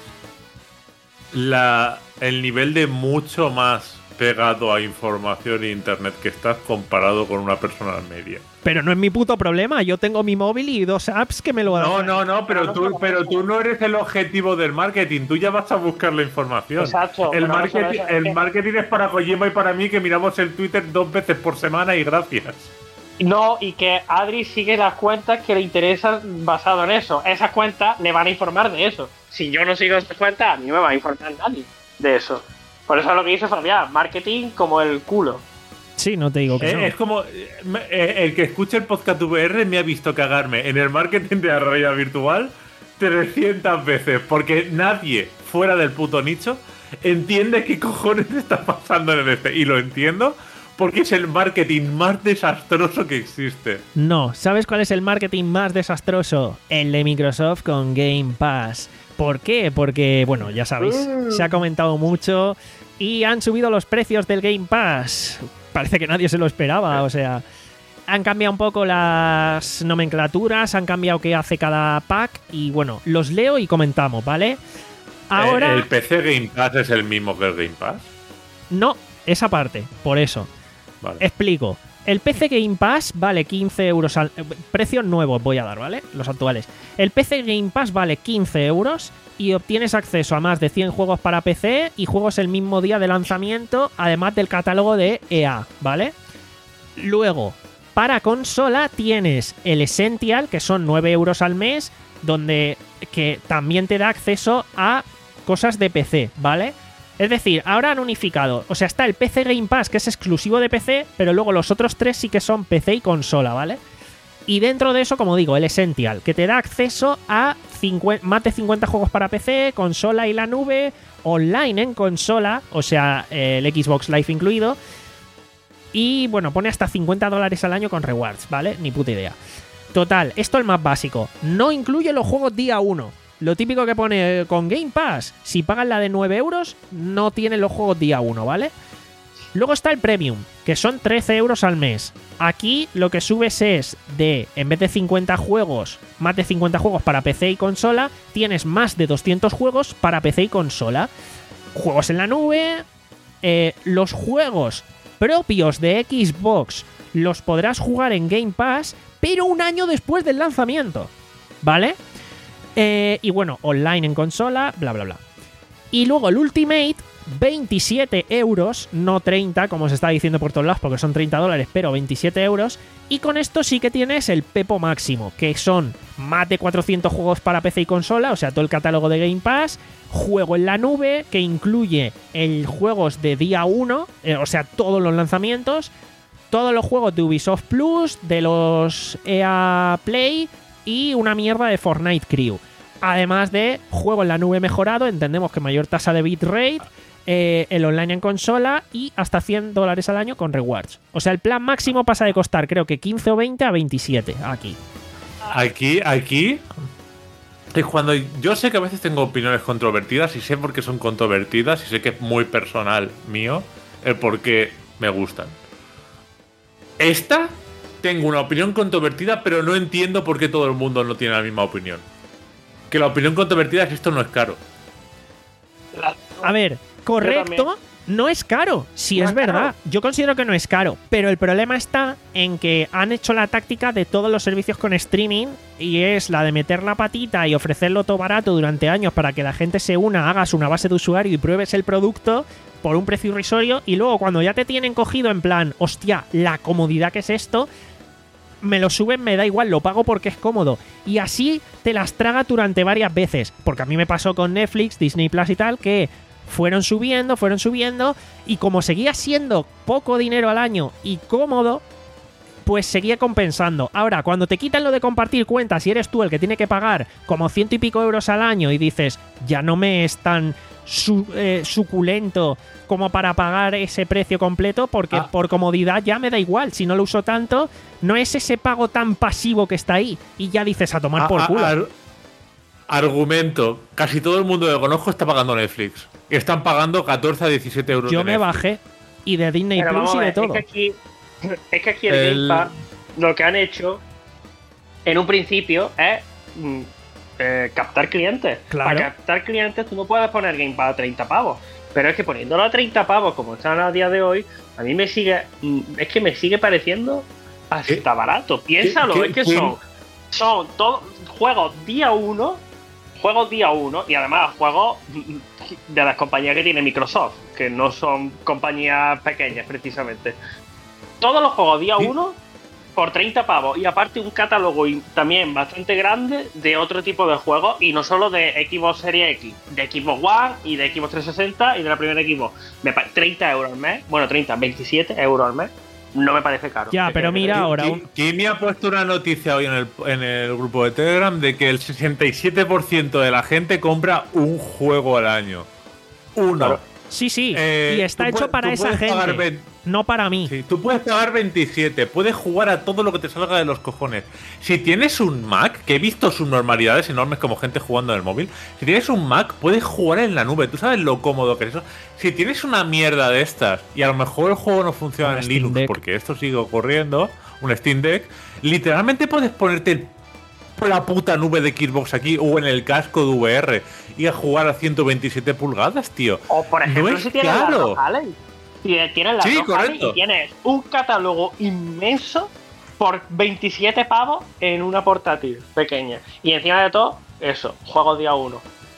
la, el nivel de mucho más pegado a información e internet que estás comparado con una persona media. Pero no es mi puto problema, yo tengo mi móvil y dos apps que me lo dan. No, no, no, pero tú, pero tú no eres el objetivo del marketing, tú ya vas a buscar la información. Exacto. El, bueno, marketing, eso, eso, el es que... marketing es para Kojima y para mí, que miramos el Twitter dos veces por semana y gracias. No, y que Adri sigue las cuentas que le interesan basado en eso. Esas cuentas le van a informar de eso. Si yo no sigo esas cuentas, a mí me va a informar nadie de eso. Por eso es lo que dice Fabián, marketing como el culo. Sí, no te digo que eh, no. Es como eh, el que escucha el podcast V R me ha visto cagarme en el marketing de la realidad virtual trescientas veces, porque nadie fuera del puto nicho entiende qué cojones está pasando en el este. Y lo entiendo porque es el marketing más desastroso que existe. No, ¿sabes cuál es el marketing más desastroso? El de Microsoft con Game Pass. ¿Por qué? Porque, bueno, ya sabéis, se ha comentado mucho y han subido los precios del Game Pass. Parece que nadie se lo esperaba, o sea, han cambiado un poco las nomenclaturas, han cambiado qué hace cada pack y bueno, los leo y comentamos, ¿vale? Ahora... ¿El, el P C Game Pass es el mismo que el Game Pass? No, esa parte, por eso. Vale. Explico. El P C Game Pass vale quince euros al... Precios nuevos voy a dar, ¿vale? Los actuales. El P C Game Pass vale quince euros y obtienes acceso a más de cien juegos para P C y juegos el mismo día de lanzamiento, además del catálogo de E A, ¿vale? Luego, para consola tienes el Essential, que son nueve euros al mes, donde que también te da acceso a cosas de P C, ¿vale? Es decir, ahora han unificado. O sea, está el P C Game Pass, que es exclusivo de P C, pero luego los otros tres sí que son P C y consola, ¿vale? Y dentro de eso, como digo, el Essential, que te da acceso a cincuenta, más de cincuenta juegos para P C, consola y la nube, online en consola, o sea, eh, el Xbox Live incluido. Y bueno, pone hasta cincuenta dólares al año con rewards, ¿vale? Ni puta idea. Total, esto es el más básico. No incluye los juegos día uno. Lo típico que pone con Game Pass. Si pagan la de nueve euros, no tienen los juegos día uno, ¿vale? Luego está el Premium, que son trece euros al mes. Aquí lo que subes es de, en vez de cincuenta juegos, más de cincuenta juegos para P C y consola, tienes más de doscientos juegos para P C y consola. Juegos en la nube, eh, los juegos propios de Xbox los podrás jugar en Game Pass, pero un año después del lanzamiento, ¿vale? Eh, y bueno, online en consola, bla, bla, bla. Y luego el Ultimate, veintisiete euros, no treinta, como se está diciendo por todos lados, porque son treinta dólares, pero veintisiete euros. Y con esto sí que tienes el Pepo máximo, que son más de cuatrocientos juegos para P C y consola, o sea, todo el catálogo de Game Pass, juego en la nube, que incluye el juegos de día uno, eh, o sea, todos los lanzamientos, todos los juegos de Ubisoft Plus, de los E A Play y una mierda de Fortnite Crew. Además de juego en la nube mejorado, entendemos que mayor tasa de bitrate, eh, el online en consola y hasta cien dólares al año con rewards. O sea, el plan máximo pasa de costar creo que quince o veinte a veintisiete aquí. Aquí, aquí es cuando yo sé que a veces tengo opiniones controvertidas y sé por qué son controvertidas y sé que es muy personal mío el por qué me gustan. Esta tengo una opinión controvertida, pero no entiendo por qué todo el mundo no tiene la misma opinión. Que la opinión controvertida es que esto no es caro. A ver, correcto, no es caro, si sí, es verdad. Yo considero que no es caro, pero el problema está en que han hecho la táctica de todos los servicios con streaming y es la de meter la patita y ofrecerlo todo barato durante años para que la gente se una, hagas una base de usuario y pruebes el producto por un precio irrisorio y luego cuando ya te tienen cogido en plan, hostia, la comodidad que es esto, me lo suben, me da igual, lo pago porque es cómodo. Y así te las traga durante varias veces. Porque a mí me pasó con Netflix, Disney Plus y tal, que fueron subiendo, fueron subiendo, y como seguía siendo poco dinero al año y cómodo, pues seguía compensando. Ahora, cuando te quitan lo de compartir cuentas y eres tú el que tiene que pagar como ciento y pico euros al año y dices, ya no me es tan su, eh, suculento como para pagar ese precio completo, porque ah. por comodidad ya me da igual, si no lo uso tanto, no es ese pago tan pasivo que está ahí y ya dices a tomar ah, por culo. Ar argumento, casi todo el mundo que conozco está pagando Netflix. Están pagando catorce a diecisiete euros. Yo de me Netflix. bajé y de Disney Pero Plus y de ver, todo. Es que aquí, es que aquí el, el Game Pass lo que han hecho en un principio es mm, eh, captar clientes. Claro. Para captar clientes tú no puedes poner Game Pass a treinta pavos. Pero es que poniéndolo a treinta pavos como están a día de hoy, a mí me sigue. Mm, es que me sigue pareciendo hasta ¿Qué? barato. Piénsalo, ¿Qué? es que ¿Qué? son, son todos juegos día uno. Juegos día uno y además juegos de las compañías que tiene Microsoft, que no son compañías pequeñas precisamente. Todos los juegos día uno por treinta pavos y aparte un catálogo también bastante grande de otro tipo de juegos y no solo de Xbox Series X, de Xbox One y de Xbox trescientos sesenta y de la primera Xbox. Me treinta euros al mes, bueno treinta, veintisiete euros al mes. No me parece caro. Ya, pero mira ahora. Un... Kimi ha puesto una noticia hoy en el, en el grupo de Telegram de que el sesenta y siete por ciento de la gente compra un juego al año. Uno. Claro. Sí, sí. Eh, y está hecho puedes, para esa gente. veinte, no para mí. Sí, tú puedes pagar veintisiete. Puedes jugar a todo lo que te salga de los cojones. Si tienes un Mac, que he visto subnormalidades enormes como gente jugando en el móvil. Si tienes un Mac, puedes jugar en la nube. Tú sabes lo cómodo que es eso. Si tienes una mierda de estas y a lo mejor el juego no funciona en Linux Deck. Porque esto sigue ocurriendo, un Steam Deck, literalmente puedes ponerte el la puta nube de Xbox aquí o en el casco de V R y a jugar a ciento veintisiete pulgadas, tío. O por ejemplo, no si tienes la Rock si tienes la sí, Rock y tienes un catálogo inmenso por veintisiete pavos en una portátil pequeña. Y encima de todo, eso, juegos día uno.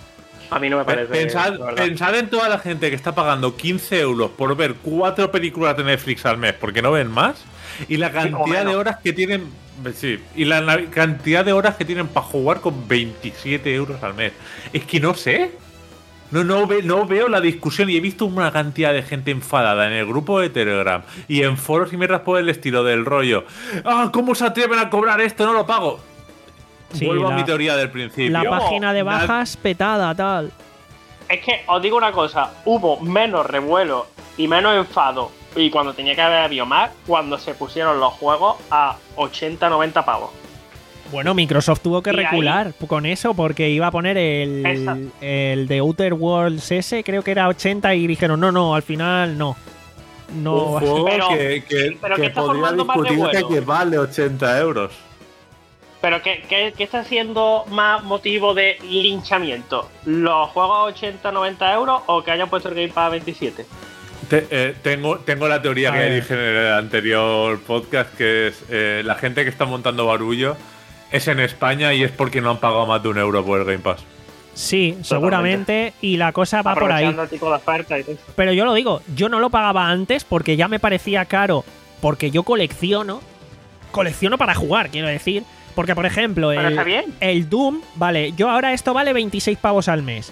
A mí no me parece. Pensad, pensad en toda la gente que está pagando quince euros por ver cuatro películas de Netflix al mes porque no ven más y la cantidad de horas que tienen. Sí, y la cantidad de horas que tienen para jugar con veintisiete euros al mes. Es que no sé. No, no, ve, no veo la discusión y he visto una cantidad de gente enfadada en el grupo de Telegram y en foros y mierdas por el estilo del rollo. ¡Ah, cómo se atreven a cobrar esto! ¡No lo pago! Sí, Vuelvo la, a mi teoría del principio. La página de bajas La... petada, tal. Es que os digo una cosa, hubo menos revuelo y menos enfado, y cuando tenía que haber habido más, cuando se pusieron los juegos a ochenta noventa pavos. Bueno, Microsoft tuvo que Y recular ahí- con eso porque iba a poner el, Esa- el de Outer Worlds ese, creo que era ochenta, y dijeron, no, no, al final no. No. Un juego Pero- que, que, pero que que está podría formando más discutirse revuelo. que vale ochenta euros. Pero ¿qué, qué, qué está siendo más motivo de linchamiento? ¿Los juegos a ochenta noventa euros o que hayan puesto el Game Pass a veintisiete? Te- eh, tengo, tengo la teoría A que ver. dije en el anterior podcast, que es eh, la gente que está montando barullo es en España y es porque no han pagado más de un euro por el Game Pass. Sí, seguramente, y la cosa va por ahí. Aprovechando el tipo de oferta y todo eso. Pero yo lo digo, yo no lo pagaba antes porque ya me parecía caro, porque yo colecciono, colecciono para jugar, quiero decir. Porque, por ejemplo, Pero está el, bien. el Doom, vale, yo ahora esto vale veintiséis pavos al mes.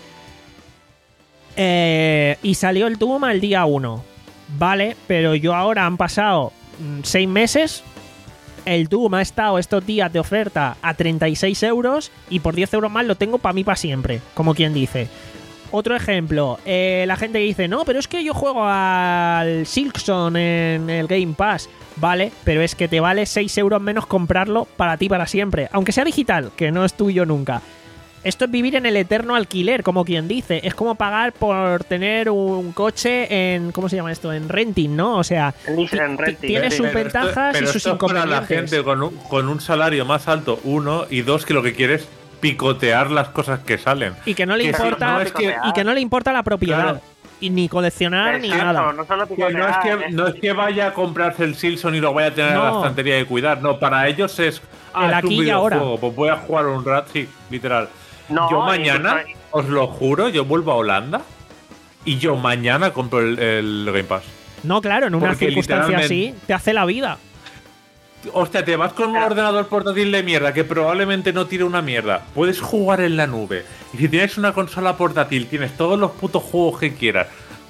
Eh, y salió el Doom al día uno. Vale, pero yo ahora han pasado seis meses. El Doom ha estado estos días de oferta a treinta y seis euros y por diez euros más lo tengo para mí para siempre, como quien dice. Otro ejemplo, eh, la gente que dice, no, pero es que yo juego al Silksong en el Game Pass. Vale, pero es que te vale seis euros menos comprarlo para ti para siempre. Aunque sea digital, que no es tuyo nunca. Esto es vivir en el eterno alquiler, como quien dice. Es como pagar por tener un coche en... ¿Cómo se llama esto? En renting, ¿no? O sea, En ti- renting, ti- tiene sí. sus Pero esto- ventajas pero y sus esto es para inconvenientes. la gente con un, con un salario más alto, uno, y dos, que lo que quiere es picotear las cosas que salen. Y que no le Que sí, importa, no es que- y que no le importa la propiedad. Claro. Y ni coleccionar ni Exacto, nada. no solo Que no, es picotear, que, es- no es que vaya a comprarse el Silson y lo vaya a tener en No. la estantería de cuidar. No, para ellos es. Ah, El es aquí un y ahora. videojuego, pues voy a jugar un rato, sí, literal. No, yo mañana, incluso- os lo juro, yo vuelvo a Holanda y yo mañana compro el, el Game Pass. No, claro, en una Porque circunstancia así literalmente- te hace la vida. Hostia, te vas con un Claro. ordenador portátil de mierda que probablemente no tire una mierda. Puedes jugar en la nube. Y si tienes una consola portátil, tienes todos los putos juegos que quieras.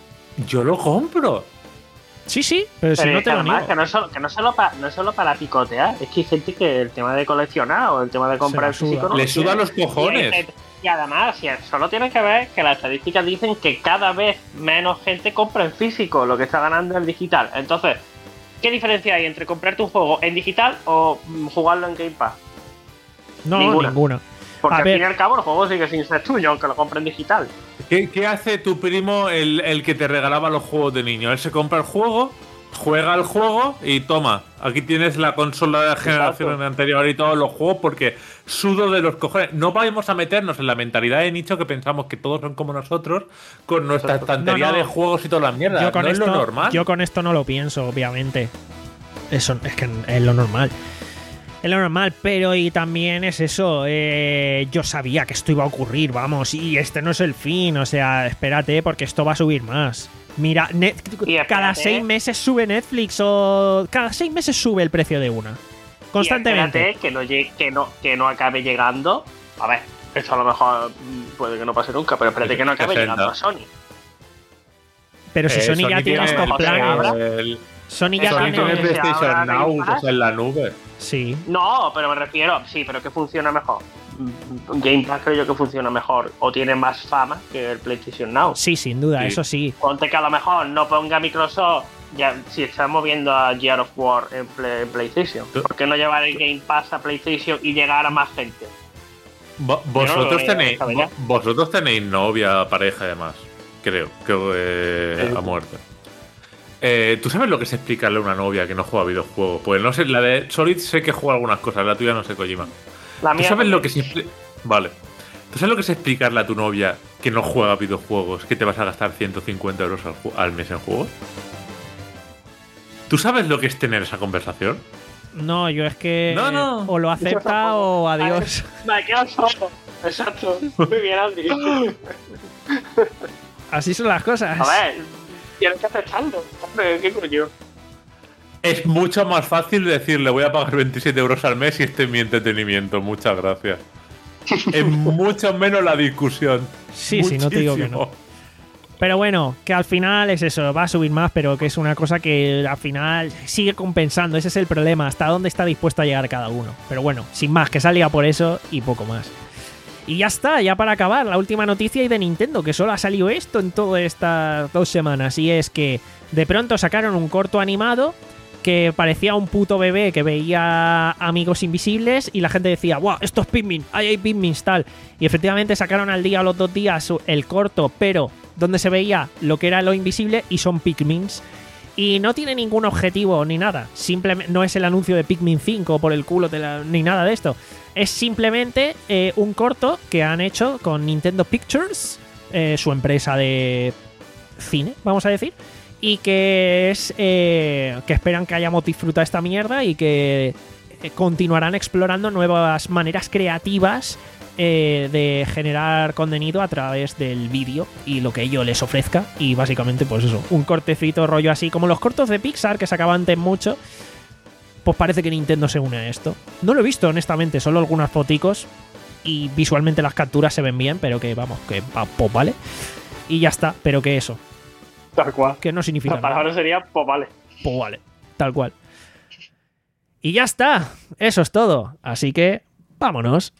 Yo lo compro. Sí, sí, pero, si Pero no es te que lo además, niego. que no es solo, que no es solo para, no es solo para picotear, es que hay gente que el tema de coleccionar o el tema de comprar Se la físico suda. no Le lo suda quiere. los cojones. Y, hay gente- y además, si solo tienes que ver que las estadísticas dicen que cada vez menos gente compra en físico, lo que está ganando en digital. Entonces, ¿qué diferencia hay entre comprarte un juego en digital o mm, jugarlo en Game Pass? No, ninguna. ninguna. Porque A al ver. fin y al cabo el juego sigue sin ser tuyo, aunque lo compre en digital. ¿Qué, qué hace tu primo, el, el que te regalaba los juegos de niño? Él se compra el juego, juega el juego y toma. Aquí tienes la consola de la generación Exacto. anterior y todos los juegos porque sudo de los cojones. No vamos a meternos en la mentalidad de nicho que pensamos que todos son como nosotros con nuestra estantería No, no. de juegos y toda la mierda. Yo con, no esto, es lo normal. yo con esto no lo pienso, obviamente. Eso es que es lo normal. Es lo normal, pero y también es eso. eh, yo sabía que esto iba a ocurrir, vamos, y este no es el fin. O sea, espérate, porque esto va a subir más. Mira, Net- Y espérate. cada seis meses sube Netflix o. Cada seis meses sube el precio de una. Constantemente. Y espérate que no, llegue- que, no, que no acabe llegando. A ver, esto a lo mejor mm, puede que no pase nunca, pero espérate que no acabe sesenta. llegando a Sony. Pero si Eh, Sony ya tiene estos el- planes. el- Sony ya Sony Sony tiene. tiene que se PlayStation abra Now, Game Pass. o sea, en la nube. Sí. No, pero me refiero, sí, pero que funciona mejor. Mm, Game Pass creo yo que funciona mejor o tiene más fama que el PlayStation Now. Sí, sin duda, Sí. eso sí. Ponte que a lo mejor no ponga Microsoft, ya si están moviendo a Gear of War en, Play- en PlayStation. Tú- ¿Por qué no llevar el Game Pass a PlayStation y llegar a más gente? Vo- Vosotros Yo, eh, tenéis, sabe ya. vo- vosotros tenéis novia, pareja, además. Creo, que eh, Sí. a muerte. Eh, ¿Tú sabes lo que es explicarle a una novia que no juega videojuegos? Pues no sé, la de Solid sé que juega algunas cosas, la tuya no sé, Kojima. La ¿Tú mía sabes también. lo que es expli- Vale. ¿Tú sabes lo que es explicarle a tu novia que no juega videojuegos, que te vas a gastar ciento cincuenta euros al, ju- al mes en juegos? ¿Tú sabes lo que es tener esa conversación? No, yo es que. No, no. O lo acepta o adiós. Me quedo solo. Exacto. Muy bien, Andy. Así son las cosas. A ver, tienes que aceptarlo. Hombre, ¿qué coño? Es mucho más fácil decirle voy a pagar veintisiete euros al mes y este es mi entretenimiento. Muchas gracias. Es mucho menos la discusión. Sí, sí, no te digo que no. Pero bueno, que al final es eso, va a subir más, pero que es una cosa que al final sigue compensando. Ese es el problema, hasta dónde está dispuesto a llegar cada uno. Pero bueno, sin más, que salga por eso y poco más. Y ya está, ya para acabar, la última noticia y de Nintendo, que solo ha salido esto en todas estas dos semanas. Y es que de pronto sacaron un corto animado que parecía un puto bebé que veía Amigos Invisibles y la gente decía, ¡guau! Esto es Pikmin, ahí hay Pikmin, tal. Y efectivamente sacaron al día o los dos días el corto, pero donde se veía lo que era lo invisible y son Pikmins. Y no tiene ningún objetivo ni nada. Simplemente no es el anuncio de Pikmin cinco por el culo de la, ni nada de esto. Es simplemente eh, un corto que han hecho con Nintendo Pictures, eh, su empresa de cine, vamos a decir. Y que es eh, que esperan que hayamos disfrutado esta mierda y que eh, continuarán explorando nuevas maneras creativas eh, de generar contenido a través del vídeo y lo que ello les ofrezca. Y básicamente, pues eso, un cortecito rollo así, como los cortos de Pixar que sacaban antes mucho. Pues parece que Nintendo se une a esto. No lo he visto, honestamente, solo algunas foticos. Y visualmente las capturas se ven bien, pero que vamos, que pues vale. Y ya está, pero que eso. Tal cual. Que no significa La palabra nada. sería, pues vale. Pues vale, tal cual. Y ya está, eso es todo. Así que, vámonos.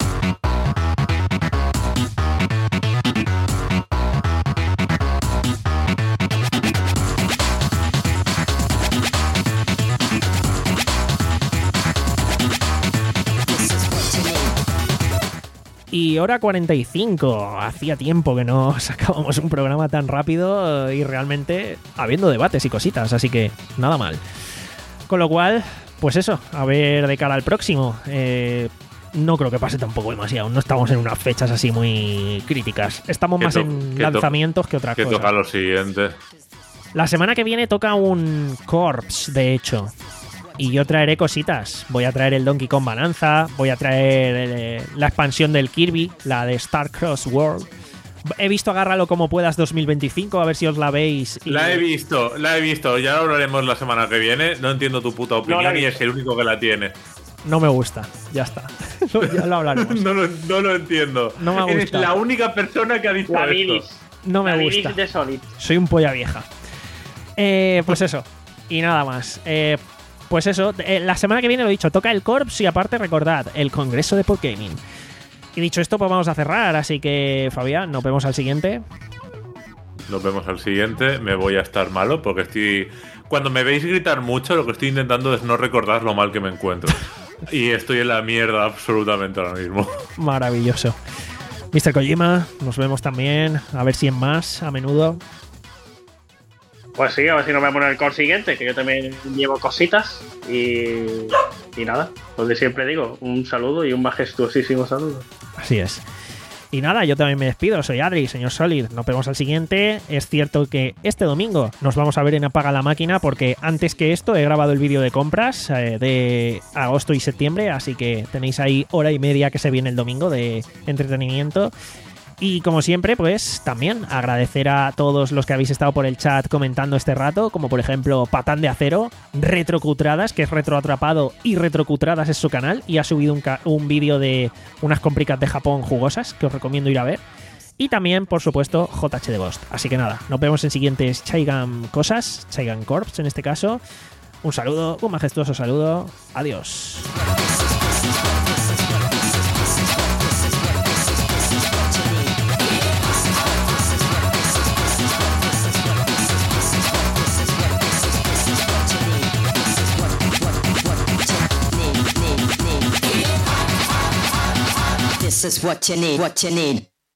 Y hora cuarenta y cinco. Hacía tiempo que no sacábamos un programa tan rápido y realmente habiendo debates y cositas, así que nada mal. Con lo cual, pues eso, a ver de cara al próximo. Eh, no creo que pase tampoco demasiado. No estamos en unas fechas así muy críticas. Estamos más en lanzamientos que otra cosa. Que toca lo siguiente. La semana que viene toca un Corps, de hecho. Y yo traeré cositas. Voy a traer el Donkey Kong Bonanza. Voy a traer eh, la expansión del Kirby, la de Star Cross World. He visto Agárralo como puedas dos mil veinticinco, a ver si os la veis. Y... La he visto, la he visto. Ya lo hablaremos la semana que viene. No entiendo tu puta opinión no y es el único que la tiene. No me gusta, ya está. Ya lo hablaremos. no, lo, no lo entiendo. No me gusta. Eres la única persona que ha dicho La esto. Bilis. No me La gusta. Bilis de Solid. Soy un polla vieja. Eh, pues eso. Y nada más. Eh, pues eso. Eh, la semana que viene lo he dicho. Toca el Corps y aparte recordad el Congreso de Podgaming. Y dicho esto, pues vamos a cerrar. Así que, Fabián, nos vemos al siguiente. Nos vemos al siguiente. Me voy a estar malo porque estoy... Cuando me veis gritar mucho, lo que estoy intentando es no recordar lo mal que me encuentro. Y estoy en la mierda absolutamente ahora mismo. Maravilloso. mister Kojima, nos vemos también. A ver si en más, a menudo. Pues sí, a ver si nos vemos en el core siguiente, que yo también llevo cositas. Y, y nada, donde siempre digo, un saludo y un majestuosísimo saludo. Así es. Y nada, yo también me despido. Soy Adri, señor Solid. Nos vemos al siguiente. Es cierto que este domingo nos vamos a ver en Apaga la Máquina, porque antes que esto he grabado el vídeo de compras eh, de agosto y septiembre, así que tenéis ahí hora y media que se viene el domingo de entretenimiento. Y como siempre, pues también agradecer a todos los que habéis estado por el chat comentando este rato, como por ejemplo Patán de Acero, Retrocutradas, que es Retroatrapado y Retrocutradas es su canal, y ha subido un, ca- un vídeo de unas compricas de Japón jugosas que os recomiendo ir a ver. Y también, por supuesto, J H de Ghost. Así que nada, nos vemos en siguientes Chaigan cosas, Chaigan Corps en este caso. Un saludo, un majestuoso saludo. Adiós. This is what you need, what you need.